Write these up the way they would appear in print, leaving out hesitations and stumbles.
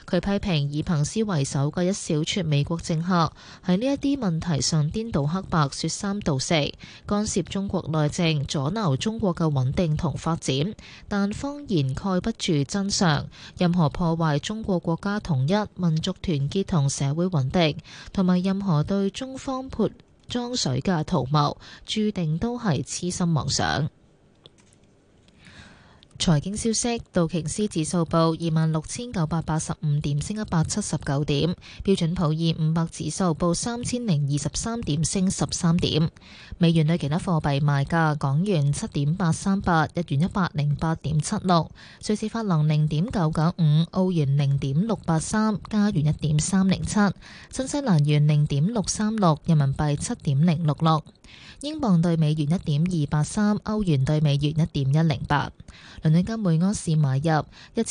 佢批評以彭斯為首嘅一小撮美國政客喺呢一啲問題上顛倒黑白、說三道四，干涉中國內政，阻撓中國嘅穩定同發展。但謊言蓋不住真相，任何破壞中國國家統一、民族團結同社會穩定，同埋任何對中方潑髒水嘅圖謀，注定都係痴心妄想。財經消息：道瓊斯指數報26,985點，升179點；標準普爾500指數報3,023點，升13點。美元對其他貨幣賣價：港元7.838，日元108.76，瑞士法郎0.995，澳元0.683，加元1.307，新西蘭元0.636，人民幣7.066。英鎊對美元1.283，歐元對美元1.108。倫敦金每安士買入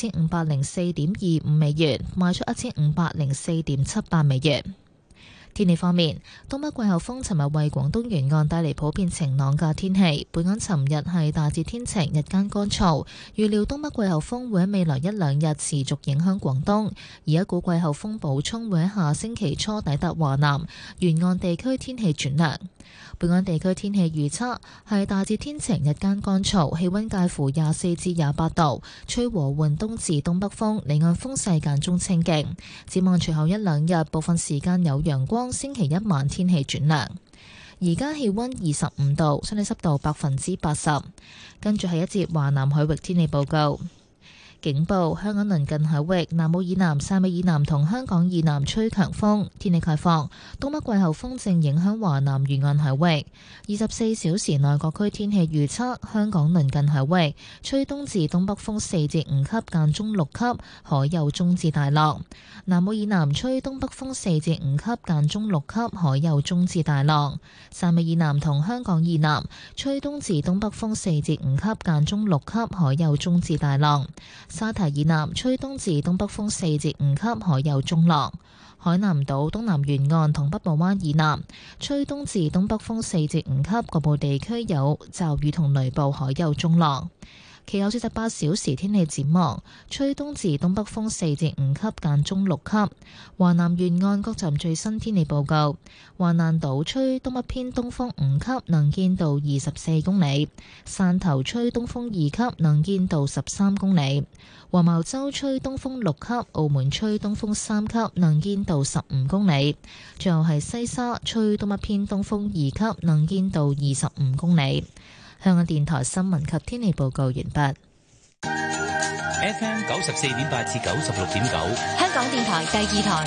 1504.25美元，賣出1504.78美元。天氣方面，東北季候風尋日為廣東沿岸帶嚟普遍晴朗嘅天氣。本港尋日係大致天晴，日間乾燥。預料東北季候風會喺未來一兩日持續影響廣東，而一股季候風補充會喺下星期初抵達華南沿岸地區，天氣轉涼。本港地區天氣預測係大致天晴，日間乾燥，氣溫介乎24至28度，吹和緩東至東北風，離岸風勢間中清勁。展望隨後一兩日，部分時間有陽光，星期一晚天氣轉涼。而家氣溫25度，相對濕度80%。跟住係一節華南海域天氣報告。警報：香港鄰近海域、南澳以南、汕尾以南同香港以南吹強風。天氣概況：東北季候風正影響華南沿岸海域。24小時內各區天氣預測：香港鄰近海域吹東至東北風4至5級，間中6級，海有中至大浪；南澳以南吹東北風4至5級，間中6級，海有中至大浪；汕尾以南同香港以南吹東至東北風4至5級，間中6級，海有中至大浪。沙堤以南吹東至東北風4至5級，海有中浪；海南島東南沿岸同北部灣以南吹東至東北風4至5級，局部地區有驟雨同雷暴，海有中浪。其後48小時天氣展望：吹東至東北風4至5級，間中6級。華南沿岸各站最新天氣報告：華南島吹東北偏東風5級，能見度24公里；汕頭吹東風2級，能見度13公里；黃茅洲吹東風6級，澳門吹東風3級，能見度15公里。最後係西沙吹東北偏東風2級，能見度25公里。香港電台新聞及天氣報告完畢。 FM 94.8至96.9， 香港電台第二台。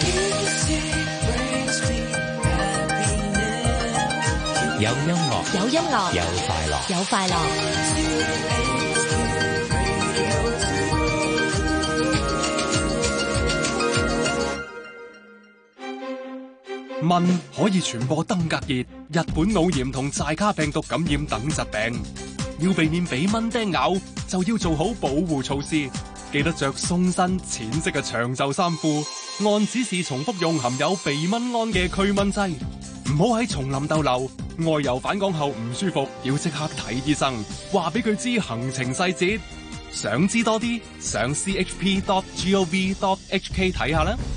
有音樂， 有音樂， 有快樂， 有快樂。 蚊可以傳播登革熱、日本腦炎同寨卡病毒感染等疾病，要避免俾蚊叮咬，就要做好保護措施。記得着鬆身淺色嘅長袖衫褲，按指示重複用含有避蚊胺嘅驅蚊劑。唔好喺叢林逗留，外遊返港後唔舒服，要即刻睇醫生，話俾佢知行程細節。想知多啲，上 chp.gov.hk 睇下啦。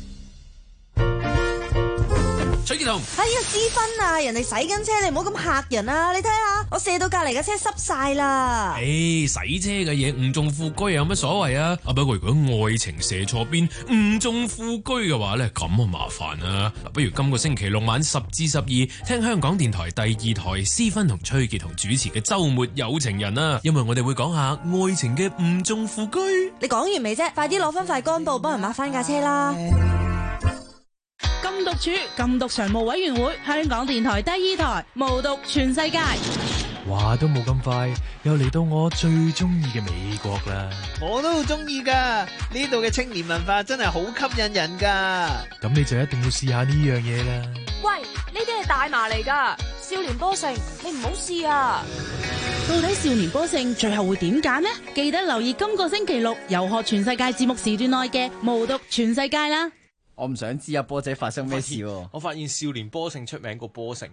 崔建彤， 哎呀，思芬啊，人哋洗緊車，你唔好咁嚇人啊！你睇下，我射到隔籬嘅車濕晒啦。 洗車嘅嘢誤中副車有乜所謂啊？不過如果愛情射錯邊，誤中副車嘅話咧，咁啊麻煩啊！不如今個星期六晚10至12，聽香港電台第二台思芬同崔潔彤主持嘅週末有情人啊！因為我哋會講下愛情嘅誤中副車。 你講完未啫？快啲攞翻塊乾布幫人抹翻架車啦！ 禁毒處禁毒常務委員會，香港電台第二台，無毒全世界。 話都冇咁快，又嚟到我最中意嘅美國啦！ 我都好中意噶，呢度嘅青年文化真係好吸引人噶。 咁你就一定要試下呢樣嘢啦。 喂，呢啲係大麻嚟噶，少年波城，你唔好試啊！ 到底少年波城最後會點揀呢？記得留意今個星期六遊學全世界節目時段內嘅無毒全世界啦！ 我唔想知阿波仔發生咩事喎。 我發現少年波城出名過波城。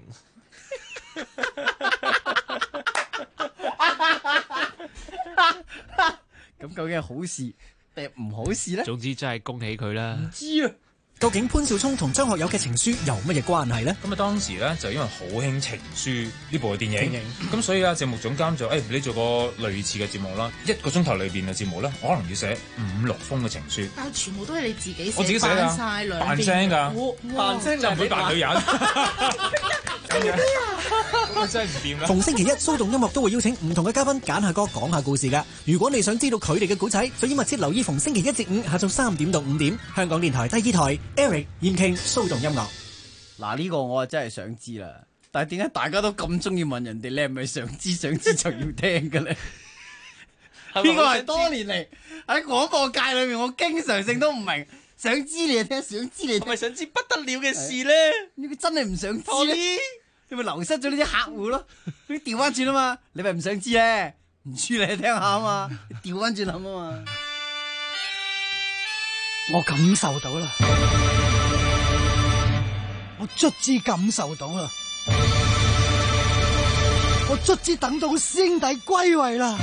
咁究竟係好事定唔好事咧？ 總之真係恭喜佢啦！ 唔知啊。 究竟潘紹聰同張學友嘅情書有乜嘢關係呢？ 咁啊當時咧就因為好興情書呢部電影，咁所以啊節目總監就你做個類似嘅節目啦，1個鐘頭裏邊嘅節目咧，可能要寫5-6封嘅情書。 但係全部都係你自己寫， 我自己寫㗎，扮聲㗎，扮聲就唔會扮女人。真係唔掂啦！ 逢星期一，蘇動音樂都會邀請唔同嘅嘉賓揀下歌、講下故事㗎。如果你想知道佢哋嘅故仔，就要密切留意逢星期一至五下晝3點到5點，香港電台第2台 Eric 燕傾蘇動音樂。 嗱呢個我真係想知啦，但係點解大家都咁中意問人哋你係咪想知就要聽嘅咧？呢個係多年嚟喺廣播界裏面，我經常性都唔明。想知你就聽，想知你聽，係咪想知不得了嘅事咧？如果真係唔想知咧，你咪流失咗呢啲客戶咯。你調翻轉啊嘛，你咪唔想知咧，唔知你聽下啊嘛，調翻轉諗啊嘛。 我感受到啦，我卒之感受到啦，我卒之等到師兄弟歸位啦。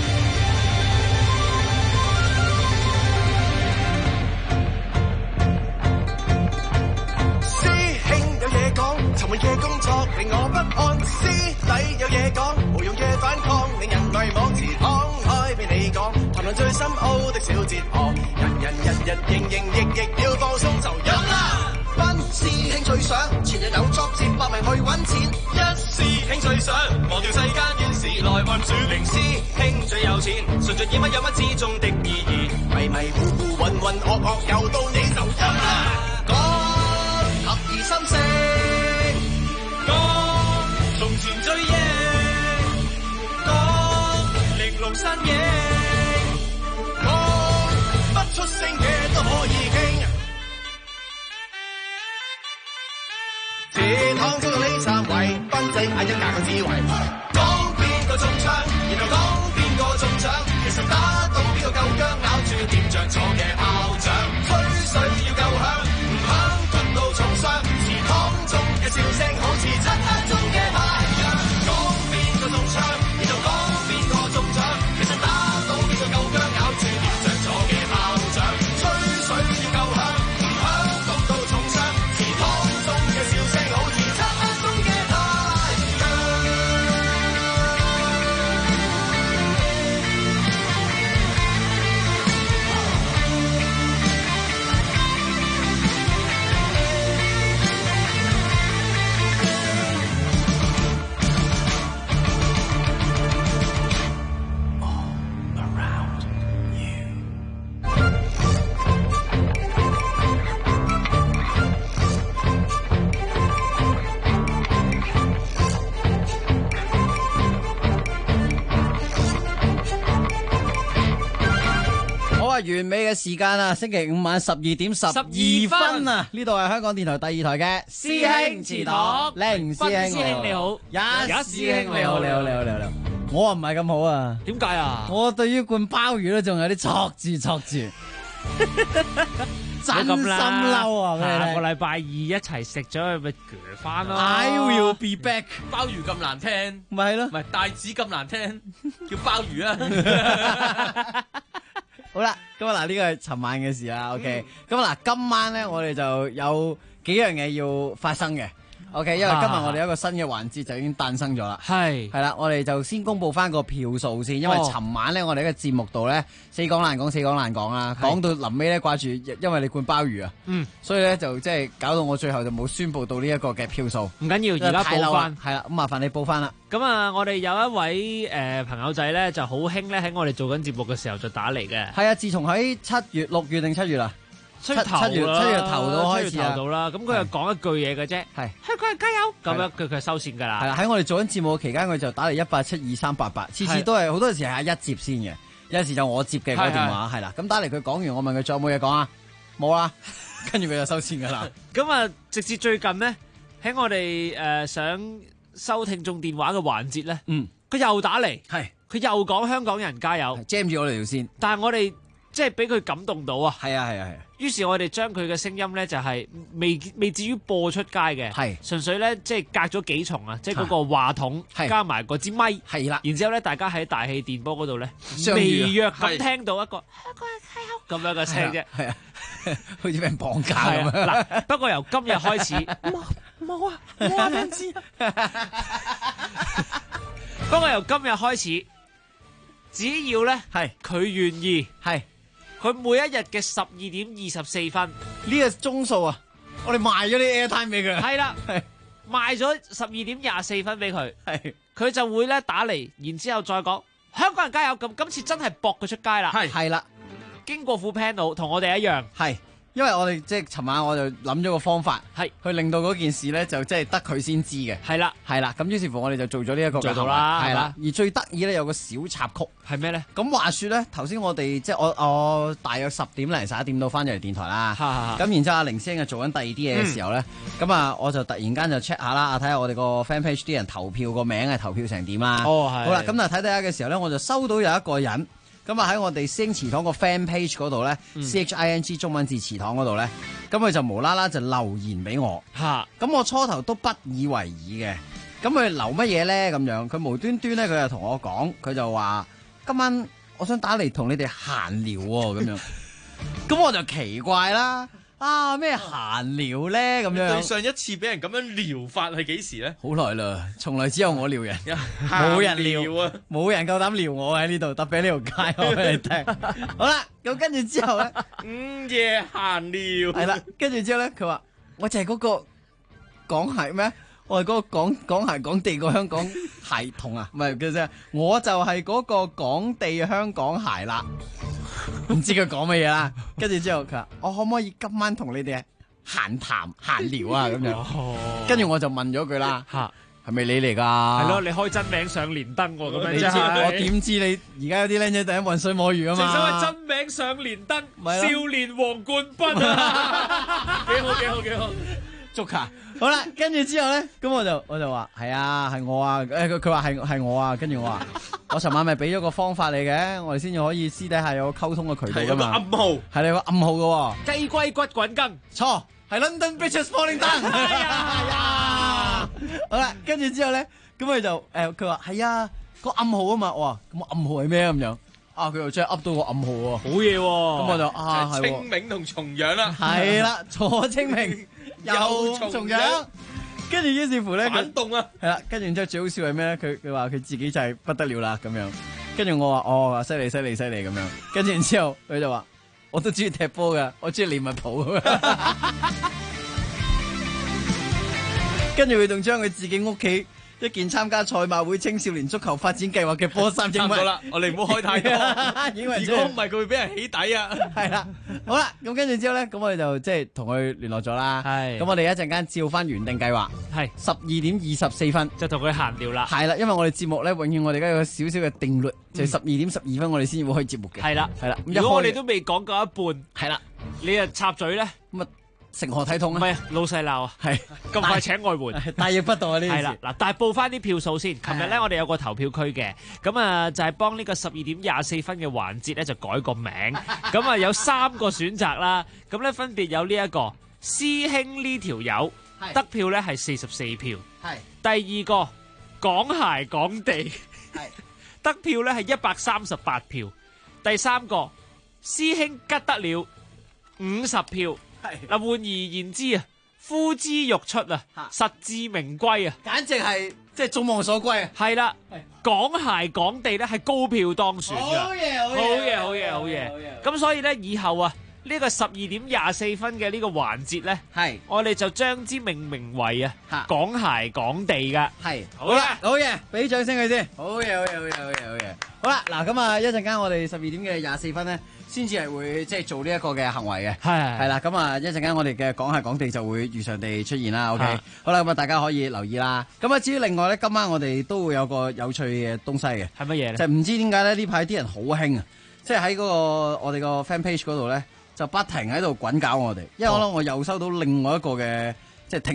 尋日嘅工作令我不安，師弟有嘢講，無用嘅反抗令人迷惘，遲敞開俾你講，談論最深奧的小哲學，人營役要放鬆就有啦。班師兄最想前日有作節搏命去揾錢，一師兄最想忘掉世間怨事來運轉，零師兄最有錢，順着耳乜有乜之中的意義，迷糊渾噩又到你就有啦。講合二心聲。從前追憶，講玲瓏身影，講不出聲嘅都可以傾。鐵行中到你站位，賓仔眼睛眼個智慧，講邊個中槍，然後講邊個中獎，其實打到邊個夠薑，咬住點着咗嘅炮仗，吹水要夠響，唔響吞到重傷，祠堂中嘅笑聲好似漆黑中嘅太陽，講邊個中槍，然後講邊個中獎，其實打到邊個夠薑，咬住點着咗嘅炮仗，吹水要夠響，唔響痛到重傷，祠堂中嘅笑聲好似漆黑中嘅太陽。 完美嘅時間啊！星期五晚12點12分啊！呢度係香港電台第2台嘅師兄祠堂，凌師兄你好，一師兄你好，你好。我啊唔係咁好啊，點解啊？我對於罐鮑魚咧仲有啲戳住，真心嬲啊！ 下個禮拜2一齊食咗佢咪鋸翻咯。 I will be back。 鮑魚咁難聽， 咪係咯， 唔係帶子咁難聽，叫鮑魚啊！ 好啦，咁啊嗱，呢個係尋晚嘅事啦。OK，咁嗱，今晚咧我哋就有幾樣嘢要發生嘅。OK，因為今日我哋有一個新嘅環節就已經誕生咗啦。係啦，我哋就先公布翻個票數先，因為尋晚咧我哋喺個節目度咧死講爛講啦，講到臨尾咧掛住，因為你罐鮑魚啊，所以咧就即係搞到我最後就冇宣布到呢一個嘅票數。 唔緊要，而家報翻。 係啦，咁麻煩你報翻啦。 咁啊，我哋有一位朋友仔咧就好興咧喺我哋做緊節目嘅時候就打嚟嘅。 係啊，自從喺6月定7月啦。七月頭到開始啦，咁佢又講一句嘢嘅啫，係香港人加油，咁樣佢收線噶啦。 係啦，喺我哋做緊節目嘅期間，佢就打嚟1872388，次次都係好多時係一接先嘅，有時就我接嘅嗰個電話，係啦。咁打嚟佢講完，我問佢仲有冇嘢講啊？冇啦，跟住佢就收線噶啦。 咁啊，直至最近呢，喺我哋想收聽眾電話嘅環節咧，佢又打嚟，佢又講香港人加油， jam 住我哋條線， 但係我哋即係俾佢感動到啊！ 係啊。 於是我哋將佢嘅聲音咧就係未至於播出街嘅， 係純粹咧即係隔咗幾重啊，即係嗰個話筒加埋嗰支咪， 係啦。 然之後咧大家喺大氣電波嗰度咧相遇啊微弱咁聽到一個香港人加油咁樣嘅聲啫， 係啊，好似俾人綁架咁樣。 嗱，不過由今日開始， 冇啊，我話俾人知。 不過由今日開始，只要咧係佢願意， 係佢每一日嘅12:24 呢個鐘數啊，我哋賣咗啲 airtime 俾佢。 係啦，賣咗12:24俾佢，佢就會咧打嚟，然之後再講香港人加油。咁今次真係搏佢出街啦， 係啦， 經過副 panel 同我哋一樣， 係。因為我哋即係尋晚我就諗咗個方法， 係去令到嗰件事咧就即係得佢先知嘅， 係啦， 咁於是乎我哋就做咗呢一個做到啦， 係啦。而最得意咧有個小插曲係咩咧？ 咁話說咧，頭先我哋即係我大約10點零11點到翻咗嚟電台啦，咁然之後阿凌師兄就做緊第二啲嘢嘅時候咧，咁我就突然間就 check 下啦，睇下我哋個 fan page 啲人投票個名係投票成點啦。 哦，係。 好啦，咁睇下嘅時候咧，我就收到有一個人。咁喺我哋師兄祠堂個 fan page 嗰度咧，CHING 中文字祠堂嗰度咧，咁佢就無啦啦就留言俾我。咁我初頭都不以為意嘅。咁佢留乜嘢咧？咁樣佢無端端咧，佢就同我講，佢就話今晚我想打嚟同你哋閒聊喎，咁樣。咁我就奇怪啦。咩閒聊咧咁樣？ 對上一次俾人咁樣撩法係幾時咧？ 好耐啦，從來只有我撩人，冇人撩啊，冇人夠膽撩我喺呢度，特別喺呢條街我俾你聽。好啦，咁跟住之後咧， 午夜閒聊係啦，跟住之後咧，佢話我就係嗰個港鞋咩？我係嗰個港鞋港地個香港鞋童啊，唔係叫啫，我就係嗰個港地香港鞋啦。唔知佢講乜嘢啦，跟住之後佢話我可唔可以今晚同你哋閒談閒聊啊咁樣，跟住我就問咗佢啦，係咪你嚟噶？ 係咯，你開真名上連登喎，咁樣真係。 我點知你而家有啲僆仔第一渾水摸魚啊嘛？ 正所謂真名上連登，少年王冠軍啊！幾好。 足球好啦，跟住之後咧，咁我就話係啊，係我啊，佢話係我啊，跟住我話我尋晚咪俾咗個方法你嘅，我哋先至可以私底下有個溝通嘅渠道噶嘛。 係暗號， 係你個暗號噶。 雞龜骨滾羹， 錯，係 London Bridge is falling down。係啊，好啦，跟住之後咧，咁佢就佢話係啊，個暗號啊嘛，我話咁個暗號係咩咁樣？佢又真係噏到個暗號喎， 好嘢喎。 咁我就係清明同重陽啦， 係啦，左清明。又重陽，跟住於是乎咧， 反動啊， 係啦，跟住然之後最好笑係咩咧？佢話佢自己就係不得了啦咁樣，跟住我話犀利咁樣，跟住然之後佢就話我都中意踢波噶，我中意利物浦，跟住佢仲將佢自己屋企一件參加賽馬會青少年足球發展計劃嘅波衫影埋啦，我哋唔好開太多，如果唔係佢會俾人起底啊。 係啦，好啦，咁跟住之後咧，咁我哋就即係同佢聯絡咗啦。係，咁我哋一陣間照翻原定計劃，係12:24 就同佢閒聊啦。 係啦，因為我哋節目咧，永遠我哋而家有個少少嘅定律，就係12:12我哋先至會開節目嘅。 係啦，如果我哋都未講夠一半，係啦，你啊插嘴咧，咁啊。 成何體統啊！ 唔係老細鬧啊，係咁快請外援， 大逆不道啊！呢件事係啦，嗱，但係報翻啲票數先。琴日咧，我哋有個投票區嘅，咁啊就係幫呢個12:24嘅環節咧就改個名，咁啊有3個選擇啦，咁咧分別有呢一個師兄呢條友得票咧係44票，係第二個港鞋港地係得票咧係138票，第三個師兄吉得了50票。嗱，換而言之啊，呼之欲出啊，實至名歸啊， 簡直係即係眾望所歸啊！ 係啦，港鞋港地咧係高票當選㗎，好嘢！咁所以咧，以後啊，呢個12:24嘅呢個環節咧，係我哋就將之命名為啊港鞋港地㗎，係好啦，好嘢，俾掌聲佢先，好嘢！好啦，嗱咁啊，一陣間我哋12:24咧。先至係會即係做呢一個嘅行為嘅，係啦，咁啊一陣間我哋嘅港鞋港地就會如常地出現啦。OK，好啦，咁啊大家可以留意啦。咁啊至於另外咧，今晚我哋都會有個有趣嘅東西嘅，係乜嘢咧？就唔知點解咧呢排啲人好興啊，即係喺嗰個我哋個 fan page 嗰度咧，就不停喺度滾搞我哋。因為我又收到另外一個嘅即係聽眾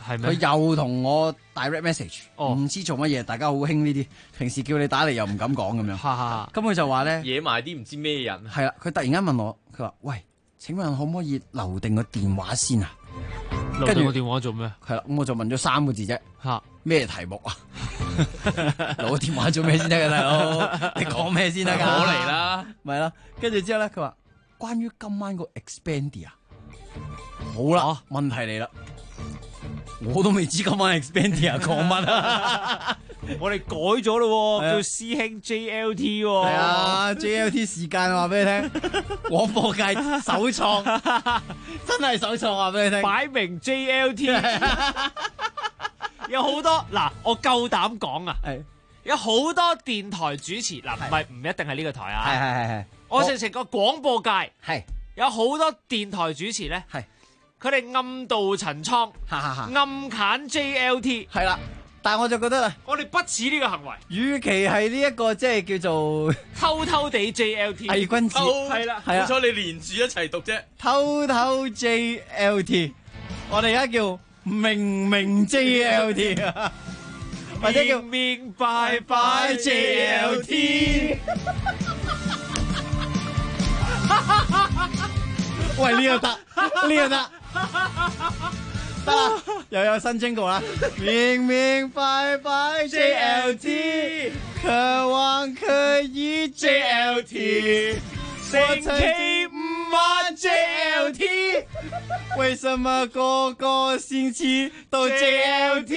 係咩？ 佢又同我 direct message，唔知做乜嘢，大家好興呢啲，平時叫你打嚟又唔敢講咁樣。咁佢就話咧， 惹埋啲唔知咩人。 係啦，佢突然間問我，佢話：喂，請問可唔可以留定個電話先啊？ 留定個電話做咩？ 係啦，咁我就問咗3個字啫。咩題目啊？攞電話做咩先得㗎，大佬？你講咩先得㗎？ 我嚟啦， 咪啦。跟住之後咧，佢話關於今晚個 Expandia。好啦，問題嚟啦，我都未知今晚 Expandia 講乜啊！ 我哋改咗咯，叫師兄 JLT 喎。 係啊 ，JLT 時間話俾你聽，廣播界首創，真係首創話俾你聽， 擺明 JLT。有好多嗱，我夠膽講啊，有好多電台主持嗱，唔一定係呢個台啊， 係， 我成個廣播界係有好多電台主持咧， 係佢哋暗度陳倉，暗砍 JLT， 係啦。但係我就覺得啊， 我哋不似呢個行為。 與其係呢一個即係叫做偷偷地 JLT， 偽君子， 係啦， 好彩你連住一齊讀啫。 偷偷 JLT， 我哋而家叫明明 JLT 啊，或者叫明白白 JLT。 喂，呢個得，呢個得。得啦，又有新jingle啦！明明白白 JLT， 渴望可以 JLT， 星期五晚 JLT， 為什麼個個星期都 JLT？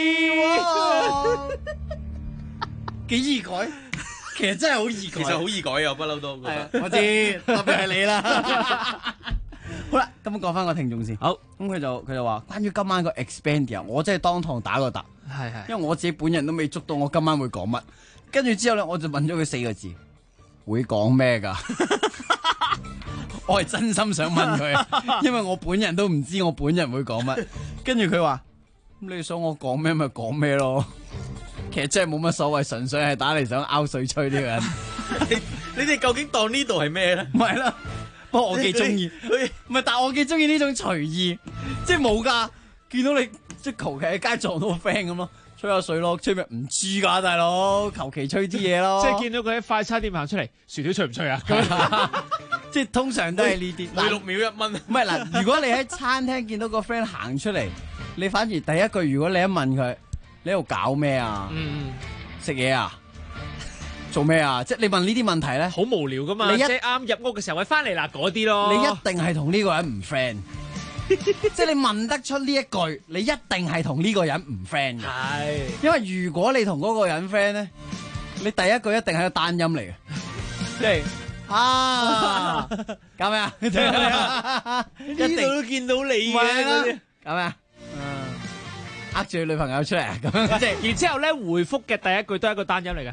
幾易改，其實真係好易改， 其實好易改啊，不嬲都。 我知，特別係你啦。好啦，咁講翻個聽眾先。 好， 咁佢就話關於今晚個 Expandia， 我真係當堂打個突。 係， 因為我自己本人都未捉到我今晚會講乜。跟住之後咧，我就問咗佢4個字：會講咩㗎？我係真心想問佢，因為我本人都唔知我本人會講乜。跟住佢話：咁你想我講咩咪講咩咯。其實真係冇乜所謂，純粹係打嚟想拗水吹呢個人。 你哋究竟當呢度係咩咧？ 唔係啦。不過我幾中意，唔係，但係我幾中意呢種隨意，即係冇噶，見到你即係求其喺街撞到個 friend 咁咯，吹下水咯，吹咩唔知噶，大佬，求其吹啲嘢咯。 即係見到佢喺快餐店行出嚟，薯條吹唔吹啊？ 即係通常都係呢啲。 每6秒1蚊。 唔係嗱，如果你喺餐廳見到個 friend 行出嚟，你反而第一句如果你一問佢，你喺度搞咩啊？食嘢啊？做咩啊？即係你問呢啲問題咧， 好無聊噶嘛！你即係啱入屋嘅時候，喂翻嚟啦嗰啲咯。 你一定係同呢個人唔 friend，即係你問得出呢一句，你一定係同呢個人唔 friend 嘅。 係，因為如果你同嗰個人 friend 咧，你第一句一定係個單音嚟嘅，即係啊，搞咩啊？ 呢度都見到你嘅嗰啲， 搞咩啊？呃住女朋友出嚟啊！咁樣即係， 然之後咧回覆嘅第一句都係一個單音嚟嘅。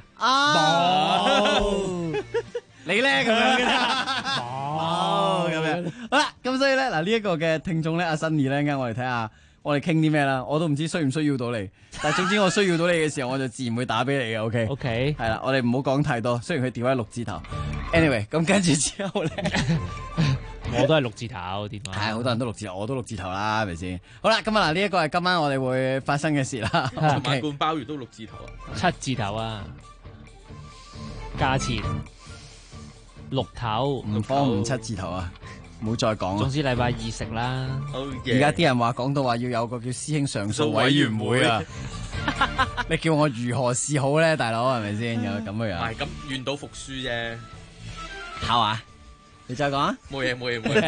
冇你咧咁樣嘅啫。冇咁樣。好啦，咁所以咧嗱呢一個嘅聽眾咧，阿 Sunny 咧，啱我哋睇下，我哋傾啲咩啦？我都唔知需唔需要到你，但係總之我需要到你嘅時候，我就自然會打俾你嘅。OK，係啦，我哋唔好講太多。雖然佢調喺6字頭。Anyway， 咁跟住之後咧。 我都係6字頭電話， 係好多人都6字頭，我都6字頭啦，係咪先？好啦，咁啊嗱，呢一個係今晚我哋會發生嘅事啦。 晚罐鮑魚都6字頭啊 ，7字頭啊，價錢6頭， 唔方唔7字頭啊，唔好再講啦。 總之禮拜2食啦。 而家啲人話講到話要有個叫師兄上訴委員會啊，你叫我如何是好咧，大佬係咪先？有咁嘅樣。 係咁願賭服輸啫， 考啊！你再講啊！ 冇嘢。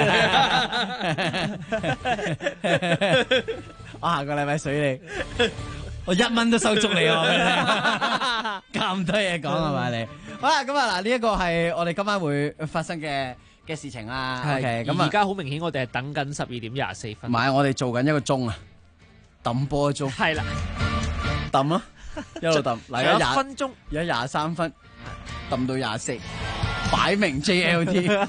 我下個禮拜水你，我1蚊都收足你啊！咁多嘢講係嘛你？好啦，咁啊嗱，呢一個係我哋今晚會發生嘅事情啦。OK，咁而家好明顯，我哋係等緊12點24分。 唔係，我哋做緊一個鐘啊，揼波鐘。 係啦， 揼咯，一路揼。嗱， 有1分鐘， 而家23分，揼到24。擺明 JLT，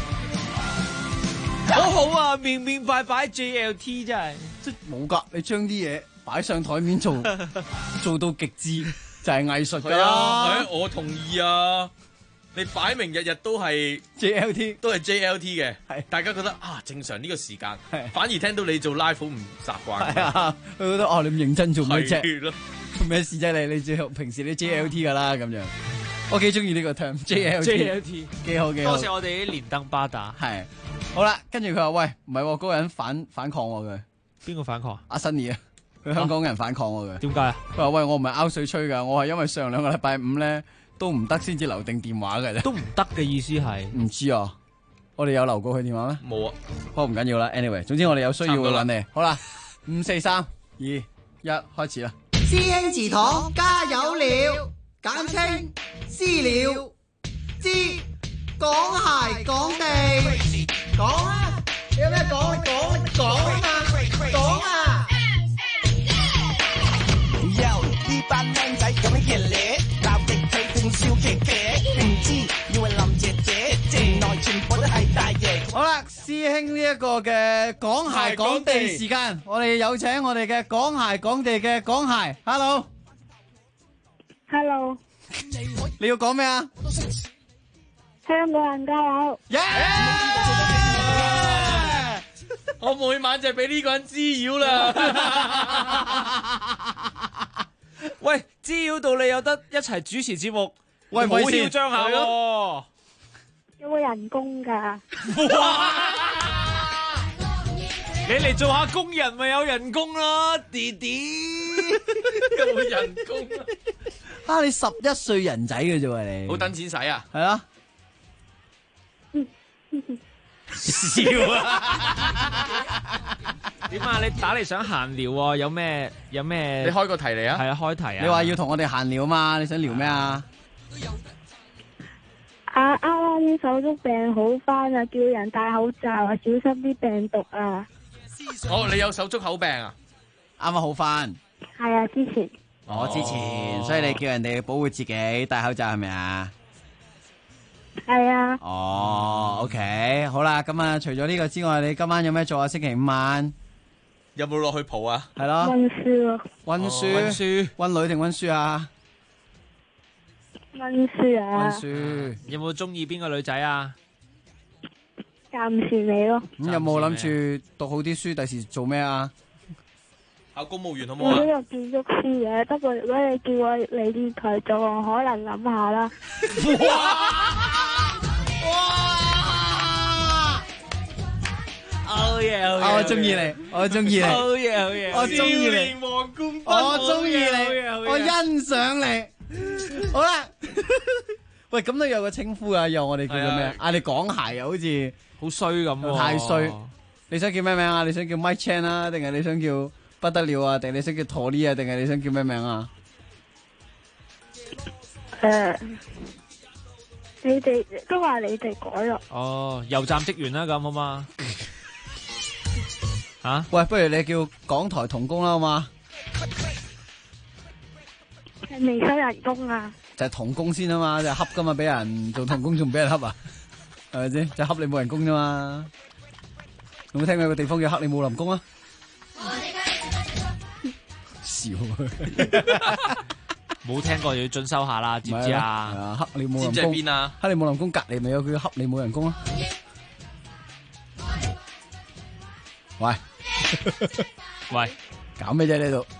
好好啊！明明白白 JLT 真係， 即係冇噶。你將啲嘢擺上台面做到極致，就係藝術噶啦。 我同意啊！ 你擺明日日都係 JLT， 都係 JLT 嘅，係大家覺得啊正常呢個時間，反而聽到你做 live 好唔習慣。 係啊，佢覺得哦你咁認真做咩啫？ 係咯， 做咩事啫你？你最平時你 JLT 噶啦咁樣。我幾中意呢個 term JLT， 幾好幾好。 多謝我哋啲連登巴打。 係好啦，跟住佢話喂，唔係嗰個人反抗喎佢。 邊個反抗？ 阿 Sunny 啊，佢香港人反抗我嘅。 點解啊？ 佢話喂，我唔係拗水吹㗎，我係因為上2個禮拜5咧都唔得先至留定電話嘅啫。 都唔得嘅意思係？ 唔知啊，我哋有留過佢電話咩？ 冇啊， 不過唔緊要啦。Anyway，總之我哋有需要會揾你。好啦，5、4、3、2、1，開始啦。 師兄祠堂加油了，簡稱私了。知講鞋講地，講啊！有咩講？你講啊嘛！講啊！呢班靚仔咁樣熱烈，鬧極佢仲笑騎騎，唔知以為林姐姐，原來全部都係大爺。 好啦，師兄呢一個嘅講鞋講地時間，我哋有請我哋嘅講鞋講地嘅講鞋 ，Hello， 你要講咩啊？ 香港人加油！ 我每晚就俾呢個人滋擾啦。 喂，滋擾到你有得一齊主持節目， 喂， 好囂張下喎。 有冇人工㗎？ 你嚟做下工人咪有人工啦，弟弟。 有冇人工啊？ 啊，你11歲人仔嘅啫喎，你好等錢使啊？ 係啊。 笑啊！點啊？你打嚟想閒聊喎？有咩？你開個題嚟啊？ 係啊，開題啊！ 你話要同我哋閒聊嘛？你想聊咩啊？ 啱啱手足病好翻啊，叫人戴口罩啊，小心啲病毒啊！ 哦，你有手足口病啊？ 啱啱好翻。 係啊，之前。 之前，所以你叫人哋保護自己戴口罩係咪啊？ 係啊。 OK， 好啦，咁啊，除咗呢個之外，你今晚有咩做啊？星期5晚有冇落去蒲啊？ 係咯。 溫書咯。 溫書。溫女定溫書啊？ 溫書啊。 溫書。 有冇中意邊個女仔啊？ 暫時未咯。 咁有冇諗住讀好啲書，第時做咩啊？ 考公務員好唔好啊？ 我都有建築師嘅，不過如果你叫我嚟電台做，我可能諗下啦。 好嘢！ 我中意你，我中意你。 好嘢！ 我中意你。我中意你，我欣賞你。好啦，喂，咁都有個稱呼啊，又我哋叫做咩？你講鞋啊，好似好衰咁， 太衰。你想叫咩名啊？你想叫 Mike Chan 啊，定係你想叫不得了啊？定係你想叫 Tony 啊？定係你想叫咩名啊？ 你哋都話你哋改咯。 哦，油站職員啦，咁好嘛？吓？ 喂，不如你叫港台童工啦，好嘛？ 係未收人工啊？ 就係童工先啊嘛，就係恰噶嘛，俾人做童工仲俾人恰啊？係咪先？就恰你冇人工啫嘛？有冇聽過有個地方叫克里姆林宮啊？笑冇聽過，要進修下啦，知唔知啊？ 克里姆林宮知唔知喺邊啊？ 克里姆林宮隔籬咪有叫克里姆人工啊？喂喂， 搞咩啫呢度？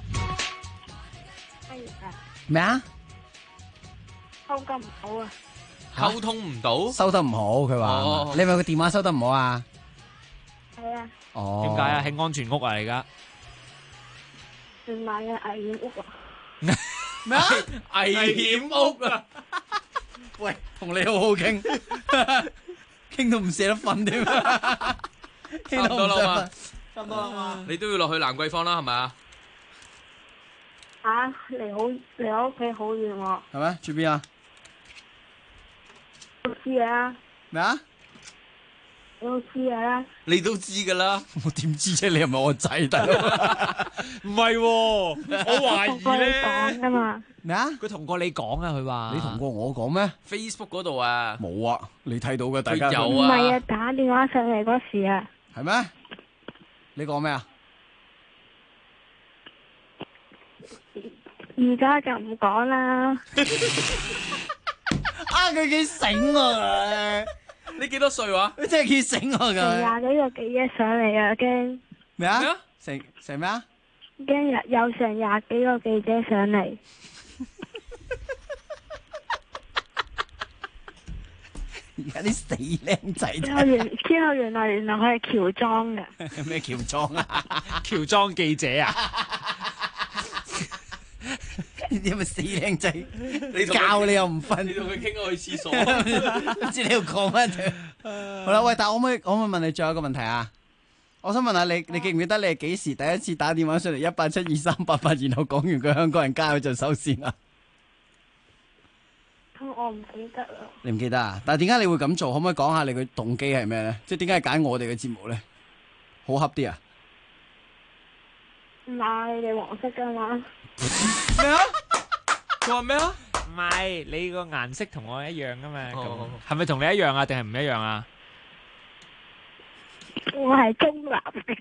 咩啊？ 收得唔好啊！ 溝通唔到， 收得唔好，佢話你係咪個電話收得唔好啊？ 係啊。 哦。 點解啊？係安全屋啊，而家。 唔係啊，危險屋啊！ 咩啊？ 危險屋啊！ 喂，同你好好傾，傾到唔捨得瞓添。 差唔多啦嘛， 差唔多啦嘛。 你都要落去蘭桂坊啦，係咪啊？ 離我屋企好遠喎。 係咩？住邊啊？ 我知啊。 咩啊？ 我知啊。 你都知噶啦。 我點知啫？你係咪我仔大佬？ 唔係，我懷疑咧。 講噶嘛？ 咩啊？ 佢同過你講啊，佢話。 你同過我講咩 ？Facebook 嗰度啊。 冇啊，你睇到嘅大家。 有啊。 唔係啊，打電話上嚟嗰時啊。 係咩？你講咩啊？ 而家就唔講啦。 阿佢幾醒喎！ 你幾多歲話？ 佢真係幾醒喎！ 成廿幾個記者上嚟啊，驚咩啊？成咩啊？ 驚有成廿幾個記者上嚟。 而家啲死僆仔之後原來佢係喬裝嘅。 咩喬裝啊？ 喬裝記者啊？ 呢啲咪死僆仔， 你教你又唔瞓， 你同佢傾開去廁所， 唔知你要講乜？好啦，喂，但係我可唔可以問你最後一個問題啊？我想問下你記唔記得你係幾時第一次打電話上嚟1872388，然後講完句香港人加油就收線啊？ 我唔記得啦。 你唔記得啊？但係點解你會咁做？可唔可以講下你嘅動機係咩咧？即係點解揀我哋嘅節目咧？好恰啲啊？ 唔係你哋黃色噶嘛？ 咩啊？佢話咩啊？ 唔係你個顏色同我一樣噶嘛？係咪同你一樣啊？定係唔一樣啊？ 我係中立嘅。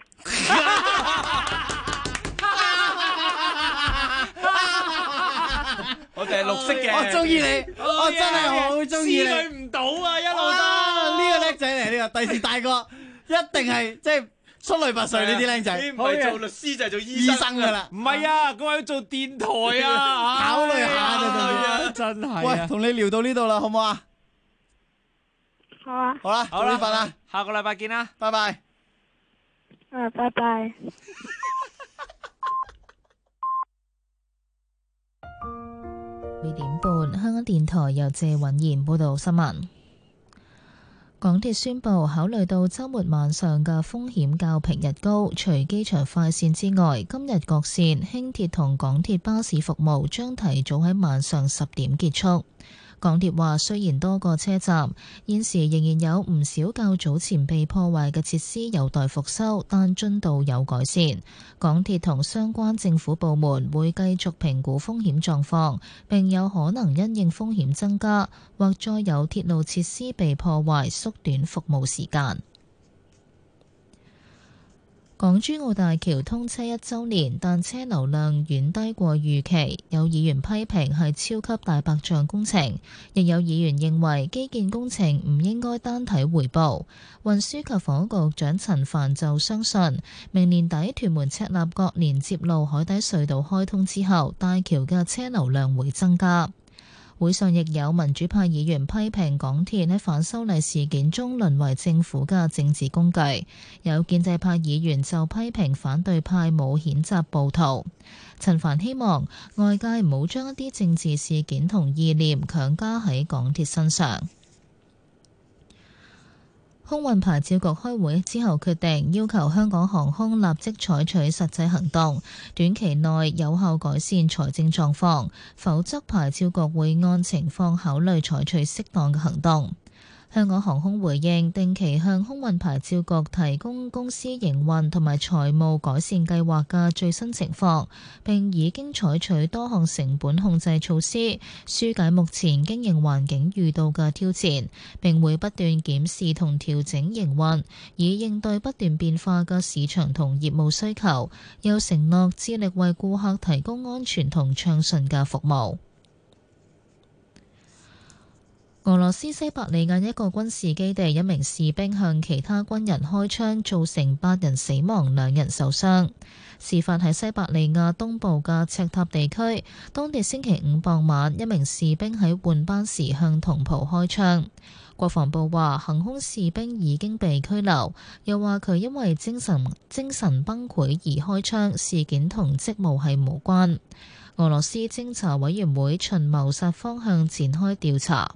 我哋係綠色嘅。 我中意你，我真係好中意你。 思慮唔到啊，一路都呢個叻仔嚟，呢個第時大個一定係即係出類拔萃呢啲僆仔。 唔係做律師就係做醫生噶啦。 唔係啊，佢話要做電台啊， 考慮下就真係。 喂，同你聊到呢度啦，好唔好啊？ 好啊。 好啦，早啲瞓啦， 下個禮拜見啦， 拜拜。 拜拜。 2點半，香港電台由謝允賢報道新聞。港鐵宣布，考慮到週末晚上嘅風險較平日高，除機場快線之外，今日各線輕鐵同港鐵巴士服務將提早喺晚上10點結束。港鐵話，雖然多個車站現時仍然有唔少較早前被破壞嘅設施有待復修，但進度有改善。港鐵同相關政府部門會繼續評估風險狀況，並有可能因應風險增加，或再有鐵路設施被破壞，縮短服務時間。港珠澳大橋通車1週年，但車流量遠低過預期，有議員批評係超級大白象工程，亦有議員認為基建工程唔應該單睇回報。運輸及房屋局長陳帆就相信，明年底屯門赤鱲角連接路海底隧道開通之後，大橋嘅車流量會增加。會上亦有民主派議員批評港鐵喺反修例事件中淪為政府嘅政治工具，有建制派議員就批評反對派冇譴責暴徒。陳帆希望外界唔好將一啲政治事件同意念強加喺港鐵身上。空運牌照局開會之後決定，要求香港航空立即採取實際行動，短期內有效改善財政狀況，否則牌照局會按情況考慮採取適當嘅行動。香港航空回應，定期向空運牌照局提供公司營運同埋財務改善計劃嘅最新情況，並已經採取多項成本控制措施，紓解目前經營環境遇到嘅挑戰，並會不斷檢視同調整營運，以應對不斷變化嘅市場同業務需求，又承諾致力為顧客提供安全同暢順嘅服務。俄羅斯西伯利亞一個軍事基地，一名士兵向其他軍人開槍，造成8人死亡，2人受傷。事發喺西伯利亞東部嘅赤塔地區，當地星期五傍晚，一名士兵喺換班時向同袍開槍。國防部話，行兇士兵已經被拘留，又話佢因為精神崩潰而開槍，事件同職務係無關。俄羅斯偵查委員會循謀殺方向展開調查。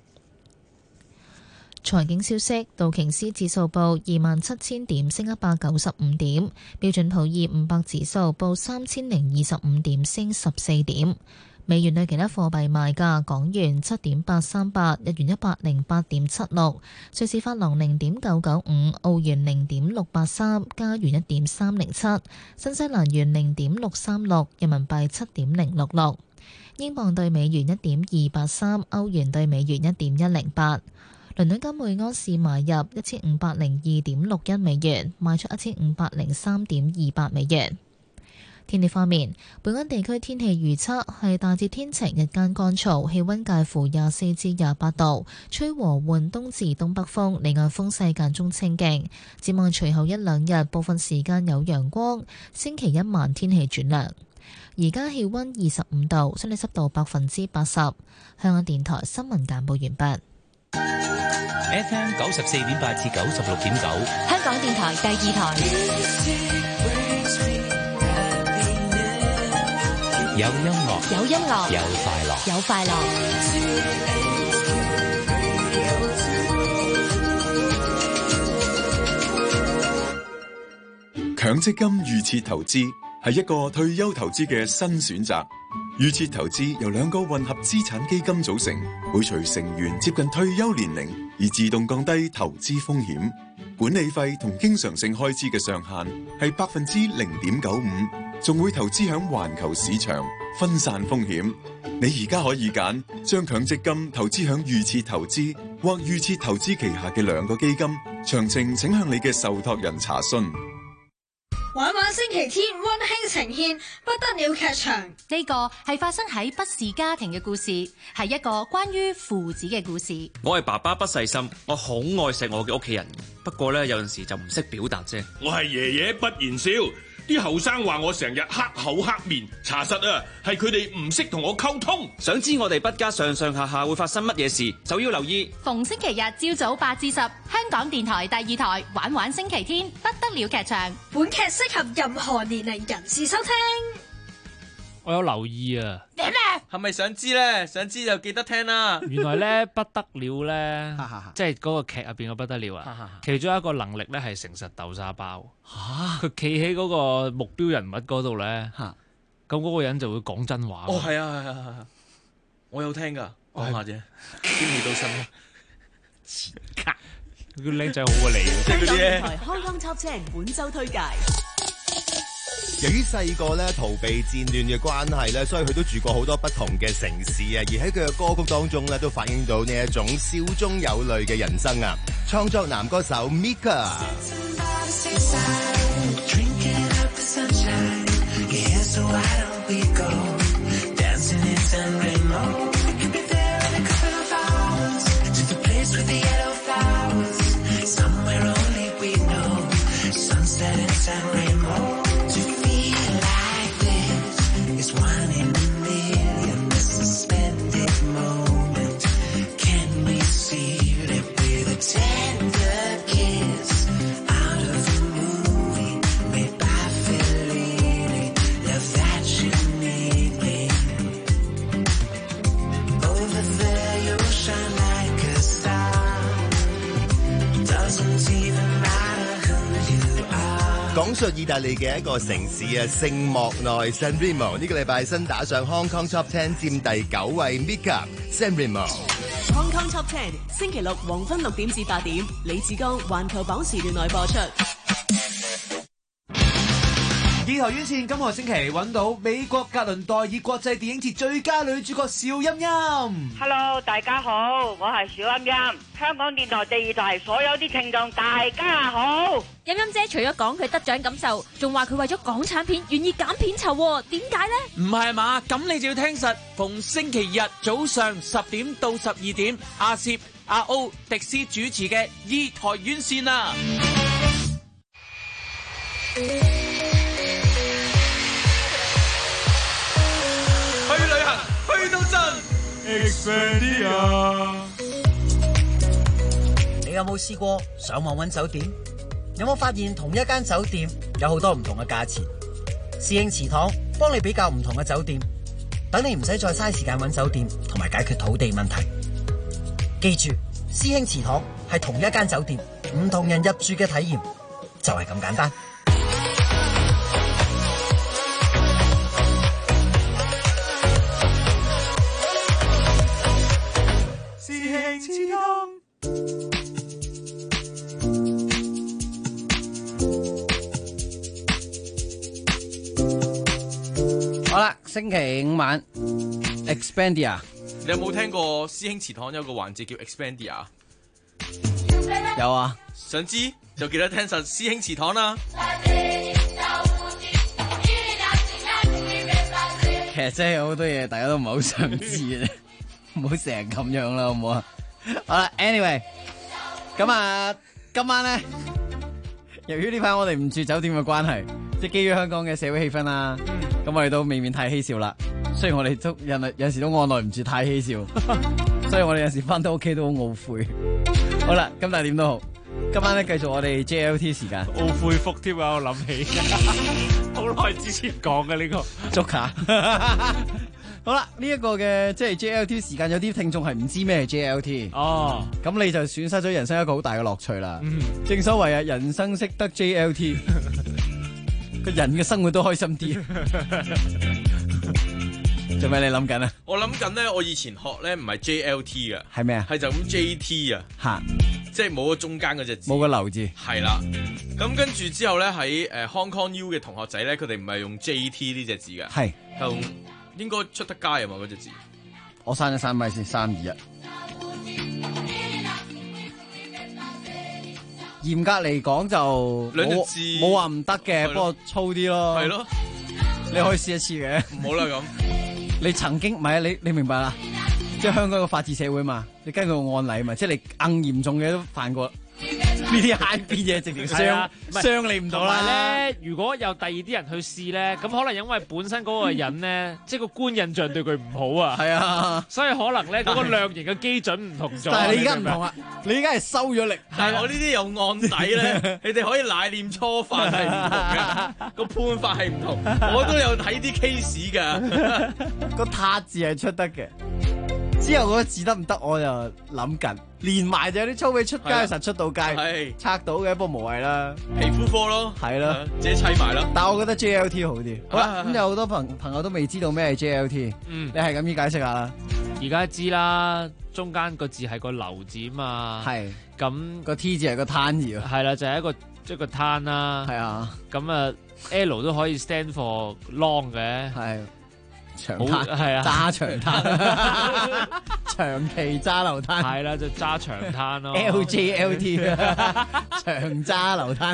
財經消息，道瓊斯指數報27,000點，升195點；標準普爾500指數報3,025點，升14點。美元對其他貨幣賣價：港元7.838，日元108.76，瑞士法郎0.995，澳元0.683，加元1.307，新西蘭元0.636，人民幣7.066，英鎊對美元1.283，歐元對美元1.108。倫敦金每盎司買入1502.61美元，賣出1503.28美元。 天氣方面，本港地區天氣預測係大致天晴，日間乾燥，氣溫介乎24至28度，吹和緩東至東北風，離岸風勢間中清勁。展望隨後一兩日，部分時間有陽光，星期一晚天氣轉涼。而家氣溫25度，相對濕度80%。香港電台新聞簡報完畢。 FM 94.8至96.9， 香港電台第二台。 有音樂， 有音樂， 有快樂， 有快樂。 強積金預設投資係一個退休投資嘅新選擇。預設投資由兩個混合資產基金組成，會隨成員接近退休年齡而自動降低投資風險。管理費同經常性開支嘅上限係0.95%，仲會投資響環球市場，分散風險。你而家可以揀將強積金投資響預設投資或預設投資旗下嘅兩個基金，詳情請向你嘅受託人查詢。 玩玩星期天溫馨呈現不得了劇場， 呢個係發生喺不是家庭嘅故事，係一個關於父子嘅故事。 我係爸爸不細心，我好愛錫我嘅屋企人，不過咧有陣時就唔識表達啫。 我係爺爺不言少，啲後生話我成日黑口黑面，查實啊係佢哋唔識同我溝通。 想知我哋不家上上下下會發生乜嘢事，就要留意逢星期日朝早8至10，香港電台第二台玩玩星期天不得了劇場。 本劇適合任何年齡人士收聽。 我有留意啊， 係咪想知咧？想知就記得聽啦。 原來咧不得了咧，即係嗰個劇入邊嘅不得了啊！其中一個能力咧係誠實豆沙包。佢企喺嗰個目標人物嗰度咧，咁嗰個人就會講真話。 哦，係啊，係啊，我有聽噶，講下啫，天氣都新啦。 個靚仔好過你嘅， 即係嗰啲咧。 開工 Top 10本周推介。 由於細個咧逃避戰亂嘅關係咧，所以佢都住過好多不同嘅城市啊。而喺佢嘅歌曲當中咧，都反映到呢一種笑中有淚嘅人生啊。創作男歌手 Mika。講述意大利嘅一個城市啊，聖莫內 San Remo 呢個禮拜新打上 Hong Kong Top 10，佔第9位 Mika San Remo。 Hong Kong Top 10星期六黃昏6點至8點，李志剛環球榜時段內播出。 二台院線今個星期揾到美國格倫代爾國際電影節最佳女主角邵音音。 Hello， 大家好，我係邵音音，香港電台第二台所有啲聽眾大家好。 音音姐除咗講佢得獎感受，仲話佢為咗港產片願意減片酬，點解呢？ 唔係嘛？咁你就要聽實，逢星期日早上10點到12點，阿攝、阿歐、迪斯主持嘅二台院線啊！ 去旅行，去到真 Expedia。 你有冇試過上網揾酒店？有冇發現同一間酒店有好多唔同嘅價錢？師兄祠堂幫你比較唔同嘅酒店，等你唔使再嘥時間揾酒店同埋解決土地問題。記住，師兄祠堂係同一間酒店，唔同人入住嘅體驗就係咁簡單。 師兄祠堂。 好啦，星期5晚 Expedia， 你有冇聽過師兄祠堂有個環節叫 Expedia？ 有啊， 想知就記得聽實師兄祠堂啦。 嘅，即係好多嘢大家都唔係好想知嘅，唔好成日咁樣啦，好唔好啊？好啦 ，anyway， 咁啊，今晚咧，由於呢排我哋唔住酒店嘅關係，即係基於香港嘅社會氣氛啦，咁我哋都未免太嬉笑啦。雖然我哋都有時都按耐唔住太嬉笑，所以我哋有時翻到屋企都好懊悔。好啦，咁但係點都好，今晚咧繼續我哋 JLT 時間， 懊悔福添啊！我諗起好耐之前講嘅呢個捉卡。好啦，呢、一個嘅即係 JLT 時間，有啲聽眾係唔知咩係 JLT 哦， 咁你就損失咗人生一個好大嘅樂趣啦。正所謂啊，人生識得 JLT， 個人嘅生活都開心啲。做咩你諗緊啊？ 我諗緊咧，我以前學咧唔係 JLT 嘅， 係咩啊？ 係就咁 JT 啊， 吓， 即係冇咗中間嗰隻字， 冇個流字。 係啦，咁跟住之後咧喺Hong Kong U 嘅同學仔咧，佢哋唔係用 JT 呢隻字嘅， 係用應該出得街啊嘛嗰隻字。 我刪咗3米先，3、2、1。嚴格嚟講就兩隻字冇話唔得嘅，不過粗啲咯。 係咯， 你可以試一次嘅。 唔好啦咁。 你曾經唔係啊？你明白啦？即係香港個法治社會嘛，你根據個案例嘛，即係你更嚴重嘅都犯過。呢啲嗨邊嘢直情傷你唔到啦。 同埋咧，如果有第二啲人去試咧，咁可能因為本身嗰個人咧，即係個觀印象對佢唔好啊。 係啊， 所以可能咧嗰個量刑嘅基準唔同咗。 但係你而家唔同啊，你而家係收咗力。 但係我呢啲有案底咧，你哋可以乃念初犯係唔同嘅，個判法係唔同。我都有睇啲 case 㗎， 個塔字係出得嘅。之後嗰個字得唔得，我就諗緊，連埋就有啲粗尾出街實出到街，拆到嘅，不過無謂啦。 皮膚科咯， 係咯， 自己砌埋啦。 但係我覺得 JLT 好啲。好啦，咁有好多朋友都未知道咩係 JLT，你係咁意解釋下啦。 而家知啦，中間個字係個流字嘛， 係咁個 T 字係個攤字， 係啦，就係一個攤啦。 係啊， 咁啊 L 都可以 stand for long 嘅， 係。長攤係啊， 揸長攤，長期揸流攤係啦，就揸長攤咯。 LJLT 長揸流攤。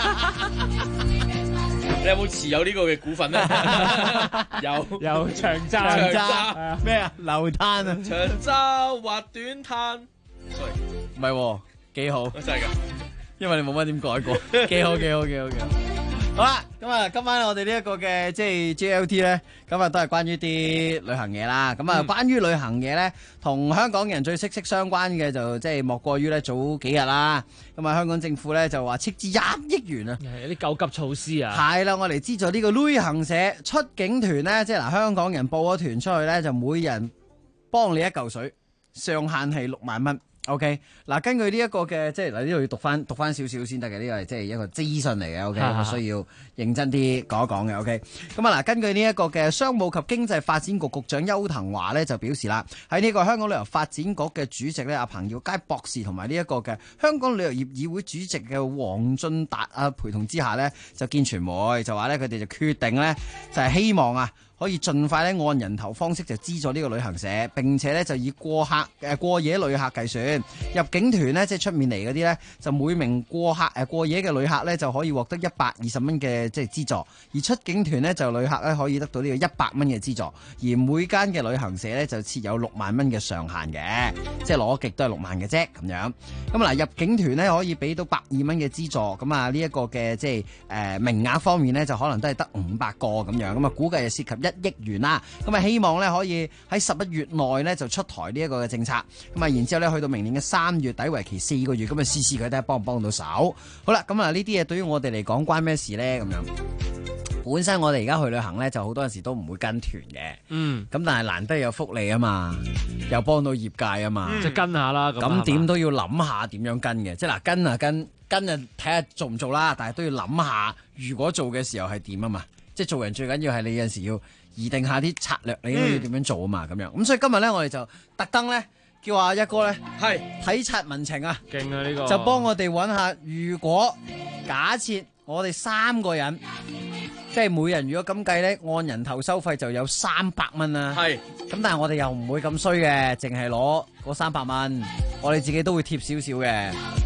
你有冇持有呢個嘅股份咧？ 有長揸咩啊？流攤啊， 長揸或短攤。 唔係，幾好， 真係㗎， 因為你冇乜點改過，幾好。好啦，咁啊，今晚我哋呢一個嘅即係 JLT 咧，咁啊都係關於啲旅行嘢啦。咁啊，關於旅行嘢咧，同香港人最息息相關嘅就即係莫過於咧早幾日啦。咁啊，香港政府咧就話斥資1億元啊， 有啲救急措施啊。 係啦，我哋資助呢個旅行社出境團咧，即係嗱，香港人報咗團出去咧，就每人幫你一嚿水，上限係6萬蚊。OK， 嗱，根據呢一個嘅即係嗱，呢度要讀翻少少先得嘅，呢個係即係一個資訊嚟嘅。OK， 我需要認真啲講一講嘅。OK， 咁啊嗱，根據呢一個嘅商務及經濟發展局局長邱騰華咧就表示啦，喺呢個香港旅遊發展局嘅主席咧阿彭耀佳博士同埋呢一個嘅香港旅遊業議會主席嘅黃進達陪同之下咧，就見傳媒就話咧佢哋就決定咧就係希望啊，可以盡快咧按人頭方式就資助呢個旅行社，並且咧就以過夜旅客計算，入境團咧即係出面嚟嗰啲咧，就每名過夜嘅旅客咧就可以獲得120蚊嘅即係資助，而出境團咧就旅客咧可以得到呢個100蚊嘅資助，而每間嘅旅行社咧就設有6萬蚊嘅上限嘅，即係攞極都係6萬嘅啫咁樣。咁嗱，入境團咧可以俾到120蚊嘅資助，咁啊呢一個嘅即係名額方面咧就可能都係得500個咁樣，咁啊估計係涉及1億元啦，咁啊希望咧可以喺11月內咧就出台呢一個嘅政策，咁啊然之後咧去到明年嘅3月底為期4個月，咁啊試試佢睇下幫唔幫到手。好啦，咁啊呢啲嘢對於我哋嚟講關咩事咧？咁樣本身我哋而家去旅行咧就好多陣時都唔會跟團嘅，咁但係難得有福利啊嘛，又幫到業界啊嘛， 即係跟下啦。 咁點都要諗下點樣跟嘅，即係嗱跟啊睇下做唔做啦，但係都要諗下如果做嘅時候係點啊嘛，即係做人最緊要係你有陣時要擬定下啲策略，你應該要點樣做啊嘛，咁樣。咁所以今日咧，我哋就特登咧叫阿一哥咧係體察民情啊， 勁啊呢個， 就幫我哋揾下，如果假設我哋3個人，即係每人如果咁計咧，按人頭收費就有300蚊啦。係，咁但係我哋又唔會咁衰嘅，淨係攞嗰300蚊，我哋自己都會貼少少嘅。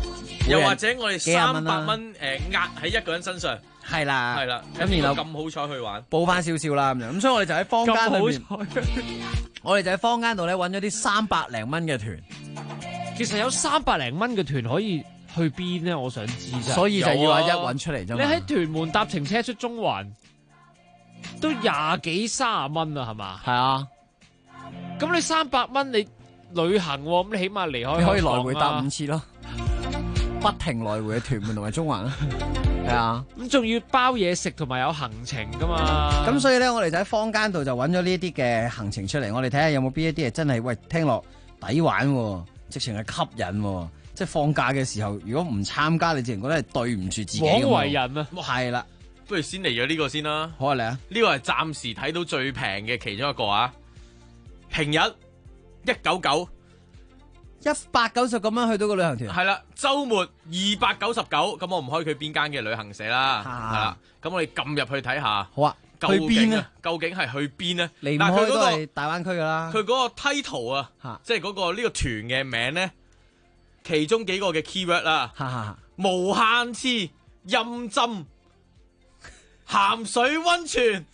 又或者我哋幾廿蚊啦 300蚊壓喺一個人身上， 係啦， 係啦， 咁然後咁好彩去玩， 報翻少少啦咁樣，咁所以我哋就喺坊間裏面，我哋就喺坊間度咧揾咗啲300零蚊嘅團， 其實有300零蚊嘅團可以去邊咧？我想知啫。 所以就要話一揾出嚟啫嘛。 你喺屯門搭程車出中環都20幾30蚊啦，係嘛？ 係啊。 咁你300蚊你旅行喎，咁你起碼離開你可以來回香港搭5次咯，不停來回嘅屯門同埋中環啦。係啊， 咁仲要包嘢食同埋有行程噶嘛。 咁所以咧，我哋就喺坊間度就揾咗呢啲嘅行程出嚟，我哋睇下有冇邊一啲係真係喂聽落抵玩喎，直情係吸引喎。即係放假嘅時候，如果唔參加，你自然覺得係對唔住自己咁。 枉為人啊！ 係啦， 不如先嚟咗呢個先啦。 好啊，嚟啊！ 呢個係暫時睇到最平嘅其中一個啊。平日199，199 咁樣去到個旅行團。 係啦，週末299，咁我唔開佢邊間嘅旅行社啦。係啦，咁我哋撳入去睇下。 好啊，去邊啊？ 究竟係去邊呢？ 離唔開都係大灣區㗎啦。 佢嗰個 title 啊，即係嗰個呢個團嘅名咧，其中幾個嘅 keyword 啦，無限次任浸鹹水溫泉。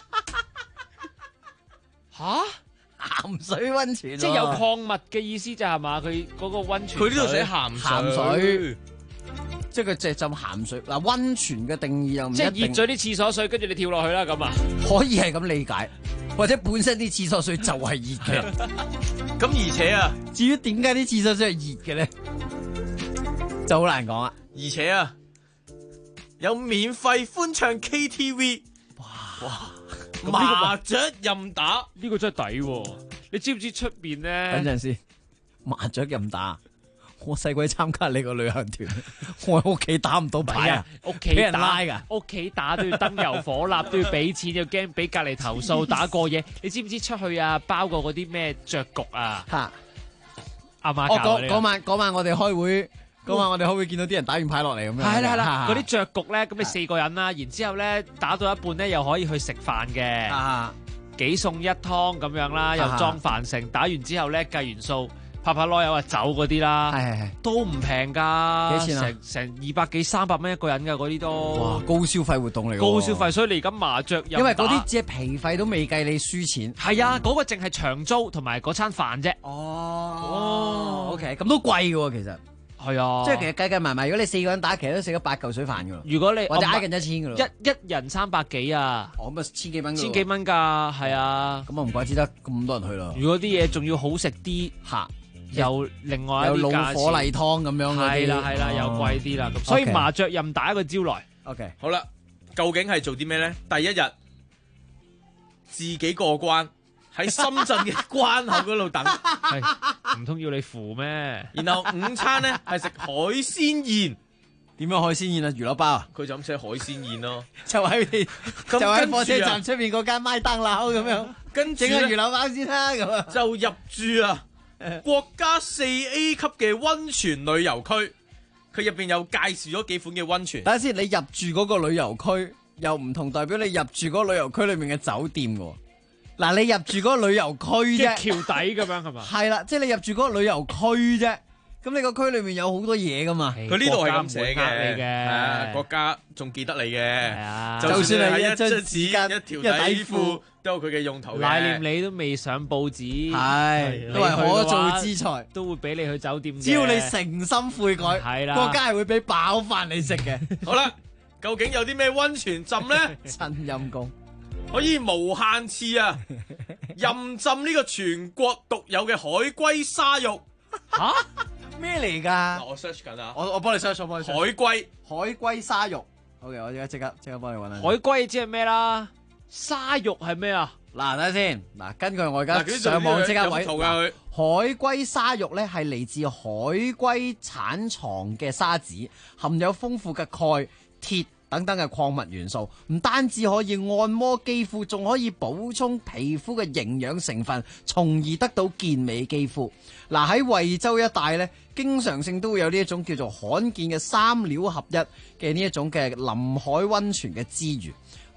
吓？ 鹹水溫泉， 即係有礦物嘅意思就係嘛？佢嗰個溫泉， 佢呢度寫鹹水，即係佢淨係浸鹹水。嗱，溫泉嘅定義又唔即係一定熱咗啲廁所水，跟住你跳落去啦咁啊？ 可以係咁理解，或者本身啲廁所水就係熱嘅。 咁而且啊， 至於點解啲廁所水係熱嘅咧，就好難講啊。 而且啊，有免費歡唱 KTV， 哇！麻雀任打， 呢個真係抵喎！你知唔知出邊咧？ 等陣先，麻雀任打。我細個參加你個旅行團，我喺屋企打唔到牌啊！ 屋企俾人拉㗎， 屋企打都要燈油火蠟，都要俾錢，又驚俾隔離投訴打過夜。你知唔知出去啊？包過嗰啲咩雀局啊？ 嚇！ 阿媽教嗰晚我哋開會。嗰晚我哋可唔可以見到啲人打完牌落嚟咁樣？ 係啦，嗰啲雀局咧，咁你4個人啦，然之後咧打到一半咧，又可以去食飯嘅，幾餸一湯咁樣啦，又裝飯成。打完之後咧，計完數，拍攞柚啊走嗰啲啦， 係都唔平㗎， 幾錢啊？ 成200幾300蚊一個人㗎嗰啲都。 哇！高消費活動嚟㗎。 高消費，所以你而家麻雀因為嗰啲只係皮費都未計你輸錢。 係啊，嗰個淨係長租同埋嗰餐飯啫。 哦，OK，咁都貴㗎喎，其實。 係啊， 即係其實計計埋埋，如果你4個人打，其實都食咗8嚿水飯㗎咯。 如果你或者挨近1000㗎咯， 一人300幾啊， 咁啊千幾蚊㗎， 千幾蚊㗎，係啊。 咁我唔怪之得咁多人去咯。 如果啲嘢仲要好食啲嚇，又另外一啲有老火例湯咁樣嗰啲， 係啦，又貴啲啦。咁所以麻雀任打一個招來。 OK， 好啦，究竟係做啲咩咧？第一日自己過關。喺深圳嘅關口嗰度等， 唔通要你扶咩？ 然後午餐咧係食海鮮宴， 點樣海鮮宴啊？魚柳包啊？ 佢就咁寫海鮮宴咯， 就喺火車站出面嗰間麥當勞咁樣， 跟住整個魚柳包先啦咁啊， 就入住啊國家4A 級嘅溫泉旅遊區，佢入邊有介紹咗幾款嘅溫泉。 等下先，你入住嗰個旅遊區又唔同，代表你入住嗰個旅遊區裏面嘅酒店喎。嗱，你入住嗰個旅遊區啫， 橋底咁樣係嘛？ 係啦，即係你入住嗰個旅遊區啫。咁你個區裏面有好多嘢噶嘛？ 佢呢度係咁寫嘅， 國家仲記得你嘅， 就算係一張紙巾、一條底褲，都有佢嘅用途嘅。 懷念你都未上報紙， 係都係可造之材， 都會俾你去酒店嘅。 只要你誠心悔改， 係啦， 國家係會俾飽飯你食嘅。 好啦，究竟有啲咩溫泉浸咧？ 真陰公。 可以無限次啊！任浸呢個全國獨有嘅海龜沙浴嚇咩嚟㗎？ 我 search 緊啊！ 我幫你 search，海龜沙浴。OK， 我而家即刻幫你揾下。 海龜知係咩啦？沙浴係咩啊？ 嗱，睇下先。嗱，根據我而家上網即刻揾。海龜沙浴咧係嚟自海龜產藏嘅沙子，含有豐富嘅鈣、鐵等等嘅礦物元素，唔單止可以按摩肌膚，仲可以補充皮膚嘅營養成分，從而得到健美肌膚。嗱，喺惠州一帶咧，經常性都會有呢一種叫做罕見嘅3料合一嘅呢一種嘅臨海溫泉嘅資源。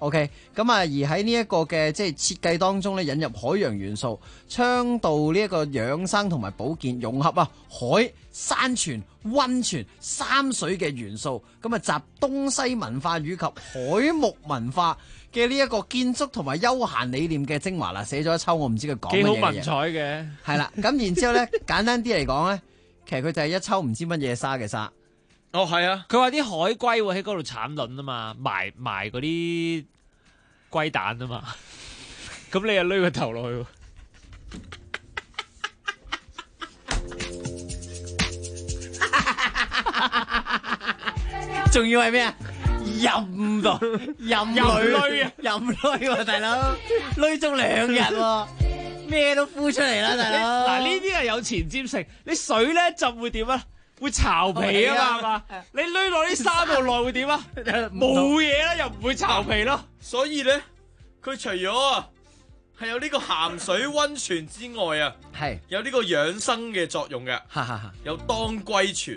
OK， 咁啊，而喺呢一個嘅即係設計當中咧，引入海洋元素，倡導呢一個養生同埋保健，融合啊海、山泉、溫泉、三水嘅元素，咁啊集東西文化以及海木文化嘅呢一個建築同埋休閒理念嘅精華啦，寫咗一抽我唔知佢講乜嘢嘅嘢。 幾好文采嘅。 係啦，咁然之後咧，簡單啲嚟講咧，其實佢就係一抽唔知乜嘢沙嘅沙。 哦，係啊， 佢話啲海龜會喺嗰度產卵啊嘛，埋嗰啲龜蛋啊嘛，咁你又攏個頭落去喎， 仲要係咩啊？任女啊，任女喎，大佬，女足2日喎，咩都孵出嚟啦，大佬。 嗱呢啲係有前瞻性，你水咧浸會點啊？會巢皮啊嘛，係嘛？你攏落啲沙度耐會點啊？冇嘢啦，又唔會巢皮咯。 所以咧，佢除咗啊係有呢個鹹水溫泉之外啊， 係有呢個養生嘅作用嘅，有當歸泉。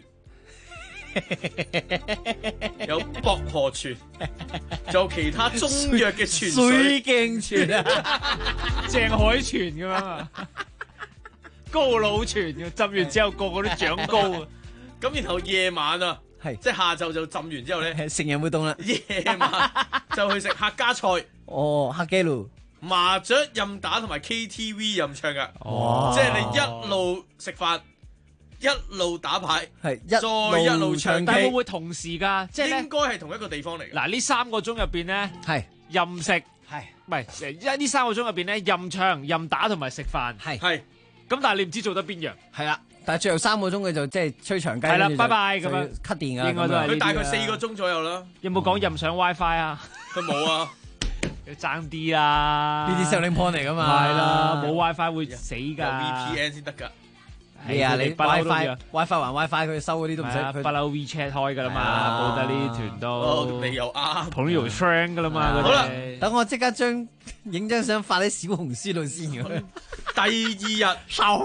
有薄荷泉，仲有其他中藥嘅泉水鏡泉啊，鄭海泉咁樣啊，高佬泉嘅，浸完之後個個都長高啊。 咁然後夜晚啊， 係即係下晝就浸完之後咧， 成日活動啦。 夜晚就去食客家菜。 哦，客家路麻雀任打同埋 KTV 任唱噶， 哇即係你一路食飯。一路打牌， 係再一路唱 K， 但會唔會同時㗎？即係應該係同一個地方嚟嘅。 嗱，呢3個鐘入邊咧， 係任食， 係唔係？呢3個鐘入邊咧，任唱、任打同埋食飯， 係。 咁但係你唔知做得邊樣？ 係啦，但係最後3個鐘佢就即係吹長雞。 係啦，拜拜咁樣 ，cut 電㗎。 應該都係。 佢大概4個鐘左右啦。 有冇講任上 WiFi 啊？ 佢冇啊， 要爭啲啦。 呢啲 selling point 嚟㗎嘛。 係啦，冇 WiFi 會死㗎。 有 VPN 先得㗎。 係啊，你 WiFi 還 WiFi， 佢收嗰啲都唔使， 不嬲 WeChat 開噶啦嘛，報得呢團都。 你又啱， 同呢條 friend 噶啦嘛。 好啦， 等我即刻影張相發喺小紅書度先。 第二日，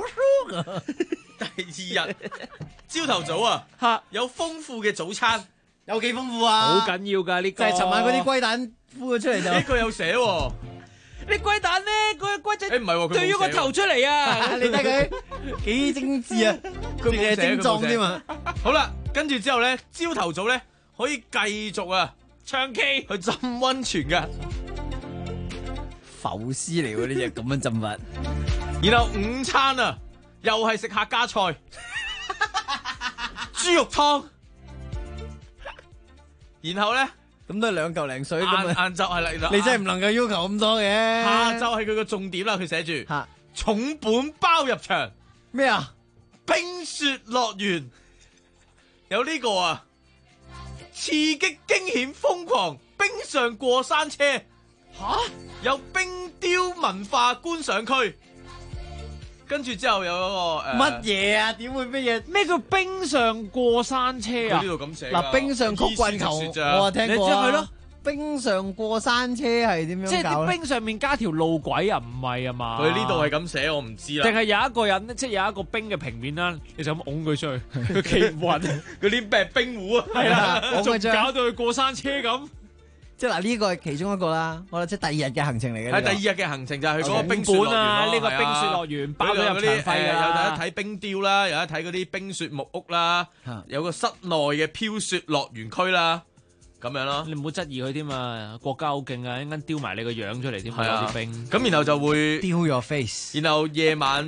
第二日朝頭早啊，有豐富嘅早餐， 有幾豐富啊？ 好緊要㗎呢個。 就係尋晚嗰啲龜蛋孵咗出嚟就。 呢個有寫喎。 你龜蛋咧，個龜仔唔係喎，佢對咗個頭出嚟啊！ 你睇佢幾精緻啊，佢冇精壯添嘛。 好啦，跟住之後咧，朝頭早咧可以繼續啊唱 K 去浸溫泉噶， 浮屍嚟喎呢隻咁樣浸法。 然後午餐啊，又係食客家菜，豬肉湯，然後咧。 咁都係2嚿零水咁啊！ 晏晝係啦， 你真係唔能夠要求咁多嘅。 下晝係佢個重點啦，佢寫住重本包入場咩啊？ 冰雪樂園有呢個啊，刺激驚險瘋狂冰上過山車有冰雕文化觀賞區。跟住之後有嗰個乜嘢啊？點會乜嘢？ 咩叫冰上過山車啊？ 呢度咁寫嗱，冰上曲棍球我啊聽過啊。 係咯， 冰上過山車係點樣搞？ 即係啲冰上面加條路軌啊？唔係啊嘛？ 佢呢度係咁寫，我唔知啦。 定係有一個人，即係有一個冰嘅平面啦，你就咁拱佢出去，佢企唔穩， 嗰啲咩冰壺啊？ 係啦，仲搞到佢過山車咁。 即係嗱，呢個係其中一個啦，我覺得即係第二日嘅行程嚟嘅。 係第二日嘅行程就係去嗰個冰雪樂園啊，呢個冰雪樂園包咗入場費㗎。 有得睇冰雕啦，有得睇嗰啲冰雪木屋啦，有個室內嘅飄雪樂園區啦，咁樣咯。 你唔好質疑佢添啊，國家好勁啊，一陣間雕埋你個樣出嚟添， 係啊啲冰。 咁然後就會雕 your face， 然後夜晚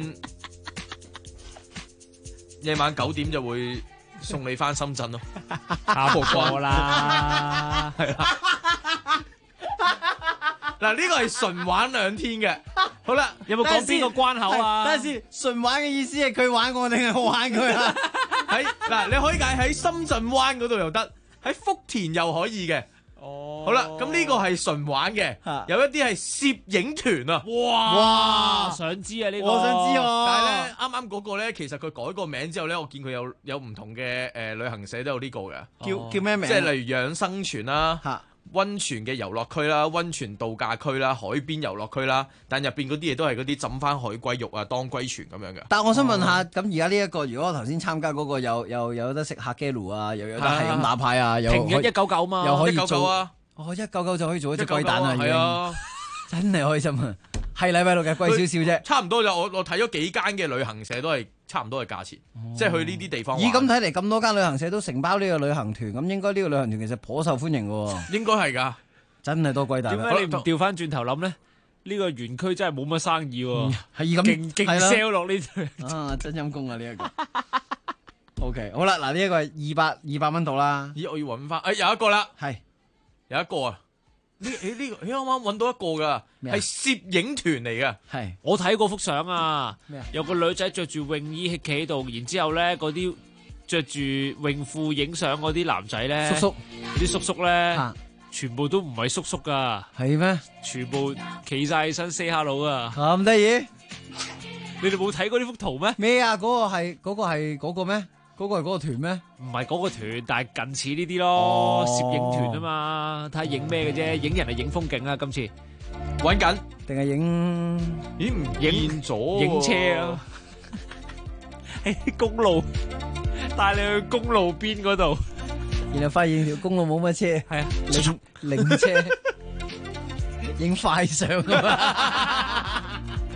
9點就會送你翻深圳咯， 差唔多啦，係啦。 嗱，呢個係純玩2天嘅。好啦， 有冇講邊個關口啊？ 等陣先，純玩嘅意思係佢玩我定係我玩佢啊？ 嗱，你可以揀喺深圳灣嗰度又得，喺福田又可以嘅。哦，好啦，咁呢個係純玩嘅，有一啲係攝影團啊。 哇，想知啊呢個？ 我想知喎。 但係咧，啱啱嗰個咧，其實佢改個名之後咧，我見佢有唔同嘅旅行社都有呢個嘅。 叫咩名？ 即係例如養生泉啦。溫泉嘅遊樂區啦，溫泉度假區啦，海邊遊樂區啦，但入邊嗰啲嘢都係嗰啲浸翻海龜肉啊、當歸泉咁樣嘅。 但係我想問下，咁而家呢一個，如果我頭先參加嗰個有得食客家爐啊，又有得係咁打牌啊，又平日199嘛， 又可以做 199啊， 199就可以做一隻龜蛋啦， 係啊， 真係開心啊！係禮拜六嘅貴少少啫， 差唔多就我睇咗幾間嘅旅行社都係差唔多嘅價錢，即係去呢啲地方玩。 咦，咁睇嚟咁多間旅行社都承包呢個旅行團，咁應該呢個旅行團其實頗受歡迎嘅喎。 應該係㗎， 真係多龜蛋。 點解你唔調翻轉頭諗咧？呢個園區真係冇乜生意喎， 係咁勁 sell 落呢度。 啊，真陰公啊呢一個。OK， 好啦，嗱呢一個係200蚊度啦。 咦，我要揾翻，有一個啦， 係有一個啊。呢個啱啱揾到一個噶，係攝影團嚟嘅。 係我睇過幅相啊， 咩啊？ 有個女仔着住泳衣企喺度，然之後咧嗰啲着住泳褲影相嗰啲男仔咧，啲叔叔咧，全部都唔係叔叔噶， 係咩？ 全部企晒起身 say hello 啊！ 咁得意？ 你哋冇睇過呢幅圖咩？ 咩啊？嗰個係嗰個咩？嗰個係嗰個團咩？ 唔係嗰個團，但係近似呢啲咯，攝影團啊嘛，睇下影咩嘅啫，影人係影風景啊，今次揾緊定係影？ 咦，唔見咗影車啊！喺公路帶你去公路邊嗰度， 然後發現條公路冇乜車， 係啊， 零車，影快相啊嘛！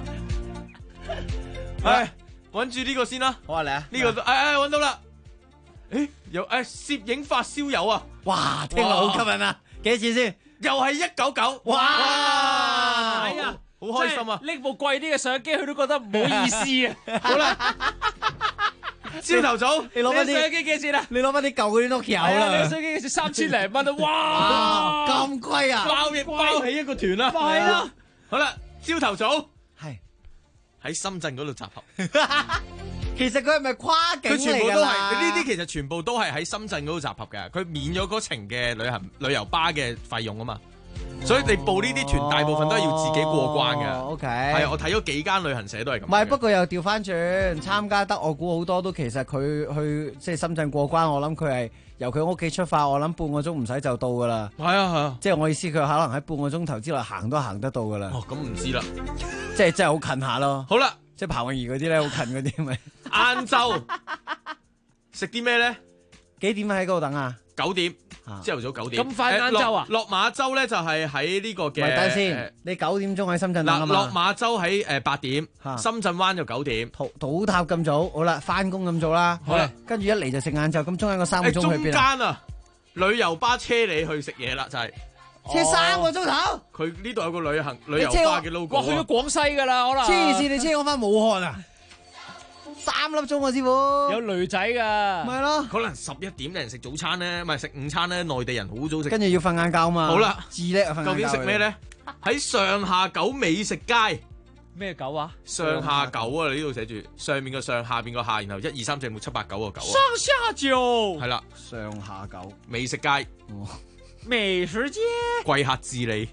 唉。揾住呢個先啦， 好啊，嚟啊！ 呢個揾到啦，有攝影發燒友啊！ 哇，聽落好吸引啊！幾多錢先？ 又係199， 哇！ 係啊， 好開心啊！ 拎部貴啲嘅相機，佢都覺得唔好意思啊！ 好啦，朝頭早你攞翻啲相機幾錢啊？ 你攞翻啲舊嗰啲 Nokia 啦！ 你相機幾錢？3000零蚊啊！哇， 咁貴啊！ 包起一個團啦！ 係啦， 好啦，朝頭早係。 喺深圳嗰度集合， 其實佢係咪跨境嚟㗎？ 佢全部都係呢啲，其實全部都係喺深圳嗰度集合嘅。佢免咗嗰程嘅旅遊巴嘅費用啊嘛，所以你報呢啲團大部分都係要自己過關嘅。 OK， 係我睇咗幾間旅行社都係咁。 唔係，不過又調翻轉參加得，我估好多都其實佢去即係深圳過關，我諗佢係由佢屋企出發，我諗半個鐘唔使就到㗎啦。 係啊係啊， 即係我意思，佢可能喺半個鐘頭之內行都行得到㗎啦。 哦，咁唔知啦。 即係真係好近下咯。 好啦， 即係彭泳儀嗰啲咧，好近嗰啲咪。 晏晝食啲咩咧？ 幾點喺嗰度等啊 ？9點，朝頭早9點。 咁快晏晝啊？ 落馬洲咧就係喺呢個嘅。 等先，你9點鐘喺深圳等啊嘛。 落馬洲喺8點，深圳灣就9點。 倒塔咁早，好啦，翻工咁早啦。好啦，跟住一嚟就食晏晝，咁中間個3個鐘去邊啊？ 中間啊，旅遊巴車你去食嘢啦，就係。 車3個鐘頭， 佢呢度有個旅遊巴嘅 logo。 哇，去咗廣西噶啦，可能。 黐線，你車我翻武漢啊？3粒鐘啊，師傅。 有女仔噶。 咪咯。 可能11點人食早餐咧，唔係食午餐咧，內地人好早食。 跟住要瞓晏覺嘛。 好啦， 自叻啊，瞓晏覺。 究竟食咩咧？喺上下九美食街。 咩九啊？ 上下九啊！呢度寫住上面個上，下邊個下，然後1、2、3、4、5、7、8、9個9啊。 上下九。 係啦， 上下九美食街。 美食街， 貴客治理，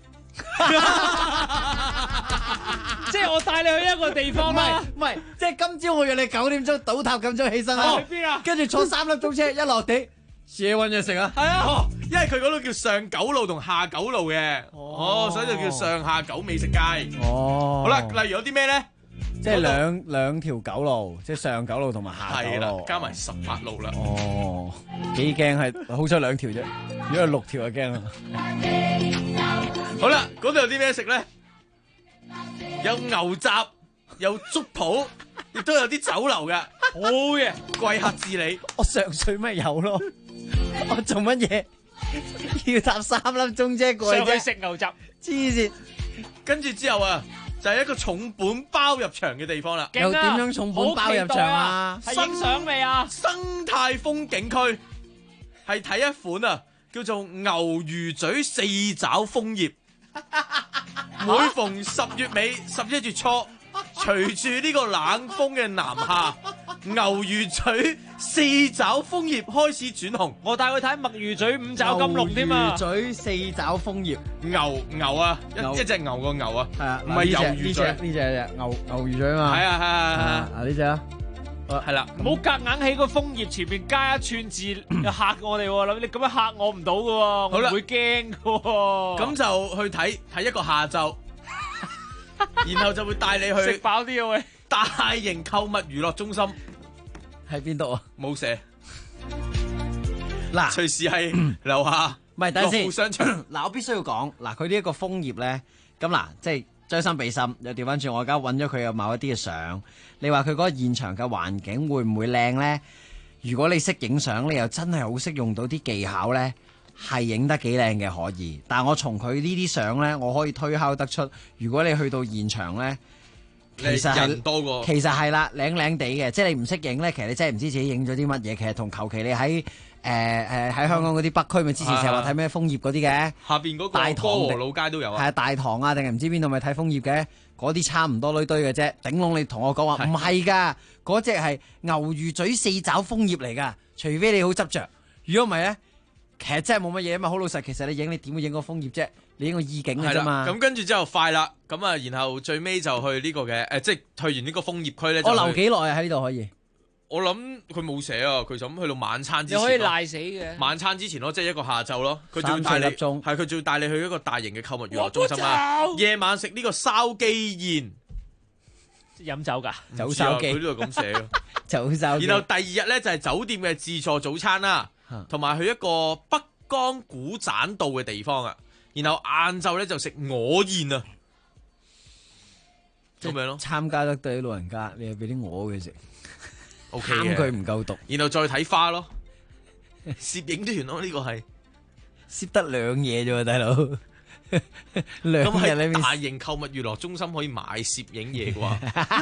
即係我帶你去一個地方啦。 唔係，即係今朝我約你9點鐘倒塔咁早起身啦。 去邊啊？ 跟住坐3粒鐘車，一落地，試揾嘢食啊。 係啊，因為佢嗰度叫上九路同下九路嘅，所以就叫上下九美食街。 哦， 好啦，例如有啲咩咧？ 即係兩條九路，即係上九路同埋下九路， 加埋18路啦。 哦，幾驚係好彩2條啫，如果係6條就驚啦。 好啦，嗰度有啲咩食咧？有牛雜，有粥鋪，亦都有啲酒樓嘅。 好嘅， 貴客治理。 我上水咪有咯，我做乜嘢要搭3粒鐘車過上去食牛雜？ 黐線！ 跟住之後啊。就係一個重本包入場嘅地方啦。 又點樣重本包入場啊？ 係影相未啊？ 生態風景區係睇一款啊，叫做牛魚嘴4爪楓葉。每逢10月尾、11月初，隨住呢個冷風嘅南下，牛魚嘴4爪楓葉開始轉紅。 我帶佢睇墨魚嘴5爪金龍添啊！ 牛魚嘴4爪楓葉， 牛啊，一隻牛個牛啊， 係啊， 唔係魷魚嘴， 呢隻牛魚嘴啊嘛， 係啊啊呢隻啊， 係啦， 唔好夾硬喺個楓葉前面加一串字，又嚇我哋喎，你咁樣嚇我唔到噶喎，我唔會驚噶喎。 咁就去睇一個下晝，然後就會帶你去食飽啲啊喂！ 大型購物娛樂中心喺邊度啊？ 冇寫。 嗱， 隨時係樓下唔係等陣先樂富商場嗱，我必須要講嗱，佢呢一個楓葉咧，咁嗱，即係將心比心，又調翻轉，我而家揾咗佢有某一啲嘅相，你話佢嗰個現場嘅環境會唔會靚咧？如果你識影相，你又真係好識用到啲技巧咧，係影得幾靚嘅可以。但係我從佢呢啲相咧，我可以推敲得出，如果你去到現場咧，其實人多過， 其實係啦，靚靚地嘅，即係你唔識影咧，其實你真係唔知自己影咗啲乜嘢。其實同求其你喺喺香港嗰啲北區咪之前成日話睇咩楓葉嗰啲嘅， 下邊嗰個大歌和堂老街都有啊， 係啊，大堂啊定係唔知邊度咪睇楓葉嘅，嗰啲差唔多堆堆嘅啫。頂籠你同我講話唔係㗎，嗰隻係牛魚嘴四爪楓葉嚟㗎，除非你好執着。如果唔係咧，其實真係冇乜嘢啊嘛。好老實，其實你影你點會影個楓葉啫？你影個意境㗎啫嘛。 咁跟住之後快啦，咁啊，然後最尾就去呢個嘅即係去完呢個楓葉區咧。 我留幾耐啊？喺呢度可以？ 我諗佢冇寫啊，佢就咁去到晚餐之前。 你可以賴死嘅。 晚餐之前咯，即係一個下晝咯。佢仲要帶你，係佢仲要帶你去一個大型嘅購物娛樂中心啊。夜晚食呢個燒雞宴， 飲酒㗎， 酒燒雞。 佢呢度咁寫咯， 酒燒雞。 然後第二日咧就係酒店嘅自助早餐啦，同埋去一個北江古棧道嘅地方啊。然後晏晝咧就食鵝宴啊，咁樣咯。 參加得對老人家，你又俾啲鵝佢食。 O.K. 貪佢唔夠毒， 然後再睇花咯，攝影團咯，呢個係攝得兩嘢啫喎，大佬。兩日裏面大型購物娛樂中心可以買攝影嘢啩？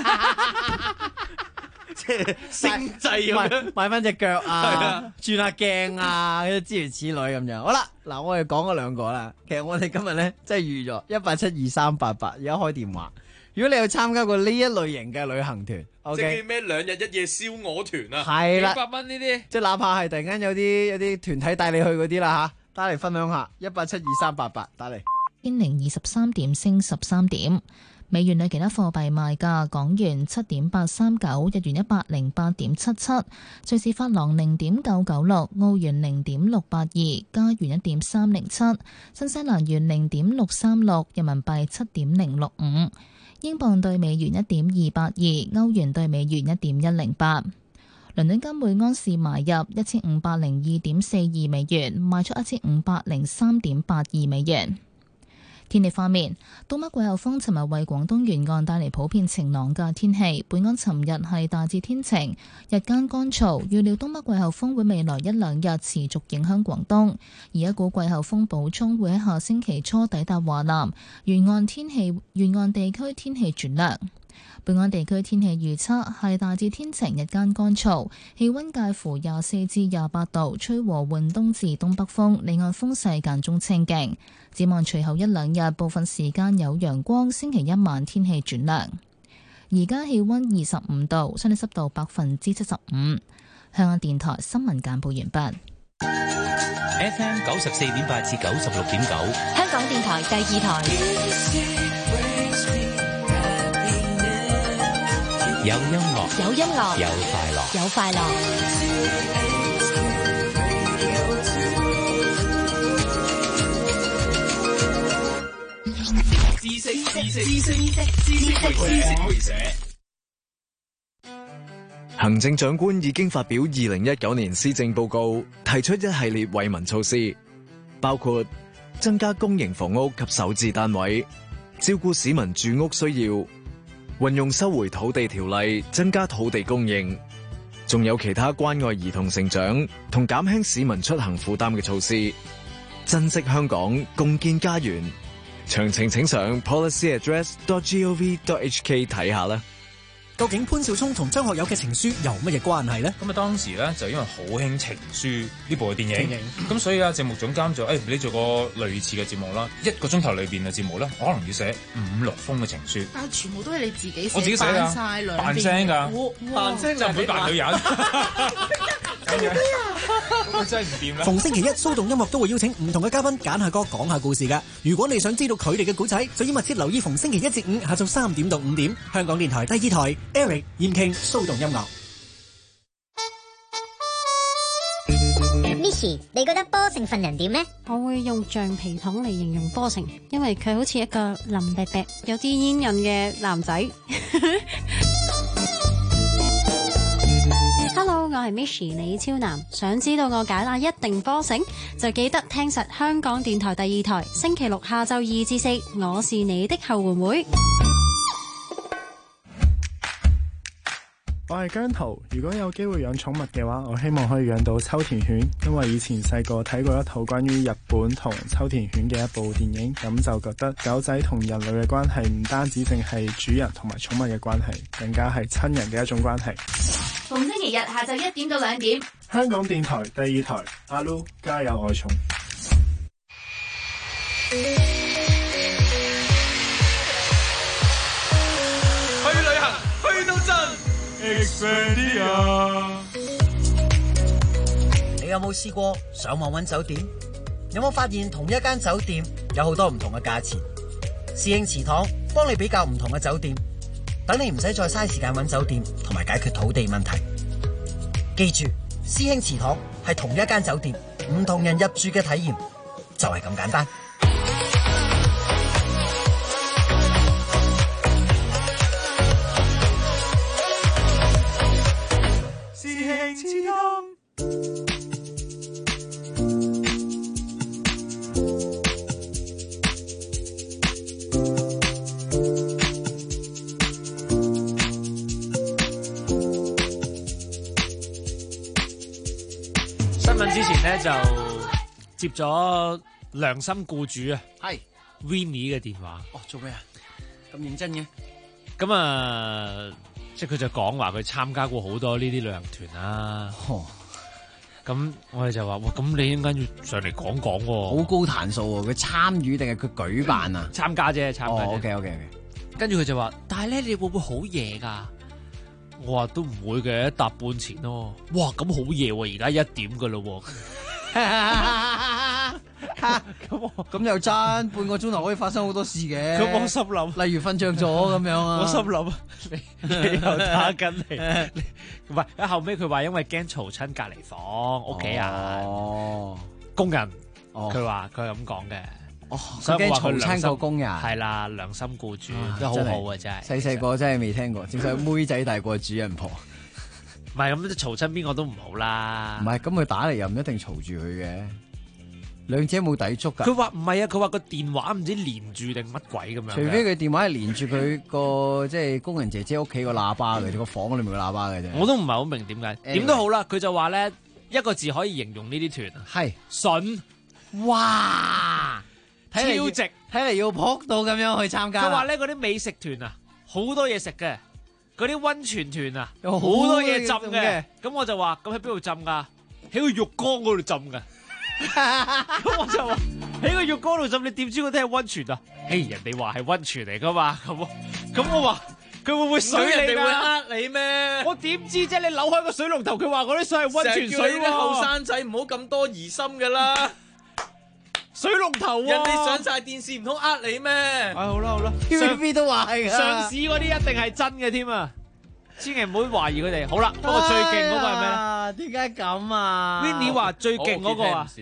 即係星際咁樣買翻隻腳啊，轉下鏡啊，諸如此類咁樣。好啦，嗱，我哋講嗰兩個啦。其實我哋今日咧，即係預咗1872388，而家開電話。如果你有參加過呢一類型嘅旅行團，OK， 即係咩2日1夜燒鵝團啊？ 係啦， 幾百蚊呢啲， 即係哪怕係突然間有啲團體帶你去嗰啲啦吓，打嚟分享下1872388，打嚟。 023點升13點。美元對其他貨幣賣價：港元7.839，日元108.77，瑞士法郎0.996，澳元0.682，加元1.307，新西蘭元0.636，人民幣7.065，英鎊對美元1.282，歐元對美元1.108。倫敦金每安士買入1502.42美元，賣出1503.82美元。天氣方面，東北季候風尋日為廣東沿岸帶嚟普遍晴朗嘅天氣。本港尋日係大致天晴，日間乾燥。預料東北季候風會未來1、2日持續影響廣東，而一股季候風補充會喺下星期初抵達華南，沿岸地區天氣轉涼。本港地區天氣預測係大致天晴，日間乾燥，氣溫介乎24至28度，吹和緩東至東北風，離岸風勢間中清勁。展望隨後1、2日，部分時間有陽光，星期一晚天氣轉涼。而家氣溫25度，相對濕度75%。香港電台新聞簡報完畢。 FM 94.8至96.9， 香港電台第2台。 有音樂， 有音樂， 有快樂， 有快樂。 知識會社。行政長官已經發表2019年施政報告，提出一系列惠民措施，包括增加公營房屋及首置單位，照顧市民住屋需要，運用收回土地條例增加土地供應，仲有其他關愛兒童成長同減輕市民出行負擔嘅措施。珍惜香港，共建家園。詳情請上 policyaddress.gov.hk 睇下啦。 究竟潘紹聰同張學友嘅情書有乜嘢關係呢？ 咁啊，當時咧就因為好興情書呢部電影，咁所以啊，節目總監就你做個類似嘅節目啦，1個鐘頭裏邊嘅節目咧，可能要寫5、6封嘅情書。 但係全部都係你自己寫， 我自己寫㗎，扮聲㗎， 扮聲就唔會扮女人。真係唔掂啦！ 逢星期一，蘇動音樂都會邀請唔同嘅嘉賓揀下歌、講下故事㗎。如果你想知道佢哋嘅故仔，就要密切留意逢星期一至五下晝3點到5點，香港電台第2台 Eric 燕傾蘇動音樂。 Micky， 你覺得波成份人點呢？ 我會用橡皮糖嚟形容波成，因為佢好似一個腍白白、有啲煙韌嘅男仔。Hello，我係 Mishi 李超男。想知道我解答一定波成，就記得聽實香港電台第2台，星期六下晝2至4，我是你的後援會。 我係姜濤，如果有機會養寵物嘅話，我希望可以養到秋田犬，因為以前細個睇過一套關於日本同秋田犬嘅一部電影，咁就覺得狗仔同人類嘅關係唔單止淨係主人同埋寵物嘅關係，更加係親人嘅一種關係。 逢星期日下晝1點到2點， 香港電台第2台，阿 Lu 家有愛寵。 去旅行，去到盡。 你有冇試過上網揾酒店？有冇發現同一間酒店有好多唔同嘅價錢？侍應祠堂幫你比較唔同嘅酒店，等你唔使再嘥時間揾酒店同埋解決土地問題。記住，師兄祠堂係同一間酒店，唔同人入住嘅體驗就係咁簡單。 新聞之前咧就接咗良心僱主啊， 係 Winnie 嘅電話。 哦，做咩啊？咁認真嘅？ 咁啊，即係佢就講話佢參加過好多呢啲旅行團啊。咁我哋就話，哇，咁你應該要上嚟講講喎。 好高彈數喎！佢參與定係佢舉辦啊？ 參加啫，參加啫。 OK。 跟住佢就話，但係咧，你會唔會好夜㗎？我話都唔會嘅，一搭半前咯。哇，咁好夜喎！而家1點㗎咯喎。 咁又爭半個鐘頭可以發生好多事嘅。 咁我心諗， 例如瞓着咗咁樣啊。 我心諗，你又打緊嚟，唔係。後尾佢話因為驚嘈親隔離房屋企人、工人，佢話佢係咁講嘅。 所以驚嘈親個工人。 係啦，良心僱主都好好啊，真係。 細個真係未聽過，正所謂妹仔大過主人婆。 唔係咁，嘈親邊個都唔好啦。 唔係，咁佢打嚟又唔一定嘈住佢嘅。兩者冇抵觸㗎。 佢話唔係啊，佢話個電話唔知連住定乜鬼咁樣。 除非佢電話係連住佢個即係工人姐姐屋企個喇叭嘅，個房裏面個喇叭嘅啫。 我都唔係好明點解。點都好啦，佢就話咧一個字可以形容呢啲團， 係筍。哇！超值， 睇嚟要撲到咁樣去參加。 佢話咧嗰啲美食團啊，好多嘢食嘅；嗰啲溫泉團啊，好多嘢浸嘅。咁我就話：咁喺邊度浸㗎？喺個浴缸嗰度浸㗎。咁我就話：喺個浴缸度浸，你點知嗰啲係溫泉啊？人哋話係溫泉嚟㗎嘛。咁我話佢會唔會水你㗎？ 人哋會呃你咩？ 我點知啫？你扭開個水龍頭，佢話嗰啲水係溫泉水喎。 後生仔唔好咁多疑心㗎啦。 水龍頭人哋上晒電視唔通呃你咩？ 好啦 ，TVB 都話係㗎。 上市嗰啲一定係真嘅添啊！千祈唔好懷疑佢哋。好啦，不過最勁嗰個係咩咧？ 點解咁啊 ？Winnie 話最勁嗰個啊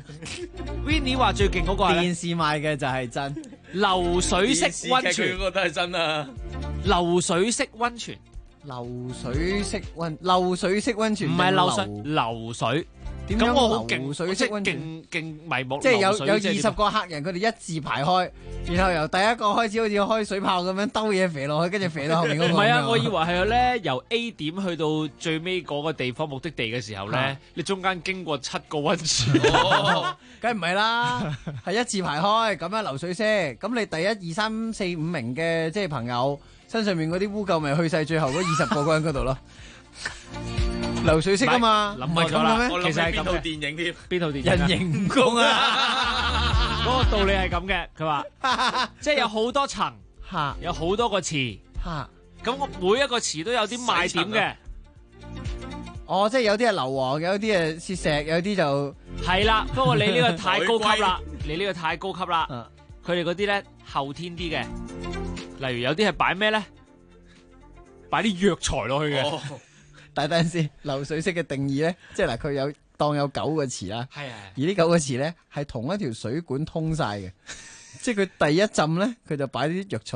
！Winnie 話最勁嗰個電視賣嘅就係真， 流水式溫泉， 嗰個都係真啊！ 流水式溫泉， 流水式溫泉， 唔係流水。咁我好勁， 水式溫泉勁迷目， 即係有20個客人，佢哋一字排開，然後由第一個開始，好似開水炮咁樣兜嘢肥落去，跟住肥到後面嗰個。 唔係啊，我以為係咧由 A 點去到最尾嗰個地方目的地嘅時候咧，你中間經過7個溫泉， 梗係唔係啦，係一字排開咁樣流水式。咁你第1、2、3、4、5名嘅即係朋友身上面嗰啲污垢咪去晒最後嗰20個嗰人嗰度咯。流水式啊嘛， 唔係咁嘅咩？其實係邊套電影添？ 邊套電影？人形蜈蚣啊！嗰個道理係咁嘅，佢話即係有好多層，有好多個池，咁我每一個池都有啲賣點嘅。 哦，即係有啲係硫磺，有啲係硯石，有啲就係啦。不過你呢個太高級啦，你呢個太高級啦。佢哋嗰啲咧後天啲嘅，例如有啲係擺咩咧？擺啲藥材落去嘅。 但等陣先，流水式嘅定義咧，即係嗱，佢有當有9個池啦， 係而呢9個池咧係同一條水管通晒嘅，即係佢第一浸咧，佢就擺啲藥材，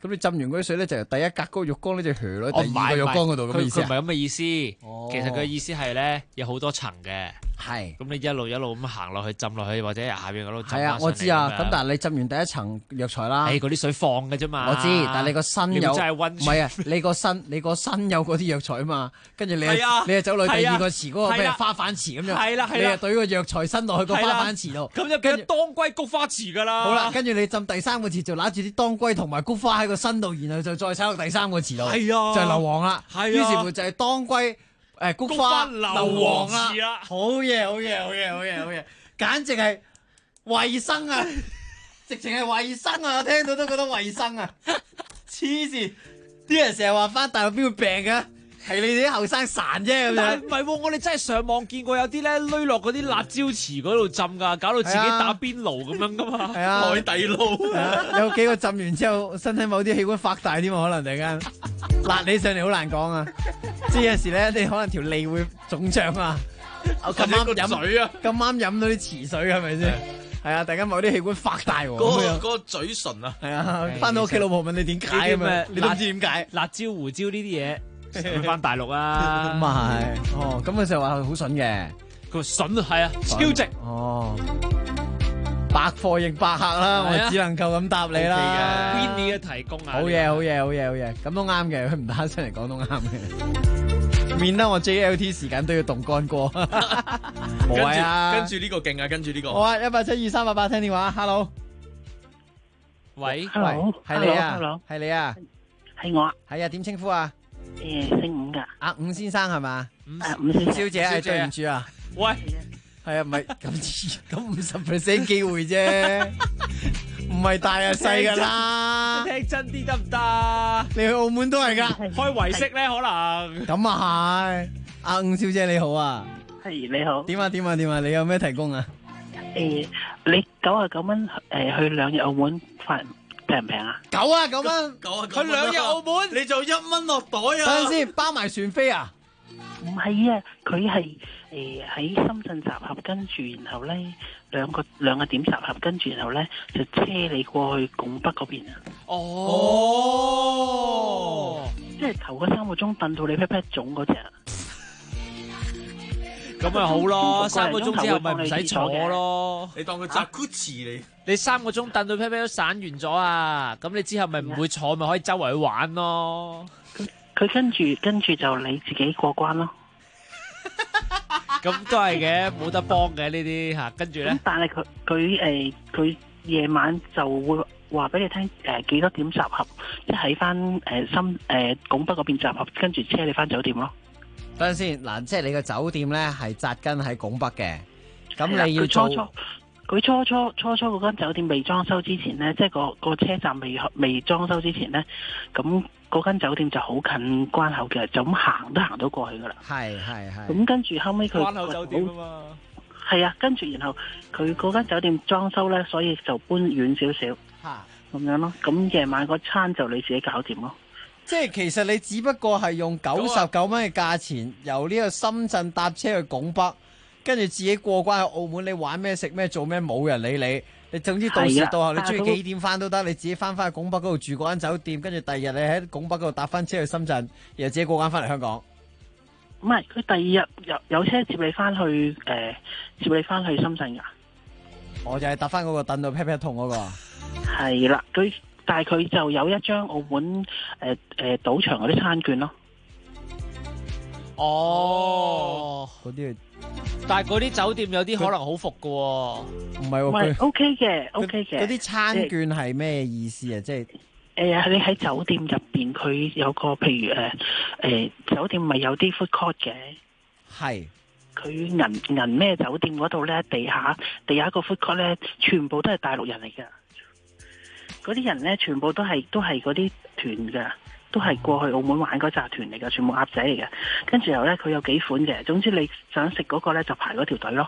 咁你浸完嗰啲水咧，就由第一格嗰個浴缸咧就去落第二個浴缸嗰度咁嘅意思。 佢唔係咁嘅意思，其實佢嘅意思係咧有好多層嘅。 係， 咁你一路咁行落去，浸落去，或者下邊嗰度浸係啊，我知啊。咁但係你浸完第一層藥材啦， 嗰啲水放嘅啫嘛。 我知，但係你個身有， 真係溫。 唔係啊，你個身有嗰啲藥材啊嘛。跟住你又走落去第二個池嗰個，譬如花瓣池咁樣。係啦，你又懟個藥材伸落去個花瓣池度。 咁就變咗當歸菊花池噶啦。 好啦，跟住你浸第三個池就揦住啲當歸同埋菊花喺個身度，然後就再踩落第三個池度。係啊，就係硫磺啦。係啊，於是乎就係當歸。菊花硫磺啦，好嘢，簡直係衛生啊！直情係衛生啊！我聽到都覺得衛生啊！黐線，啲人成日話返大陸邊會病㗎？係你哋啲後生孱啫咁樣。 但係唔係喎，我哋真係上網見過有啲咧攆落嗰啲辣椒池嗰度浸㗎，搞到自己打邊爐咁樣㗎嘛。係啊，海底撈。 有幾個浸完之後，身體某啲器官發大添啊，可能突然間辣起上嚟好難講啊！即係有時咧，你可能條脷會腫脹啊！咁啱飲到啲池水係咪先？係啊，突然間某啲器官發大喎。 嗰個嘴唇啊， 係啊，翻到屋企老婆問你點解咁啊？你都唔知點解？ 辣椒、胡椒呢啲嘢。翻大陸啊， 咁啊係，哦，咁佢就話好筍嘅， 佢筍係啊，超值， 哦，百貨應百客啦，我只能夠咁答你啦。 Winnie 嘅提供啊， 好嘢，咁都啱嘅，佢唔打出嚟講都啱嘅，免得我 JLT 時間都要動乾過，冇謂啊。 跟住呢個勁啊，跟住呢個。 好啊，172-388聽電話 ，Hello， 喂， 係你啊，係你啊， 係我啊， 係啊，點稱呼啊？ 姓伍噶， 阿伍先生係嘛？ 伍先生小姐，對唔住啊， 喂， 係啊，唔係咁50% 機會啫，唔係大啊細噶啦， 聽真啲得唔得？ 你去澳門都係噶， 開圍式咧可能。 咁啊係，阿伍小姐你好啊， 係你好。 點啊？你有咩提供啊？ 你99蚊去2日澳門翻。平唔平啊 ？9蚊， 佢2日澳門，你就1蚊落袋啊！ 等陣先，包埋船飛啊？ 唔係啊，佢係喺深圳集合，跟住然後咧兩個點集合，跟住然後咧就車你過去拱北嗰邊啊！ 哦， 即係頭嗰3個鐘燉到你 pat pat 腫嗰隻。 咁咪好咯，3個鐘之後咪唔使坐咯。 你當佢扎 Gucci 你3個鐘燉到 pat pat 都散完咗啊！咁你之後咪唔會坐，咪可以周圍去玩咯。 佢跟住就你自己過關咯。 咁都係嘅，冇得幫嘅呢啲嚇。跟住咧， 但係佢夜晚就會話俾你聽幾多點集合，即係喺翻拱北嗰邊集合，跟住車你翻酒店咯。 等陣先，嗱，即係你個酒店咧係紮根喺拱北嘅，咁你要做。 佢初初嗰間酒店未裝修之前咧，即係個車站未裝修之前咧，咁嗰間酒店就好近關口嘅，就咁行都行到過去噶啦。 係。 咁跟住後尾佢關口酒店啊嘛。 係啊，跟住然後佢嗰間酒店裝修咧，所以就搬遠少少。咁樣咯，咁夜晚嗰餐就你自己搞掂咯。 即係其實你只不過係用99蚊嘅價錢，由呢個深圳搭車去拱北，跟住自己過關去澳門，你玩咩食咩做咩冇人理你。你總之到時到候你中意幾點翻都得，你自己翻去拱北嗰度住嗰間酒店，跟住第二日你喺拱北嗰度搭翻車去深圳，然後自己過關翻嚟香港。 唔係，佢第二日有車接你翻去深圳噶。 我就係搭翻嗰個凳到 pat pat 痛嗰個。 係啦，但係佢就有一張澳門賭場嗰啲餐券咯。 哦， 嗰啲， 但係嗰啲酒店有啲可能好伏噶喎。 唔係喎，佢 OK 嘅。 嗰啲餐券係咩意思啊？即係你喺酒店入邊，佢有個譬如酒店咪有啲 food court 嘅。 係。 佢銀咩酒店嗰度咧，地下個 food court 咧，全部都係大陸人嚟噶。嗰啲人咧，全部都係嗰啲團噶，都係過去澳門玩嗰紮團嚟噶，全部鴨仔嚟嘅。跟住又咧，佢有幾款嘅，總之你想食嗰個咧，就排嗰條隊咯。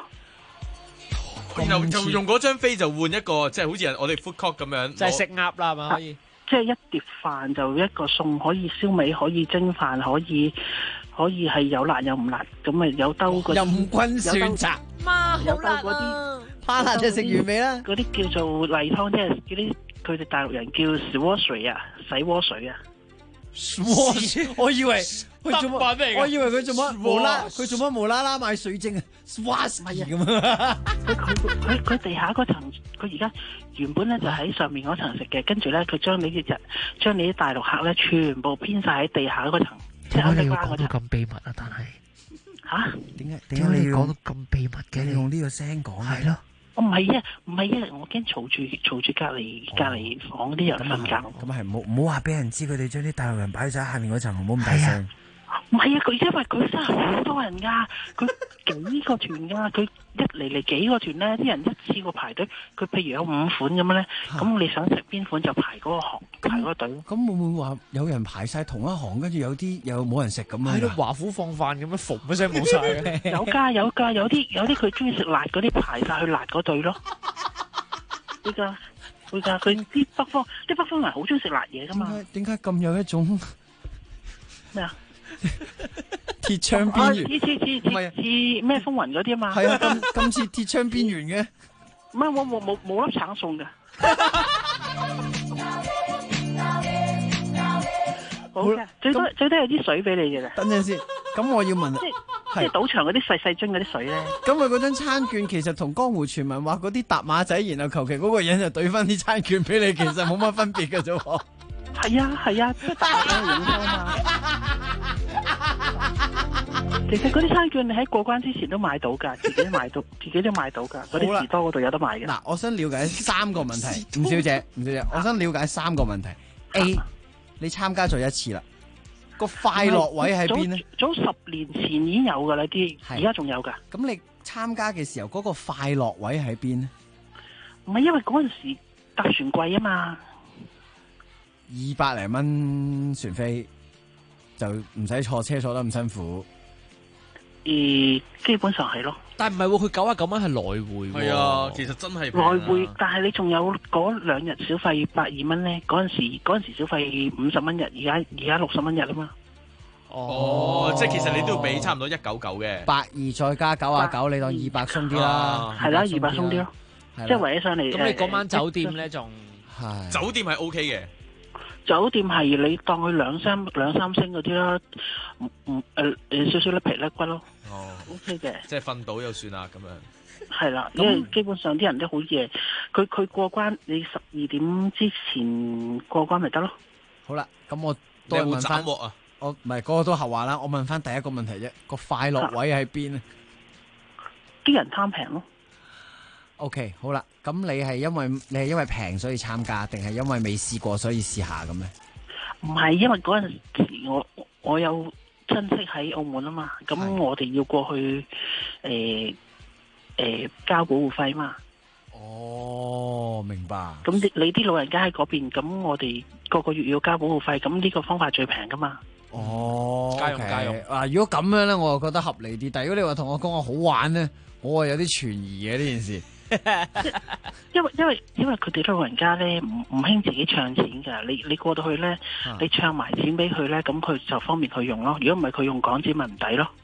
就用嗰張飛就換一個，即係好似我哋 food court 咁樣， 就係食鴨啦，係嘛？可以， 即係一碟飯就一個餸，可以燒味，可以蒸飯，可以係有辣有唔辣，咁咪有兜嗰啲任君選擇。 媽，好辣啊！ 怕辣就食魚味啦。 嗰啲叫做例湯，即係嗰啲佢哋大陸人叫洗鍋水啊，洗鍋水啊。 我以為佢做乜乜？我以為佢做乜無啦啦買水晶啊 ？Swash 咁啊！ 佢地下嗰層，佢而家原本咧就喺上面嗰層食嘅，跟住咧佢將你啲大陸客咧全部編晒喺地下嗰層，即係你要講到咁秘密啊？但係嚇點解你講到咁秘密嘅？ 你用呢個聲講係咯。 我唔係啊，我驚嘈住隔離房嗰啲人瞓覺。 咁係唔好話俾人知，佢哋將啲大陸人擺喺下面嗰層，唔好咁大聲。 唔係啊，因為佢真係好多人㗎，佢幾個團㗎，佢一嚟幾個團咧，啲人一次過排隊。佢譬如有5款咁樣咧，咁你想食邊款就排嗰個行，排嗰個隊。 咁會唔會話有人排晒同一行，跟住有啲又冇人食咁啊？ 喺度華府放飯咁樣，馴一聲冇晒嘅。 有㗎，有啲佢中意食辣嗰啲排晒去辣嗰隊咯。會㗎，佢啲北方人好中意食辣嘢㗎嘛。 點解咁有一種咩啊？ 鐵窗邊緣， 似咩風雲嗰啲啊嘛。 係啊，咁似鐵窗邊緣嘅。 唔係我冇粒橙送㗎。好嘅，最多有啲水俾你嘅啦。 等陣先，咁我要問， 即係賭場嗰啲細樽嗰啲水咧。 咁佢嗰張餐券其實同江湖傳聞話嗰啲搭馬仔，然後求其嗰個人就兌翻啲餐券俾你，其實冇乜分別嘅啫喎。 係啊，即係搭馬仔影相嘛。其實嗰啲餐券你喺過關之前都買到㗎，自己都買到㗎。嗰啲士多嗰度有得買嘅。 嗱，我想了解3個問題，吳小姐，我想了解3個問題。A， 你參加咗一次啦，個快樂位喺邊呢？ 早10年前已經有㗎啦，啲而家仲有㗎。 咁你參加嘅時候，嗰個快樂位喺邊呢？ 唔係因為嗰陣時搭船貴啊嘛 ，200零蚊船飛就唔使坐車坐得咁辛苦。 基本上係咯， 但係唔係喎，佢99蚊係來回喎。 係啊，其實真係來回，但係你仲有嗰2日小費120蚊咧。嗰陣時小費50蚊日，而家60蚊日啊嘛。 哦，即係其實你都要俾差唔多199嘅 ，120再加99，你當200鬆啲啦。 係啦，200鬆啲咯，即係圍起上嚟。 咁你嗰晚酒店咧仲係酒店係 OK 嘅。 酒店係你當佢2、3星嗰啲啦，少少甩皮甩骨咯。 哦 ，OK 嘅， 即係瞓到就算啦咁樣。 係啦，因為基本上啲人都好夜，佢過關你12點之前過關咪得咯。 好啦，咁我都問翻，我唔係嗰個都後話啦，我問翻第一個問題啫，個快樂位喺邊咧？ 啲人貪平咯。 OK， 好啦，咁你係因為平所以參加，定係因為未試過所以試下咁咧？ 唔係，因為嗰陣時我有親戚喺澳門啊嘛，咁我哋要過去交保護費嘛。 哦，明白。 咁你啲老人家喺嗰邊，咁我哋個月要交保護費，咁呢個方法最平噶嘛。 哦， 家用。 嗱，如果咁樣咧，我就覺得合理啲。但係如果你話同我講我好玩咧，我係有啲存疑嘅呢件事。 因為佢哋老人家咧唔興自己唱錢噶，你過到去咧，你唱埋錢俾佢咧，咁佢就方便佢用咯。如果唔係佢用港紙咪唔抵咯。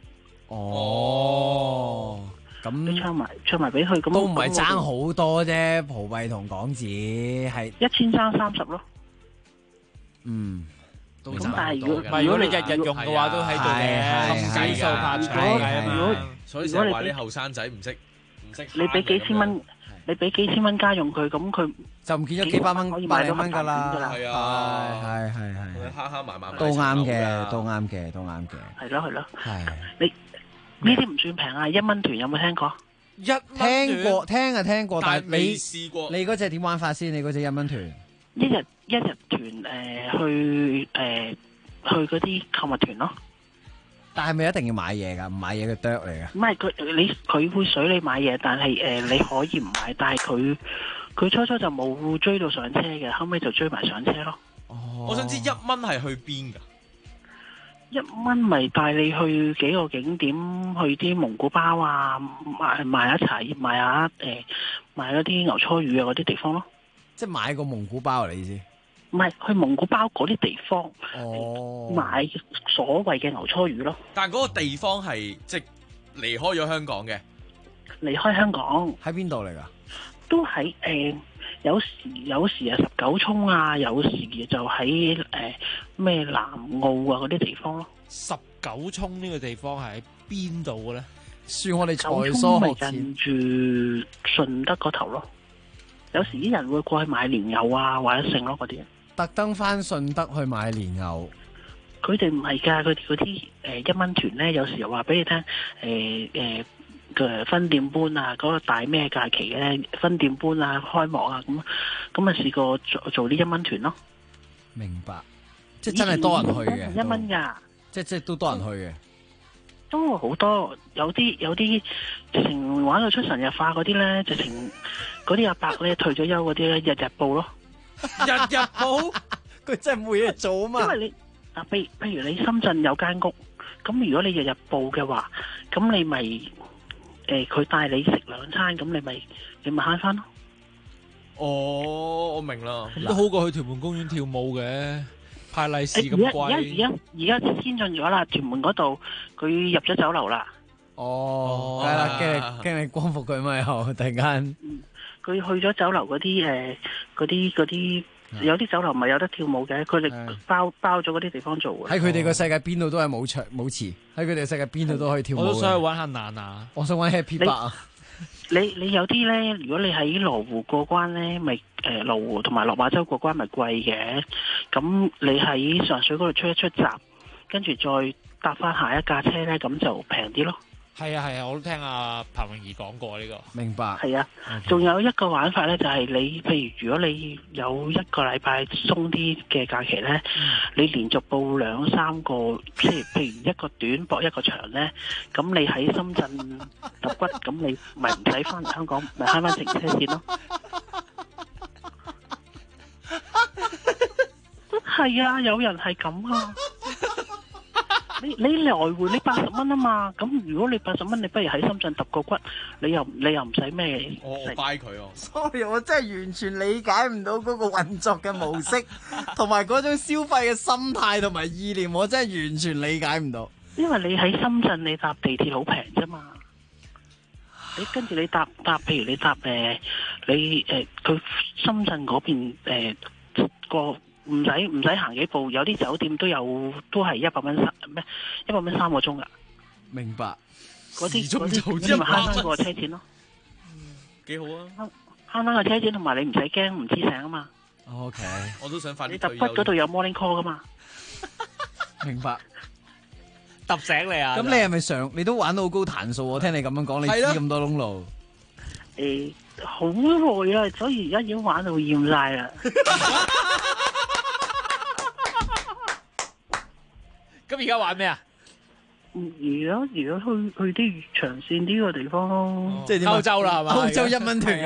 哦，咁你唱埋俾佢，咁都唔係爭好多啫，葡幣同港紙係 1000爭30咯。 嗯， 咁但係如果你日日用嘅話，都喺度嘅，計數拍場計啊嘛。 所以成日話啲後生仔唔識。 你俾幾千蚊家用佢，咁佢就唔見咗幾百蚊、100零蚊噶啦。 係啊， 係慳慳埋埋都啱嘅，都啱嘅。 係咯。 係你呢啲唔算平啊！1蚊團有冇聽過？1 蚊聽過，但係未試過。 你嗰隻點玩法先？你嗰隻1蚊團？ 一日團去嗰啲購物團咯。 但係咪一定要買嘢噶？唔買嘢嘅啄嚟噶。 唔係佢會水你買嘢，但係你可以唔買，但係佢初就冇追到上車嘅，後尾就追埋上車咯。 哦， 我想知1蚊係去邊噶 ？1蚊咪帶你去幾個景點，去啲蒙古包啊，買下茶葉，買嗰啲牛初乳啊嗰啲地方咯。 即係買個蒙古包嚟意思？ 唔係去蒙古包嗰啲地方， 哦， 買所謂嘅牛初乳咯。 但係嗰個地方係即係離開咗香港嘅。 離開香港喺邊度嚟㗎？ 都喺有時啊19涌啊，有時就喺咩南澳啊嗰啲地方咯。 19涌呢個地方係喺邊度嘅咧？ 算我哋才 9 疏涌咪學淺近住順德嗰頭咯。有時啲人會過去買蓮藕啊，或者剩咯嗰啲。 特登翻順德去買蓮藕。 佢哋唔係㗎，佢哋嗰啲1蚊團咧，有時又話俾你聽嘅分店搬啊，嗰個大咩假期咧，分店搬啊，開幕啊，咁啊試過做啲1蚊團咯。 明白，即係真係多人去嘅。 1蚊㗎， 即係都多人去嘅。 都好多，有啲直情玩到出神入化嗰啲咧，直情嗰啲阿伯咧退咗休嗰啲咧，日日報咯。 日日報， 佢真係冇嘢做啊嘛。 因為你譬如你深圳有間屋，咁如果你日日報嘅話，咁你咪佢帶你食2餐，咁你咪慳翻咯。 哦，我明啦， 都好過去屯門公園跳舞嘅，派利是咁貴。 而家先進咗啦，屯門嗰度佢入咗酒樓啦。 哦，係啦，驚你光復佢咪又突然間。 佢去咗酒樓嗰啲嗰啲。有啲酒樓咪有得跳舞嘅，佢哋包咗嗰啲地方做嘅。 喺佢哋個世界邊度都係舞池，喺佢哋世界邊度都可以跳舞。 我都想去玩下娜娜， 我想玩 Happy Bar 啊！ 你有啲咧，如果你喺羅湖過關咧，咪羅湖同埋落馬洲過關咪貴嘅。咁你喺上水嗰度出一出閘，跟住再搭翻下一架車咧，咁就平啲咯。 係啊，我都聽阿彭詠儀講過呢個。 明白。 係啊，仲有一個玩法咧，就係你譬如如果你有1個禮拜鬆啲嘅假期咧，你連續報2-3個，即係譬如一個短搏一個長咧，咁你喺深圳揼骨，咁你咪唔使翻嚟香港，咪慳翻乘車錢咯。係啊，有人係咁啊。你來回你80蚊啊嘛，咁如果你80蚊，你不如喺深圳揼個骨，你又唔使咩？ 我拜佢哦。 Sorry， 我真係完全理解唔到嗰個運作嘅模式，同埋嗰種消費嘅心態同埋意念，我真係完全理解唔到。 因為你喺深圳你搭地鐵好平啫嘛，你跟住你搭，譬如你搭佢深圳嗰邊個。唔使行幾步，有啲酒店都係100蚊100蚊3個鐘噶。 明白。 嗰啲咪慳翻個車錢咯。 幾好啊！ 慳翻個車錢，同埋你唔使驚唔知醒啊嘛。 OK， 我都想快啲。 你揼骨嗰度有 morning call 噶嘛？ 明白。 揼醒你啊！ 咁你係咪你都玩到好高彈數？我聽你咁樣講，你知咁多窿路。 好耐啦，所以而家已經玩到厭晒啦。 咁而家玩咩啊？ 而家去啲長線啲嘅地方咯， 即係歐洲啦，係嘛？歐洲1蚊團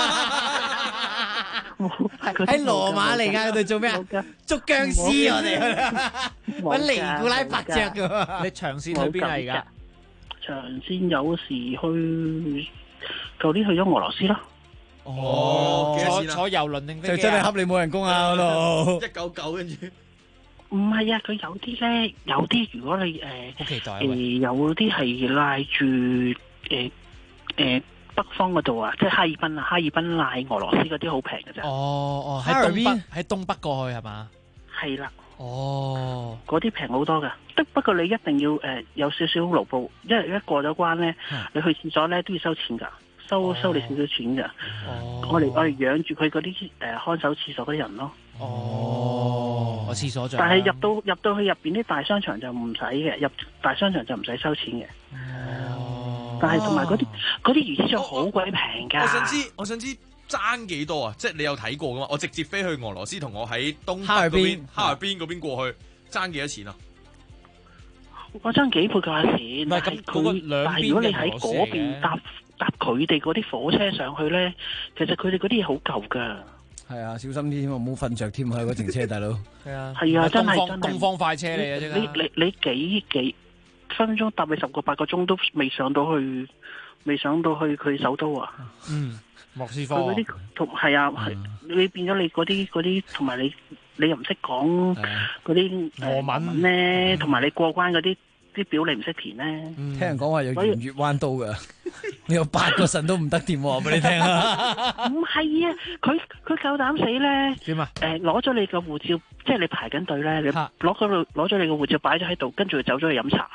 喺羅馬尼亞嗰度做咩啊？捉僵屍我哋，搵尼古拉伯爵㗎。 你長線去邊啊？而家長線有時去，舊年去咗俄羅斯咯。 哦， 坐遊輪定飛機啊？ 就真係恰你冇人工啊！嗰度 199跟住。 唔係啊，佢有啲咧，有啲如果你好期待有啲係賴住北方嗰度啊，即係哈爾濱賴俄羅斯嗰啲好平嘅啫。 哦，喺東北過去係嘛？ 係啦。 哦， 嗰啲平好多噶，不過你一定要有少少勞保，因為一過咗關咧，你去廁所咧都要收錢噶，收你少少錢噶。我哋養住佢嗰啲看守廁所嗰啲人咯。 我廁所但係入到去入邊啲大商場就唔使嘅，入大商場就唔使收錢嘅。但係同埋嗰啲魚翅醬好鬼平噶。 我想知爭幾多啊？即係你有睇過噶嘛？我直接飛去俄羅斯，同我喺東北嗰邊哈爾濱嗰邊過去，爭幾多錢啊？ 我爭幾倍價錢。 但係如果你喺嗰邊搭佢哋嗰啲火車上去咧，其實佢哋嗰啲嘢好舊噶。 係啊，小心啲添啊，唔好瞓着添喺嗰程車，大佬。 係啊， 真係東方快車嚟嘅啫。 你幾分鐘搭你10個8個鐘都未上到去佢首都啊。 莫斯科。 佢嗰啲係啊，你變咗你嗰啲，同埋你又唔識講嗰啲俄文咧，同埋你過關嗰啲表你唔識填咧。 聽人講話有圓月彎刀噶。 你有8個腎都唔得掂喎，俾你聽啊！ 唔係啊，佢夠膽死咧。 點啊？ 攞咗你個護照，即係你排緊隊咧，你攞咗你個護照擺咗喺度，跟住走咗去飲茶。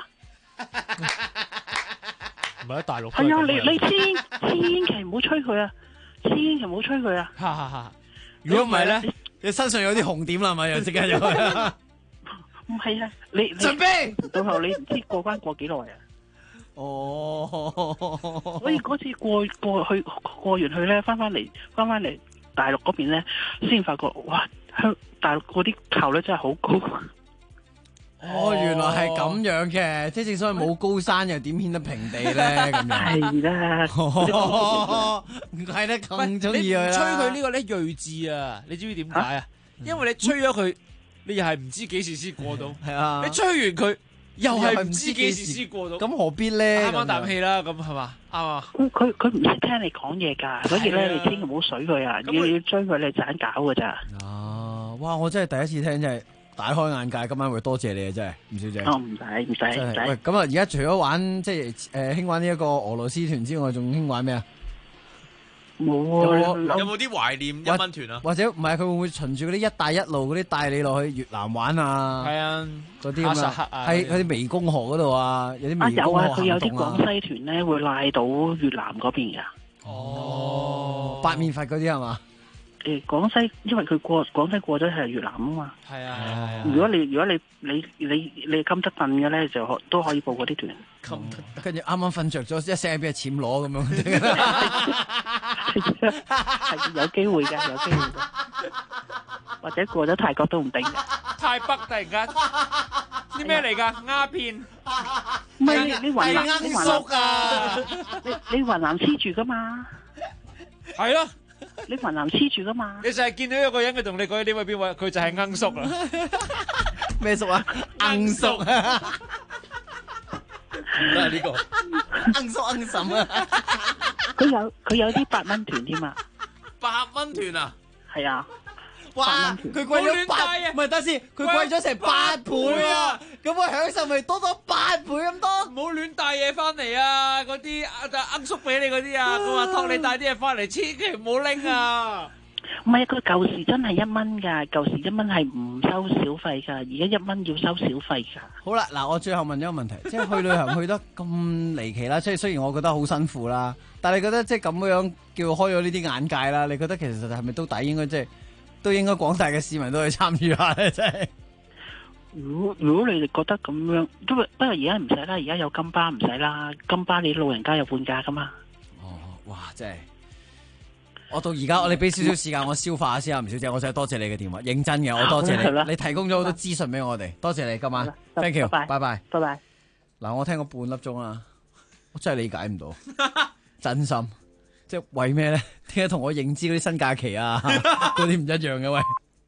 唔係喺大陸。 係啊，你千祈唔好吹佢啊！千祈唔好吹佢啊！ 如果唔係咧，你身上有啲紅點啦，係咪又即刻有？ 唔係啊，你準備到後你唔知過關過幾耐啊？ 哦， 所以嗰次過完去咧，翻翻嚟大陸嗰邊咧，先發覺哇，大陸嗰啲效率真係好高。 哦，原來係咁樣嘅，即係正所謂冇高山又點顯得平地咧？咁樣係啦， 唔怪得咁中意佢啦。 你唔吹佢呢個咧睿智啊？你知唔知點解啊？因為你吹咗佢，你又係唔知幾時先過到。係啊，你吹完佢又係唔知幾時先過到。 咁何必咧？ 啱啖氣啦，咁係嘛？啱啊。 佢唔識聽你講嘢㗎，所以咧你千祈唔好水佢啊！要追佢你盞搞㗎咋。 哦，哇！我真係第一次聽，真係大開眼界。今晚會多謝你啊，真係吳小姐。 哦，唔使。 喂，咁啊，而家除咗玩即係興玩呢一個俄羅斯團之外，仲興玩咩啊？ 冇啊！ 有冇啲懷念1蚊團啊？ 或者唔係佢會唔會循住嗰啲一帶一路嗰啲帶你落去越南玩啊？ 係啊， 嗰啲咁啊，喺啲湄公河嗰度啊，有啲湄公河行動啊。 佢有啲廣西團咧會賴到越南嗰邊㗎。 哦，八面佛嗰啲係嘛？ 廣西，因為佢廣西過咗係越南啊嘛。 係啊。 如果你金德頓嘅咧，就都可以報嗰啲團。 跟住啱啱瞓着咗，一醒起俾人錢攞咁樣。 係有機會㗎，有機會㗎。或者過咗泰國都唔定嘅。 泰北突然間啲咩嚟㗎？鴉片。 唔係你雲南你雲南黐住㗎嘛？ 係咯。 你雲南黐住噶嘛？ 你就係見到有個人佢同你講呢位邊位，佢就係罌叔啦。 咩叔啊？罌叔啊！唔得呢個罌叔罌嬸啊！ 佢有啲8蚊團添啊 ！8蚊團啊！ 係啊！ 哇！佢貴咗8，唔係等先，佢貴咗成8倍啊！咁我享受咪多咗8倍咁多？ 唔好亂帶嘢翻嚟啊！嗰啲罌叔俾你嗰啲啊，佢話託你帶啲嘢翻嚟，千祈唔好拎啊！ 唔係，佢舊時真係1蚊㗎，舊時1蚊係唔收小費㗎，而家1蚊要收小費㗎。 好啦，嗱，我最後問咗個問題，即係去旅行去得咁離奇啦，即係雖然我覺得好辛苦啦，但係你覺得即係咁樣叫開咗呢啲眼界啦，你覺得其實係咪都抵？應該即係都應該廣大嘅市民都去參與下咧，真係。 如果你哋覺得咁樣，不過而家唔使啦，而家有金巴唔使啦，金巴你老人家有半價噶嘛。 哦，哇，真係。我到而家，你俾少少時間我消化下先啊，吳小姐，我想多謝你嘅電話，認真嘅，我多謝你，你提供咗好多資訊俾我哋，多謝你今晚 ，thank you，拜拜， 拜拜。 嗱，我聽過半粒鐘啦，我真係理解唔到，真心，即係為咩咧？點解同我認知嗰啲新假期啊，嗰啲唔一樣嘅喂？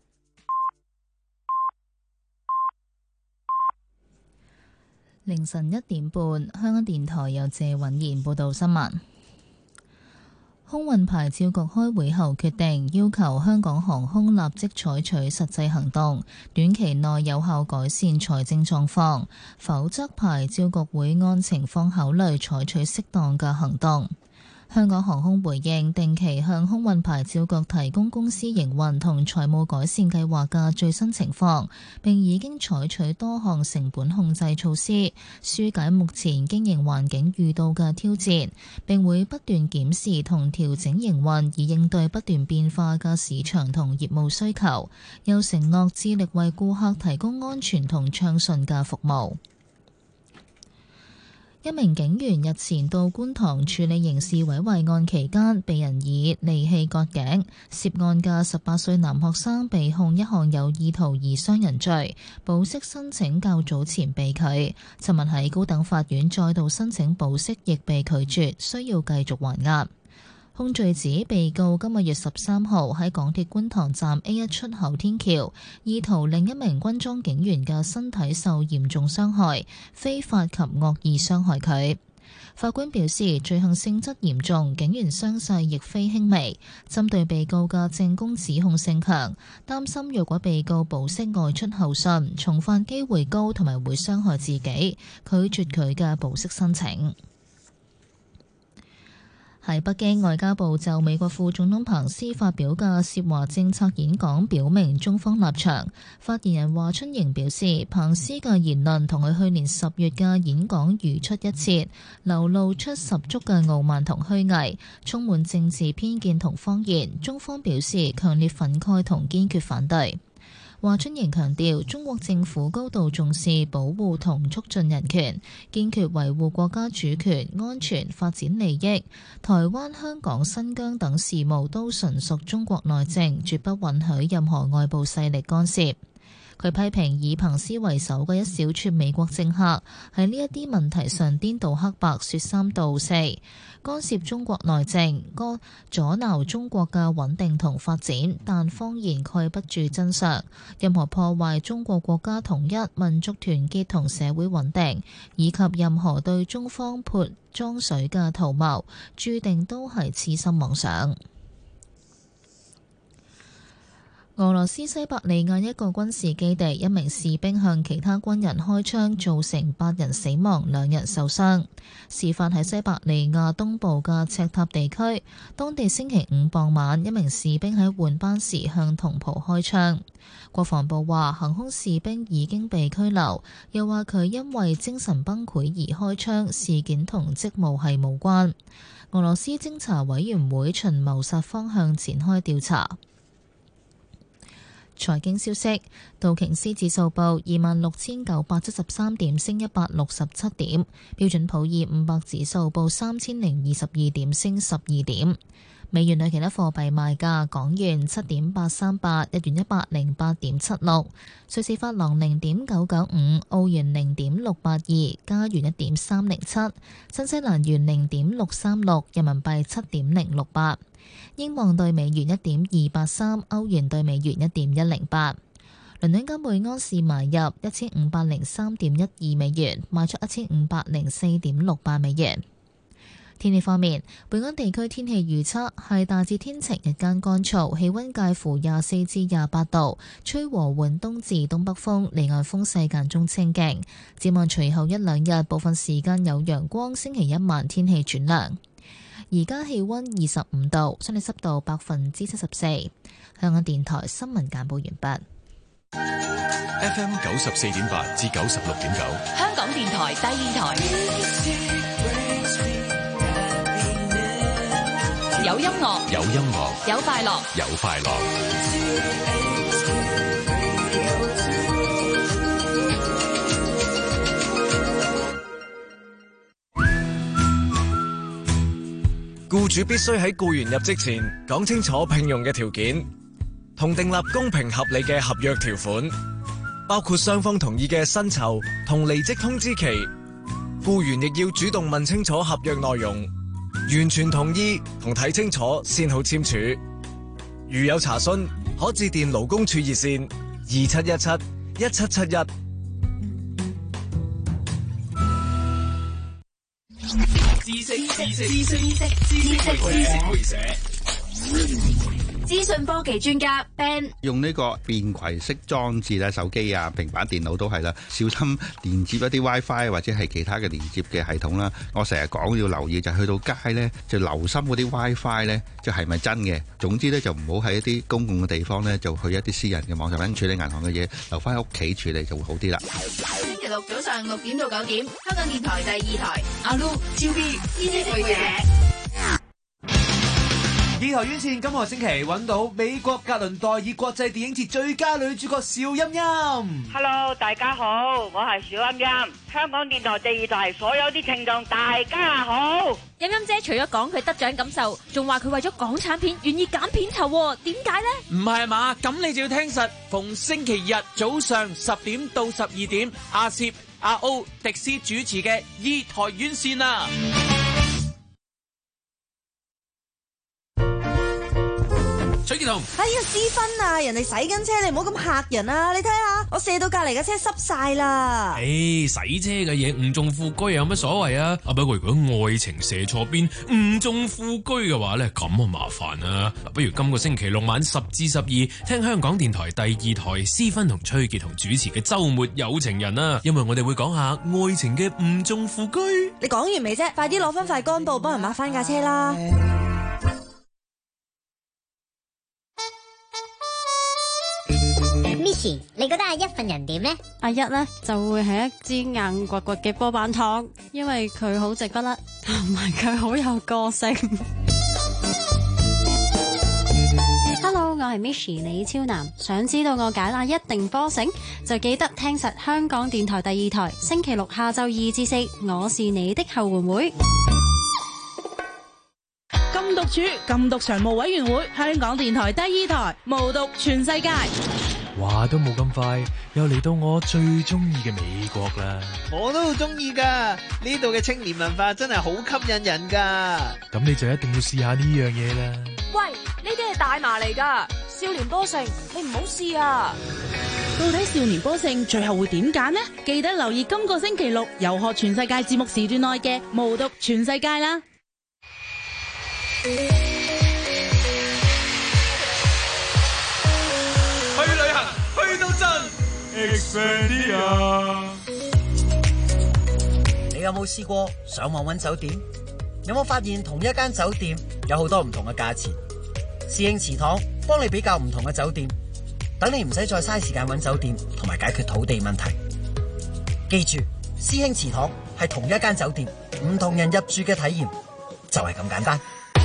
凌晨1點半，香港電台由謝允賢報道新聞。空運牌照局開會後決定，要求香港航空立即採取實際行動，短期內有效改善財政狀況，否則牌照局會按情況考慮採取適當嘅行動。香港航空回應，定期向空運牌照局提供公司營運同財務改善計劃嘅最新情況，並已經採取多項成本控制措施，紓解目前經營環境遇到嘅挑戰，並會不斷檢視同調整營運，以應對不斷變化嘅市場同業務需求。又承諾致力為顧客提供安全同暢順嘅服務。一名警員日前到觀塘處理刑事毀壞案期間，被人以利器割頸，涉案嘅18歲男學生被控一項有意圖而傷人罪，保釋申請較早前被拒，尋日喺高等法院再度申請保釋，亦被拒絕，需要繼續還押。控罪指被告今個月13號喺港鐵觀塘站 A1 出口天橋，意圖令一名軍裝警員嘅身體受嚴重傷害，非法及惡意傷害佢。法官表示，罪行性質嚴重，警員傷勢亦非輕微。針對被告嘅證供指控性強，擔心若果被告保釋外出候訊，重犯機會高同埋會傷害自己，拒絕佢嘅保釋申請。 喺北京，外交部就美國副總統彭斯發表嘅涉華政策演講表明中方立場。發言人華春瑩表示，彭斯嘅言論同佢去年10月嘅演講如出一轍，流露出十足嘅傲慢同虛偽，充滿政治偏見同謊言。中方表示強烈憤慨同堅決反對。華春瑩強調，中國政府高度重視保護同促進人權，堅決維護國家主權、安全、發展利益。台灣、香港、新疆等事務都純屬中國內政，絕不允許任何外部勢力干涉。佢批評以彭斯為首嘅一小撮美國政客喺呢一啲問題上顛倒黑白、說三道四，干涉中國內政，阻撓中國嘅穩定同發展，但謊言蓋不住真相。任何破壞中國國家統一、民族團結同社會穩定，以及任何對中方潑髒水嘅圖謀，注定都係痴心妄想。俄羅斯西伯利亞一個軍事基地，一名士兵向其他軍人開槍，造成8人死亡、2人受傷。事發喺西伯利亞東部嘅赤塔地區，當地星期五傍晚，一名士兵喺換班時向同袍開槍。國防部話，行兇士兵已經被拘留，又話佢因為精神崩潰而開槍，事件同職務係無關。俄羅斯偵查委員會循謀殺方向展開調查。財經消息，道瓊斯指數報26,973點，升167點；標準普爾500指數報3022點，升12點。美元對其他貨幣賣價：港元7.838，日元108.76，瑞士法郎0.995，澳元0.682，加元1.307，新西蘭元0.636，人民幣7.068。英鎊對美元1.283，歐元對美元1.108。倫敦金每安士買入1503.12美元，賣出1504.68美元。天氣方面，本港地區天氣預測係大致天晴，日間乾燥，氣溫介乎24至28度，吹和緩東至東北風，離岸風勢間中清勁。展望隨後一兩日，部分時間有陽光，星期一晚天氣轉涼。而家氣溫25度，相對濕度74%。香港電台新聞簡報完畢。 FM 94.8至96.9， 香港電台第二台。有音樂， 有音樂， 有快樂， 有快樂。 僱主必須喺僱員入職前講清楚聘用嘅條件，同訂立公平合理嘅合約條款，包括雙方同意嘅薪酬同離職通知期。僱員亦要主動問清楚合約內容，完全同意同睇清楚先好簽署。如有查詢，可致電勞工處熱線2717-1771。 知識會社。資訊科技專家 Ben 用呢個便攜式裝置咧，手機啊、平板電腦都係啦，小心連接一啲 WiFi 或者係其他嘅連接嘅系統啦。我成日講要留意就係去到街咧，就留心嗰啲 WiFi 咧，就係咪真嘅。總之咧就唔好喺一啲公共嘅地方咧，就去一啲私人嘅網站處理銀行嘅嘢，留翻喺屋企處理就會好啲啦。 星期六早上6點到9點，香港電台第2台，阿 Lu、超 B、知識會社。 二台院線今個星期揾到美國格倫代爾國際電影節最佳女主角邵音音。 Hello， 大家好，我係邵音音，香港電台第2台所有啲聽眾大家好。 音音姐除咗講佢得獎感受，仲話佢為咗港產片願意減片酬，點解呢？ 唔係嘛？咁你就要聽實，逢星期日早上10點到12點，阿攝、阿 O、迪斯主持嘅二台院線啊！ 崔建彤， 哎呀，私分啊！人哋洗緊車，你唔好咁嚇人啊！你睇下， 我射到隔離嘅車濕晒啦。 洗車嘅嘢誤中副車有乜所謂啊？不過如果愛情射錯邊誤中副車嘅話咧，咁啊麻煩啦。不如今個星期六晚10至12，聽香港電台第2台施芬同崔傑同主持嘅週末有情人啊！因為我哋會講下愛情嘅誤中副車。 你講完未啫？快啲攞翻塊乾布幫人抹翻架車啦 ！Miss， 你覺得阿一份人點呢？ 阿一呢就會係一支硬掘掘嘅波板糖，因為佢好直不甩，同埋佢好有個性。Hello， 我係 Miss 李超男，想知道我解答一定波繩，就記得聽實香港電台第2台，星期六下晝2至4，我是你的後援會。 禁毒處禁毒常務委員會，香港電台第2台，無毒全世界。 話都冇咁快，又嚟到我最中意嘅美國啦！ 我都好中意噶，呢度嘅青年文化真係好吸引人噶。 咁你就一定要試下呢樣嘢啦！ 喂，呢啲係大麻嚟噶，少年波城，你唔好試啊！ 到底少年波城最後會點揀呢？記得留意今個星期六遊學全世界節目時段內嘅無毒全世界啦！ 去旅行，去到盡 Expedia。你有冇試過上網揾酒店？有冇發現同一間酒店有好多唔同嘅價錢？侍應祠堂幫你比較唔同嘅酒店，等你唔使再嘥時間揾酒店同埋解決土地問題。記住，師兄祠堂係同一間酒店，唔同人入住嘅體驗就係咁簡單。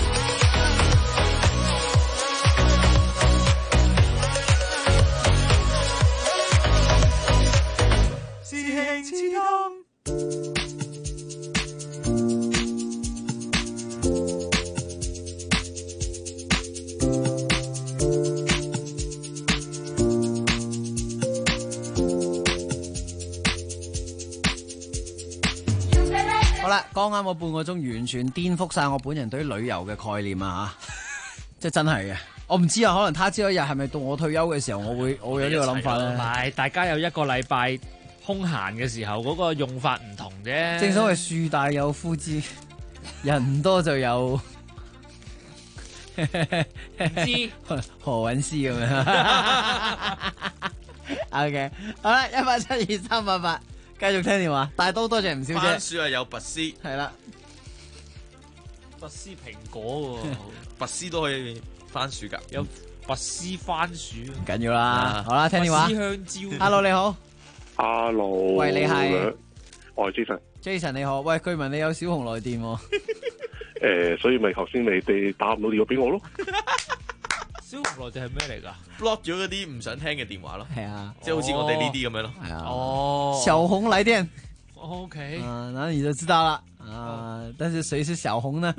好啦，剛啱我半個鐘完全顛覆晒我本人對於旅遊嘅概念啊吓，即係真係嘅。我唔知啊，可能他朝一日係咪到我退休嘅時候，我有呢個諗法咧。 唔係，大家有一個禮拜空閒嘅時候，嗰個用法唔同啫。 正所謂樹大有枯枝，人多就有唔知何韻詩咁樣。OK， 好啦，172-388，繼續聽電話。大多謝吳小姐。 番薯係有拔絲， 係啦， 拔絲蘋果喎， 拔絲都可以番薯㗎， 有拔絲番薯。 唔緊要啦，好啦，聽電話。 拔絲香蕉。 Hello， 你好。 Hello， 喂，你係？ 我係 Jason。Jason 你好，喂，據聞你有小紅來電喎。所以咪頭先你哋打唔到電話俾我咯。 小紅來電係咩嚟㗎 ？block 咗嗰啲唔想聽嘅電話咯。 係啊， 即係好似我哋呢啲咁樣咯。 係啊。 哦。 小紅來電。 OK。 那你就知道了啊。但是誰是小紅呢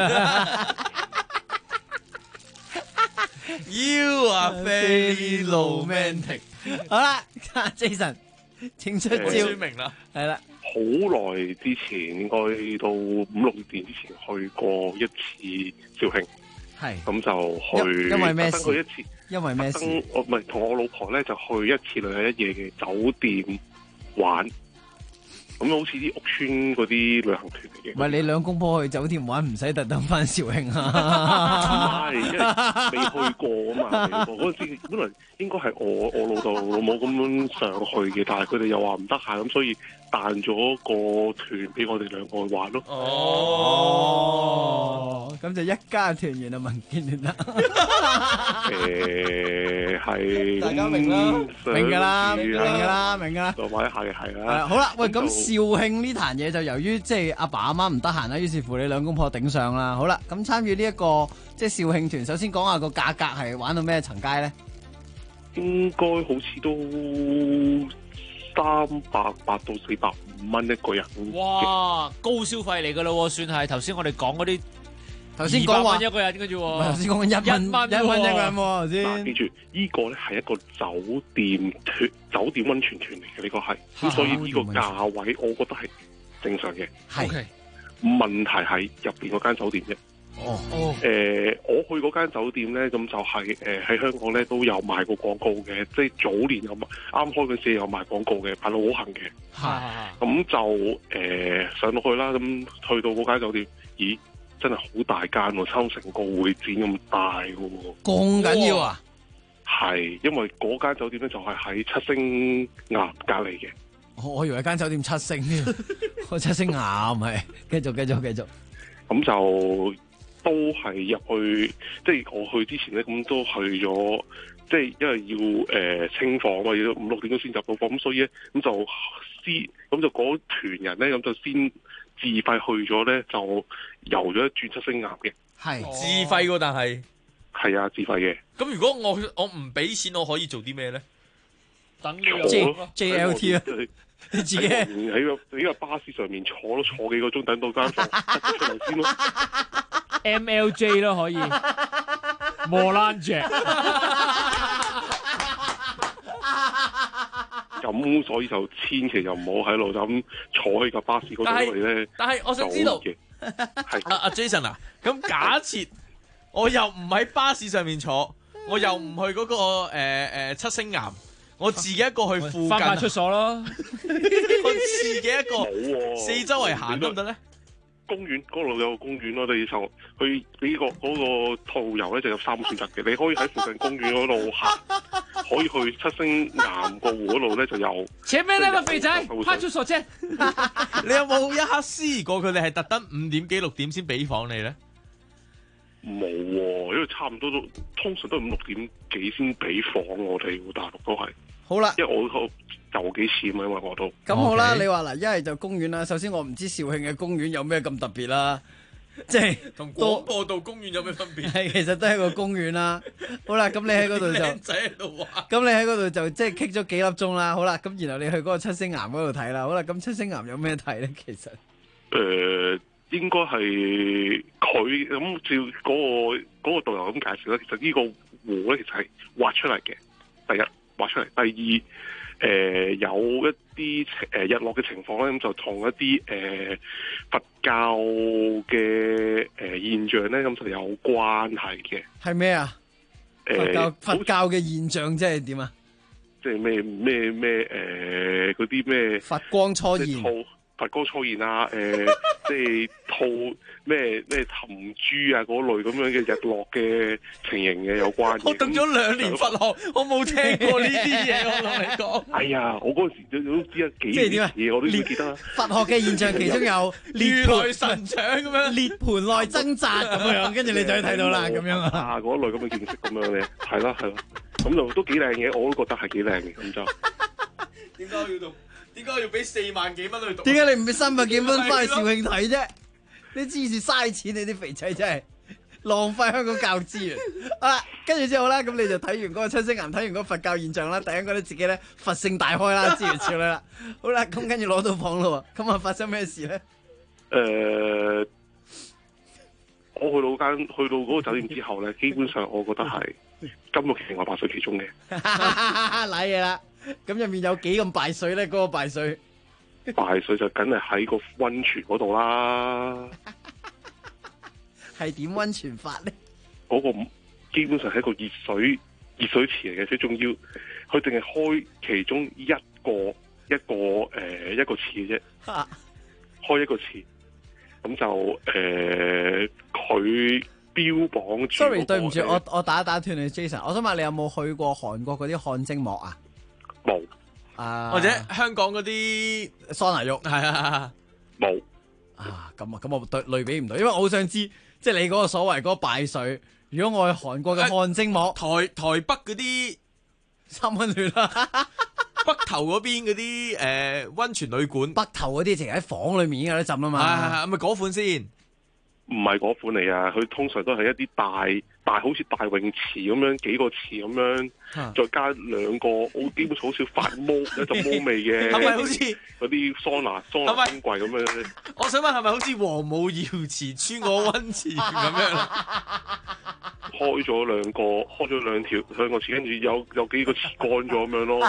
？You are very romantic。 好啦 ，Jason， 請出招。 説明啦， 係啦。好耐之前，應該到5、6年之前去過一次肇慶。係。咁就去。因為咩事？去一次。因為咩事？我唔係同我老婆咧，就去一次旅行一夜嘅酒店玩。咁好似啲屋村嗰啲旅行團嚟嘅。唔係你兩公婆去酒店玩，唔使特登翻肇慶啊？唔係，因為未去過啊嘛。嗰陣時本來應該係我老豆老母咁樣上去嘅，但係佢哋又話唔得閒，咁所以彈咗個團俾我哋兩個去玩咯。 哦，咁就一家團圓啊，民建聯啦。 係大家明啦，明㗎啦，明㗎啦，明㗎啦。就玩一下嘅係啦。好啦，喂，咁肇慶呢壇嘢就由於即係阿爸阿媽唔得閒啦，於是乎你兩公婆頂上啦。好啦，咁參與呢一個即係肇慶團，首先講下個價格係玩到咩層階咧？ 應該好似都380到450蚊一個人。 哇，高消費嚟㗎咯，算係頭先我哋講嗰啲。 頭先講話 100蚊一個人嘅啫喎， 頭先講1蚊一個人喎，頭先。 記住，呢個咧係一個酒店溫泉團嚟嘅，呢個係，咁所以呢個價位，我覺得係正常嘅。 係。 問題係入邊嗰間酒店啫。 我去嗰間酒店咧，咁就係喺香港咧都有賣過廣告嘅，即係早年有賣，啱開嗰時有賣廣告嘅，排到好行嘅。咁就上到去啦，咁去到嗰間酒店，咦，真係好大間喎，差唔多成個會展咁大嘅喎。 咁緊要啊？ 係，因為嗰間酒店咧就係喺七星岩隔離嘅。 我以為間酒店七星添，我七星岩係。繼續。 咁就都係入去，即係我去之前咧，咁都去咗，即係因為要清房啊，要5、6點都先入到房，咁所以咧咁就嗰團人咧咁就先自費去咗咧，就遊咗一轉七星岩嘅。 係自費喎，但係係啊，自費嘅。 咁如果我唔俾錢，我可以做啲咩咧？等 JLT 啊！你自己喺個巴士上面坐幾個鐘，等到間房出嚟先咯。 MLJ 咯可以，摩蘭姐。 咁所以就千祈就唔好喺度就咁坐喺架巴士嗰度嚟咧。 但係我想知道，係阿 Jason 啊，咁假設我又唔喺巴士上面坐，我又唔去嗰個七星岩。我自己一個去附近翻派出所咯， 我自己一個四周圍行得唔得咧？ 公園嗰度有個公園咯，你就去呢個嗰個套遊咧就有3個選擇嘅，你可以喺附近公園嗰度行，可以去七星岩個湖嗰度咧就有。 前面那個肥仔，派出所啫。 你有冇一刻思過佢哋係特登5點幾6點先俾房你咧？ 冇喎，因為差唔多都通常都5、6點幾先俾房我哋大陸都係。 好啦， 因為我遊幾次嘛，因為我都咁好啦。你話嗱，一係就公園啦。首先我唔知肇慶嘅公園有咩咁特別啦，即係同廣播道公園有咩分別？ 係其實都係個公園啦。好啦，咁你喺嗰度就靚仔喺度玩。 咁你喺嗰度就即係傾咗幾粒鐘啦。好啦，咁然後你去嗰個七星岩嗰度睇啦。好啦，咁七星岩有咩睇咧？其實應該係佢咁照嗰個導遊咁介紹咧，其實呢個湖咧其實係挖出嚟嘅。第一挖出嚟，第二有一啲日落嘅情況咧，咁就同一啲佛教嘅現象咧，咁就有關係嘅。 係咩啊？佛教嘅現象即係點啊？ 即係咩嗰啲咩佛光初現。 佛光初現啊，即係套咩尋珠啊嗰類咁樣嘅日落嘅情形嘅有關嘅。 我讀咗2年佛學，我冇聽過呢啲嘢，我同你講。 哎呀，我嗰陣時都知幾年嘢，我都記得啦。 佛學嘅現象其中有如來神掌咁樣， 涅盤內掙扎咁樣，跟住你就睇到啦咁樣啊，嗰類咁嘅見識咁樣嘅，係啦，咁就都幾靚嘅，我都覺得係幾靚嘅咁就。 點解要讀？點解要俾4萬幾蚊去讀？ 點解你唔俾300幾蚊翻去肇慶睇啫？你支持嘥錢，你啲肥仔真係浪費香港教育資源。好啦，跟住之後啦，咁你就睇完嗰個七星岩，睇完嗰個佛教現象啦，突然覺得自己咧佛性大開啦，諸如此類啦。好啦，咁跟住攞到房咯，咁啊發生咩事咧？ 我去到嗰個酒店之後咧，基本上我覺得係金玉其外敗絮其中嘅。 瀨嘢啦！咁入面有幾咁敗絮咧？嗰個敗絮就梗係喺個溫泉嗰度啦。 係點溫泉法咧？ 嗰個基本上係一個熱水池嚟嘅，最重要佢淨係開其中一個池嘅啫，開一個池。咁就佢標榜住。 Sorry， 對唔住，我打斷你 Jason。我想問你有冇去過韓國嗰啲汗蒸幕啊？ 冇。 或者香港嗰啲桑拿浴係啊， 冇。 咁我類比唔到，因為我好想知，即係你嗰個所謂嗰個敗絮。如果我去韓國嘅汗蒸幕， 台北嗰啲三溫暖啦， 北頭嗰邊嗰啲溫泉旅館， 北頭嗰啲淨係喺房裏面已經有得浸啊嘛， 係咪嗰款先？ 唔係嗰款嚟啊！佢通常都係一啲大好似大泳池咁樣，幾個池咁樣，再加2個，我基本上好少發毛一陣毛味嘅。 係咪好似嗰啲桑拿冰櫃咁樣？ 我想問係咪好似黃母瑤池村個溫泉咁樣？ 開咗兩個池，跟住有幾個池乾咗咁樣咯。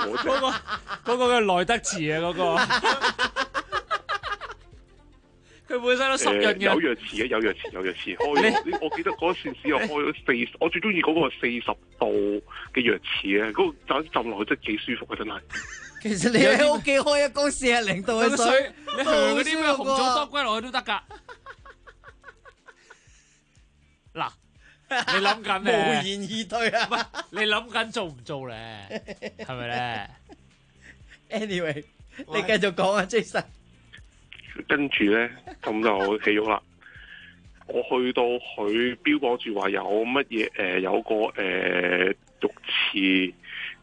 嗰個嘅內德池啊，嗰個。 佢本身都濕潤嘅。 有藥池嘅，有藥池開。我記得嗰陣時又開咗我最中意嗰個40度嘅藥池咧，嗰個浸落去真係幾舒服啊！真係。 其實你喺屋企開一缸40度嘅水， 你向嗰啲咩紅棗多龜落去都得㗎。嗱，你諗緊咩？ 無言以對啊！ 你諗緊做唔做咧？係咪咧 ？Anyway， 你繼續講啊 ，Jason。 跟住咧，咁就起咗啦。我去到佢標榜住話有乜嘢有個浴池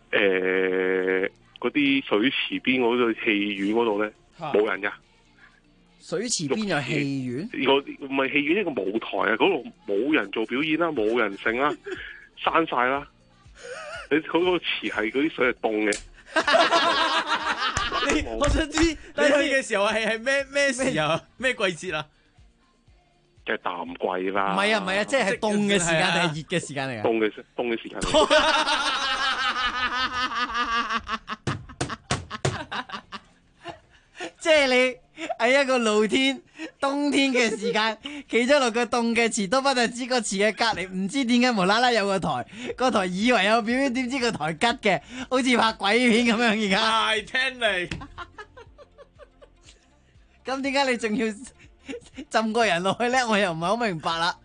嗰啲水池邊嗰度戲院嗰度咧冇人噶。 水池邊有戲院？ 唔係戲院，一個舞台啊！嗰度冇人做表演啦，冇人剩啦，閂晒啦。你嗰個池係嗰啲水係凍嘅。 我想知你去嘅時候係咩時候？咩季節啊？ 嘅淡季啦。 唔係啊，即係凍嘅時間定係熱嘅時間嚟㗎？ 凍嘅時間。 即係你喺一個露天冬天嘅時間，企咗落個凍嘅池，都不但知個池嘅隔籬，唔知點解無啦啦有個台，個台以為有表演，點知個台吉嘅，好似拍鬼片咁樣而家。 係聽嚟。 咁點解你仲要浸個人落去咧？我又唔係好明白啦。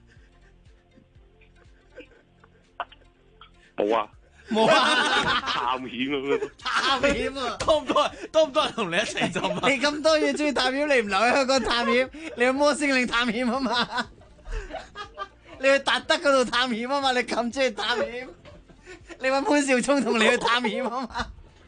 冇啊。 冇啊！ 探險咁樣， 探險啊！ 多唔多人同你一齊浸啊？ 你咁多嘢中意探險，你唔留喺香港探險，你去摩星嶺探險啊嘛？你去達德嗰度探險啊嘛？你咁中意探險，你揾潘紹聰同你去探險啊嘛？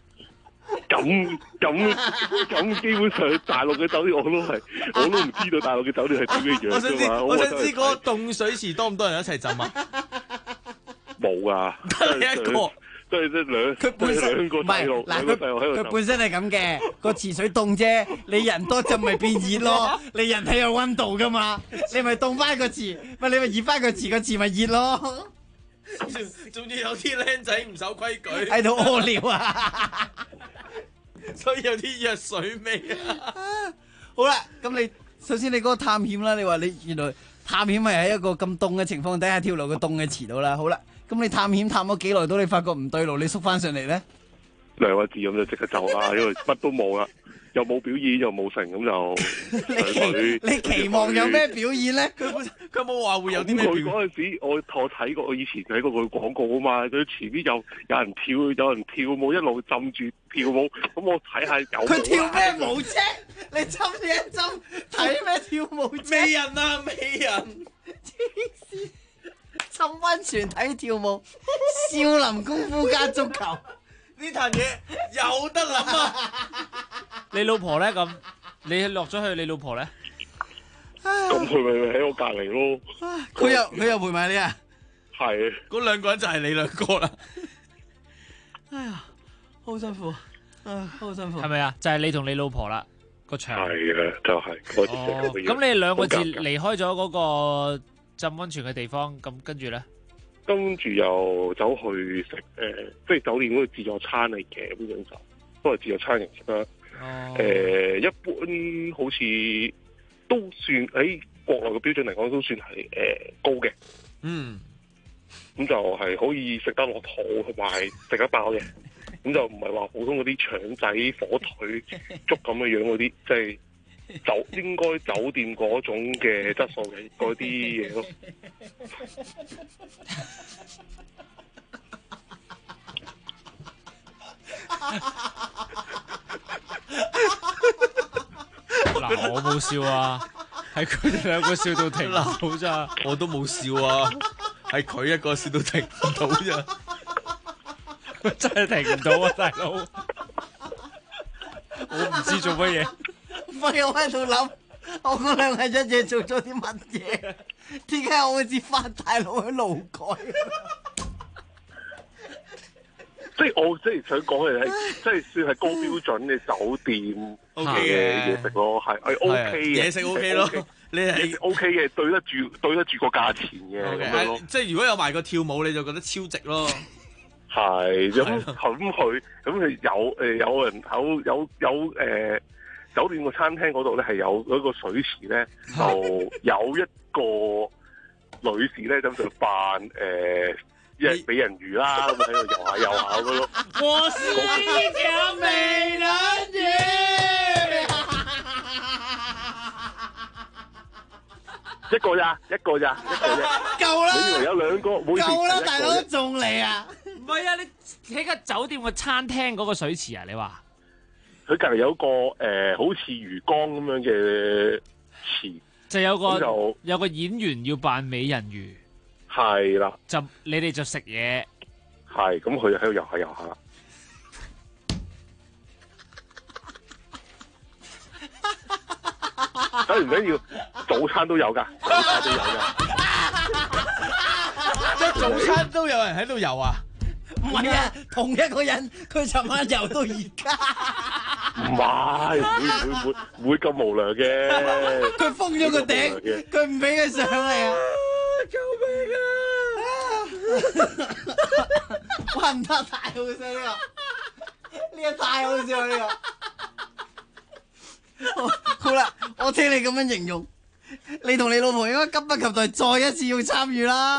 咁基本上大陸嘅酒店我都唔知道大陸嘅酒店係點嘅樣㗎嘛？ 我想知嗰個凍水池多唔多人一齊浸啊？ 冇啊， 得你一個， 都係兩個細路，兩個細路喺度。 佢本身係咁嘅，個池水凍啫，你人多就咪變熱咯。你人係有溫度噶嘛，你咪凍翻個池，咪你咪熱翻個池，個池咪熱咯。 仲要有啲僆仔唔守規矩喺度屙尿啊， 所以有啲藥水味啊。 好啦，咁你首先你嗰個探險啦，你話你原來探險係喺一個咁凍嘅情況底下跳落個凍嘅池度啦。好啦。咁你探險探咗幾耐到你發覺唔對路，你縮翻上嚟咧 ？2個字咁就即刻走啦，因為乜都冇啦，又冇表演又冇成，咁就你期望有咩表演咧？ 佢冇話會有啲咩表演。 佢嗰陣時我睇過，我以前睇過佢廣告啊嘛，佢前面有人跳舞，一路浸住跳舞，咁我睇下有。 佢跳咩舞啫？你浸住一浸，睇咩跳舞啫？ 美人啊，美人！ 黐線！浸溫泉睇跳舞，少林功夫加足球， 呢壇嘢有得諗啊！ 你老婆咧咁，你落咗去，你老婆咧？ 咁佢咪喺我隔籬咯。 佢又陪埋你啊？ 係。 嗰兩個人就係你兩個啦。 哎呀，好辛苦，好辛苦。 係咪啊？就係你同你老婆啦，個場。 係啊，就係。 咁你哋兩個字離開咗嗰個浸溫泉嘅地方，咁跟住咧？ 跟住又走去食即係酒店嗰個自助餐嚟嘅，咁樣就都係自助餐形式啦。一般好似都算喺國內嘅標準嚟講，都算係高嘅。 嗯， 咁就係可以食得落肚，同埋食得飽嘅。咁就唔係話普通嗰啲腸仔、火腿、粥咁嘅樣嗰啲，即係。應該酒店嗰種嘅質素嘅嗰啲嘢咯。 嗱，我冇笑啊，係佢哋兩個笑到停唔到咋， 我都冇笑啊，係佢一個笑到停唔到咋， 真係停唔到啊，大佬，我唔知做乜嘢。 我喺度諗，我嗰兩日一夜做咗啲乜嘢？點解我好似翻大陸去勞改？ 即係我即係想講嘅係，即係算係高標準嘅酒店嘅嘢食咯，係 OK 嘅嘢食 OK 咯，你係 OK 嘅，對得住個價錢嘅咁樣咯。 即係如果有埋個跳舞，你就覺得超值咯。 係咁佢有人有酒店個餐廳嗰度咧係有嗰個水池咧，就有一個女士咧咁就扮一係美人魚啦，咁喺度游下游下咁咯。 我是一條美人魚。 一個咋？夠啦！ 你以為有兩個？ 夠啦，大佬仲嚟啊！ 唔係啊，你喺個酒店個餐廳嗰個水池啊？你話佢隔離有個好似魚缸咁樣嘅池， 就有個演員要扮美人魚， 係啦， 就你哋就食嘢， 係咁佢就喺度游下游下。緊唔緊要？早餐都有㗎， 即係早餐都有人喺度游啊？唔係啊，同一個人佢尋晚游到而家。 唔係，唔會咁無良嘅。 佢封咗個頂，佢唔俾佢上嚟啊！救命啊！哇唔得，太好笑呢個太好笑呢個。好啦，我聽你咁樣形容，你同你老婆應該急不及待再一次要參與啦。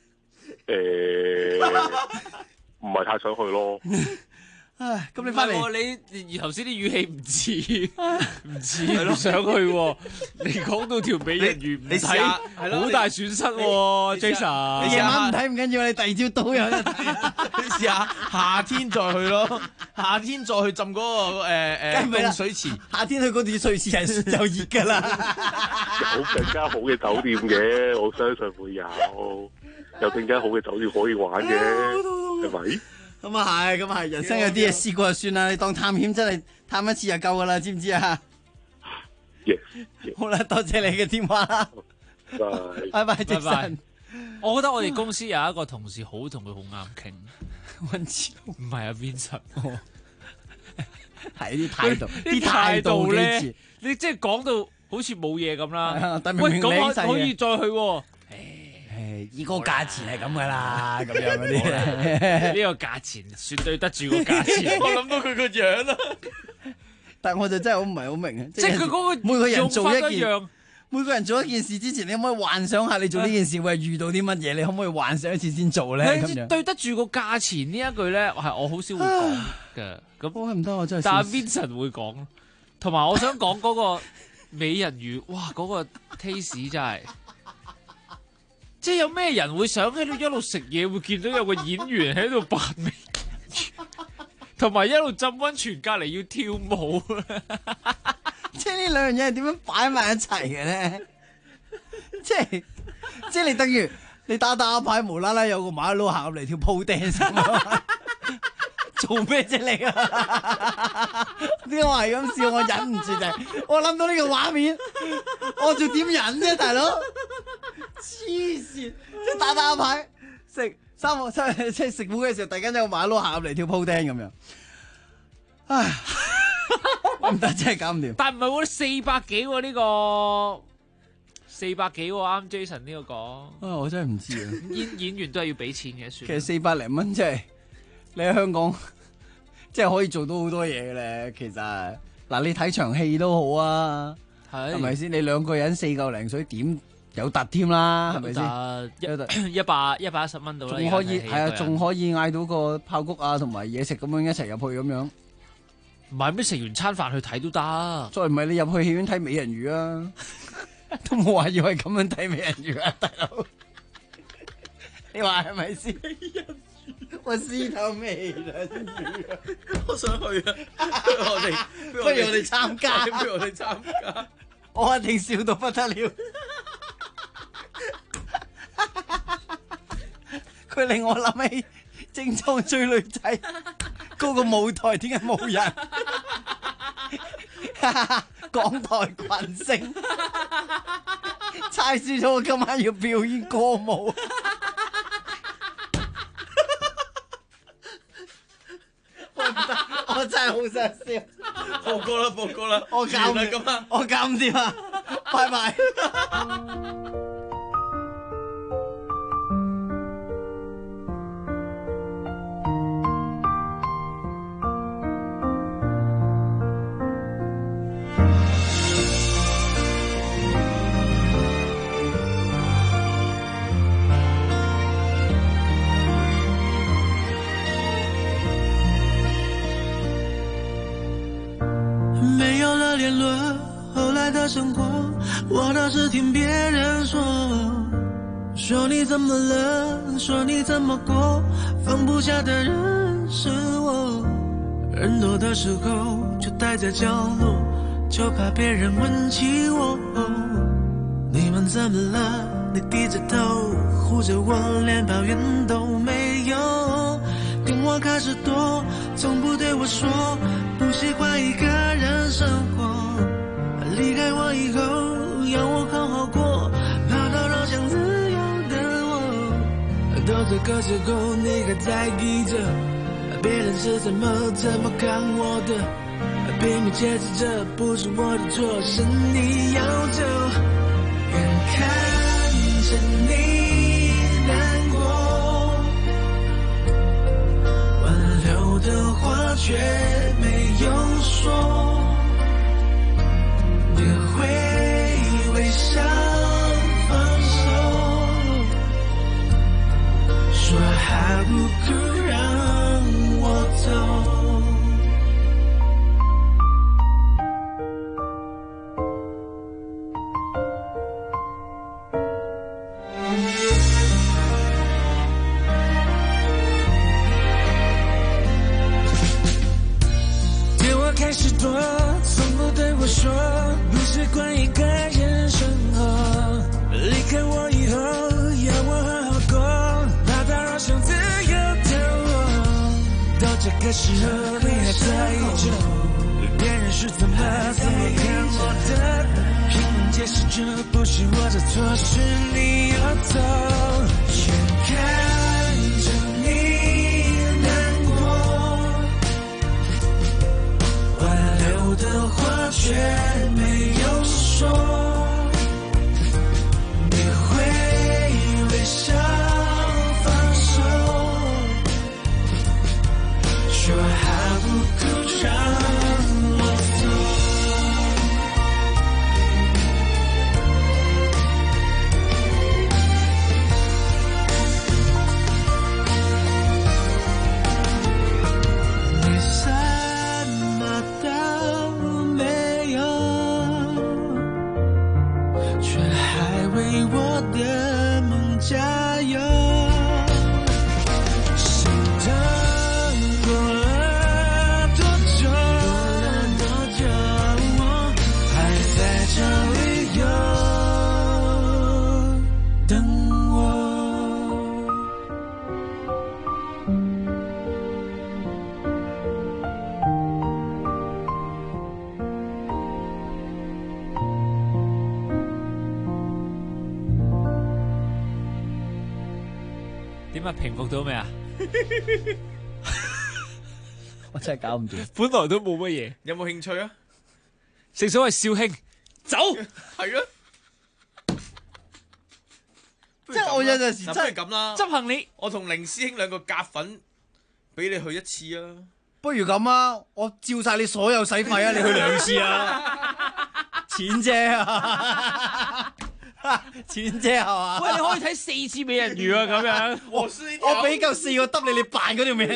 唔係太想去咯。 唉，咁你翻嚟， 你頭先啲語氣唔似唔想去喎。你講到條美人魚唔睇，好大損失喎，Jason。 你夜晚唔睇唔緊要，你第二朝都有得睇。 你試下夏天再去咯，夏天再去浸嗰個凍水池。 夏天去嗰段水池係就熱㗎啦。 有更加好嘅酒店嘅，我相信會有更加好嘅酒店可以玩嘅，係咪？ 咁啊係，人生有啲嘢試過就算啦。你當探險真係探一次就夠噶啦，知唔知啊？好啦，多謝你嘅電話啦，拜拜，迪神。 我覺得我哋公司有一個同事好同佢好啱傾， 溫超唔係啊，Vincent， 係啲態度咧，你即係講到好似冇嘢咁啦。 喂， 咁可以再去喎。 依個價錢係咁噶啦，咁樣嗰啲呢個價錢算對得住個價錢。 我諗到佢個樣啦， 但我就真係唔係好明啊。 即係佢嗰個每個人做一件樣， 每個人做一件事之前，你可唔可以幻想下你做呢件事會係遇到啲乜嘢？你可唔可以幻想一次先做咧？咁樣對得住個價錢呢一句咧，係我好少會講嘅。咁我唔得，我真係。 但係 Vincent 會講，同埋我想講嗰個美人魚，哇！嗰個 taste 真係。即係有咩人會想喺度一路食嘢，會見到有個演員喺度扮美人魚，同埋一路浸溫泉隔離要跳舞。 即係呢兩樣嘢係點樣擺埋一齊嘅咧？即係你等於你打牌無啦啦有個馬騮行入嚟跳 pole dance，做咩啫你啊？點解我係咁笑？我忍唔住就係我諗到呢個畫面，我仲點忍啫，大佬？黐線！即係打牌食三個即係食糊嘅時候，突然間有個馬騮行入嚟跳鋪釘咁樣，唉，唔得真係搞唔掂。 但唔係喎，400幾喎呢個，400幾喎啱 Jason 呢個講。 我真係唔知啊。 演員都係要俾錢嘅，算。 其實400零蚊即係你喺香港，即係可以做到好多嘢嘅咧。其實嗱，你睇場戲都好啊，係咪先？你兩個人4嚿零水點？有突添啦，係咪先 ？110蚊到啦， 仲可以係啊，仲可以嗌到個爆谷啊，同埋嘢食咁樣一齊入去咁樣。 唔係咩？食完餐飯去睇都得。 再唔係你入去戲院睇美人魚啊，都冇話要係咁樣睇美人魚啊，大佬。你話係咪先？我獅頭美人魚啊！ 我想去啊！不如我哋參加， 不如我哋參加。 我一定笑到不得了。佢令我諗起精裝追女仔嗰個舞台點解冇人？港台群星猜輸咗，我今晚要表演歌舞。我真係好想笑。 報告啦！ 我搞唔掂啊！我搞唔掂啊！拜拜。 聯絡，後來的生活我倒是聽別人說，說你怎麼了，說你怎麼過，放不下的人是我，人多的時候就待在角落，就怕別人問起我，你們怎麼了，你低着頭護着我，連抱怨都沒有，跟我開始躲，從不對我說不喜歡一個人生活，離開我以後要我好好過，跑到老想自由的我，到這個時候你還在意着別人是怎麼看我的，拼命解釋這不是我的錯，是你要走，眼看着你難過，挽留的話卻沒有說，你會微笑放手，說還不夠讓我走。開始躲，從不對我說不習慣一個人生活，離開我以後要我好好過，怕打擾想自由的我，到這個時候你還在意着別人是怎麼看我的，拼命解釋這不是我的錯，是你要走，眼看着你難過，挽留的話卻沒有說，你會微笑放手，說還不夠讓我走。你什麼都沒有，卻還為我的夢加油。心疼過了多久？我還在這裡有等我。 點啊？平復到未啊？ 我真係搞唔掂。 本來都冇乜嘢， 有冇興趣啊？ 正所謂肇慶走， 係啊。 即係我有陣時真係咁啦， 執行李， 我同凌師兄兩個夾粉，俾你去一次啊。 不如咁啊，我照晒你所有使費啊，你去2次啊，錢啫啊，錢啫係嘛？ 喂，你可以睇4次美人魚啊，咁樣。 我俾夠4個得你，你扮嗰條美人。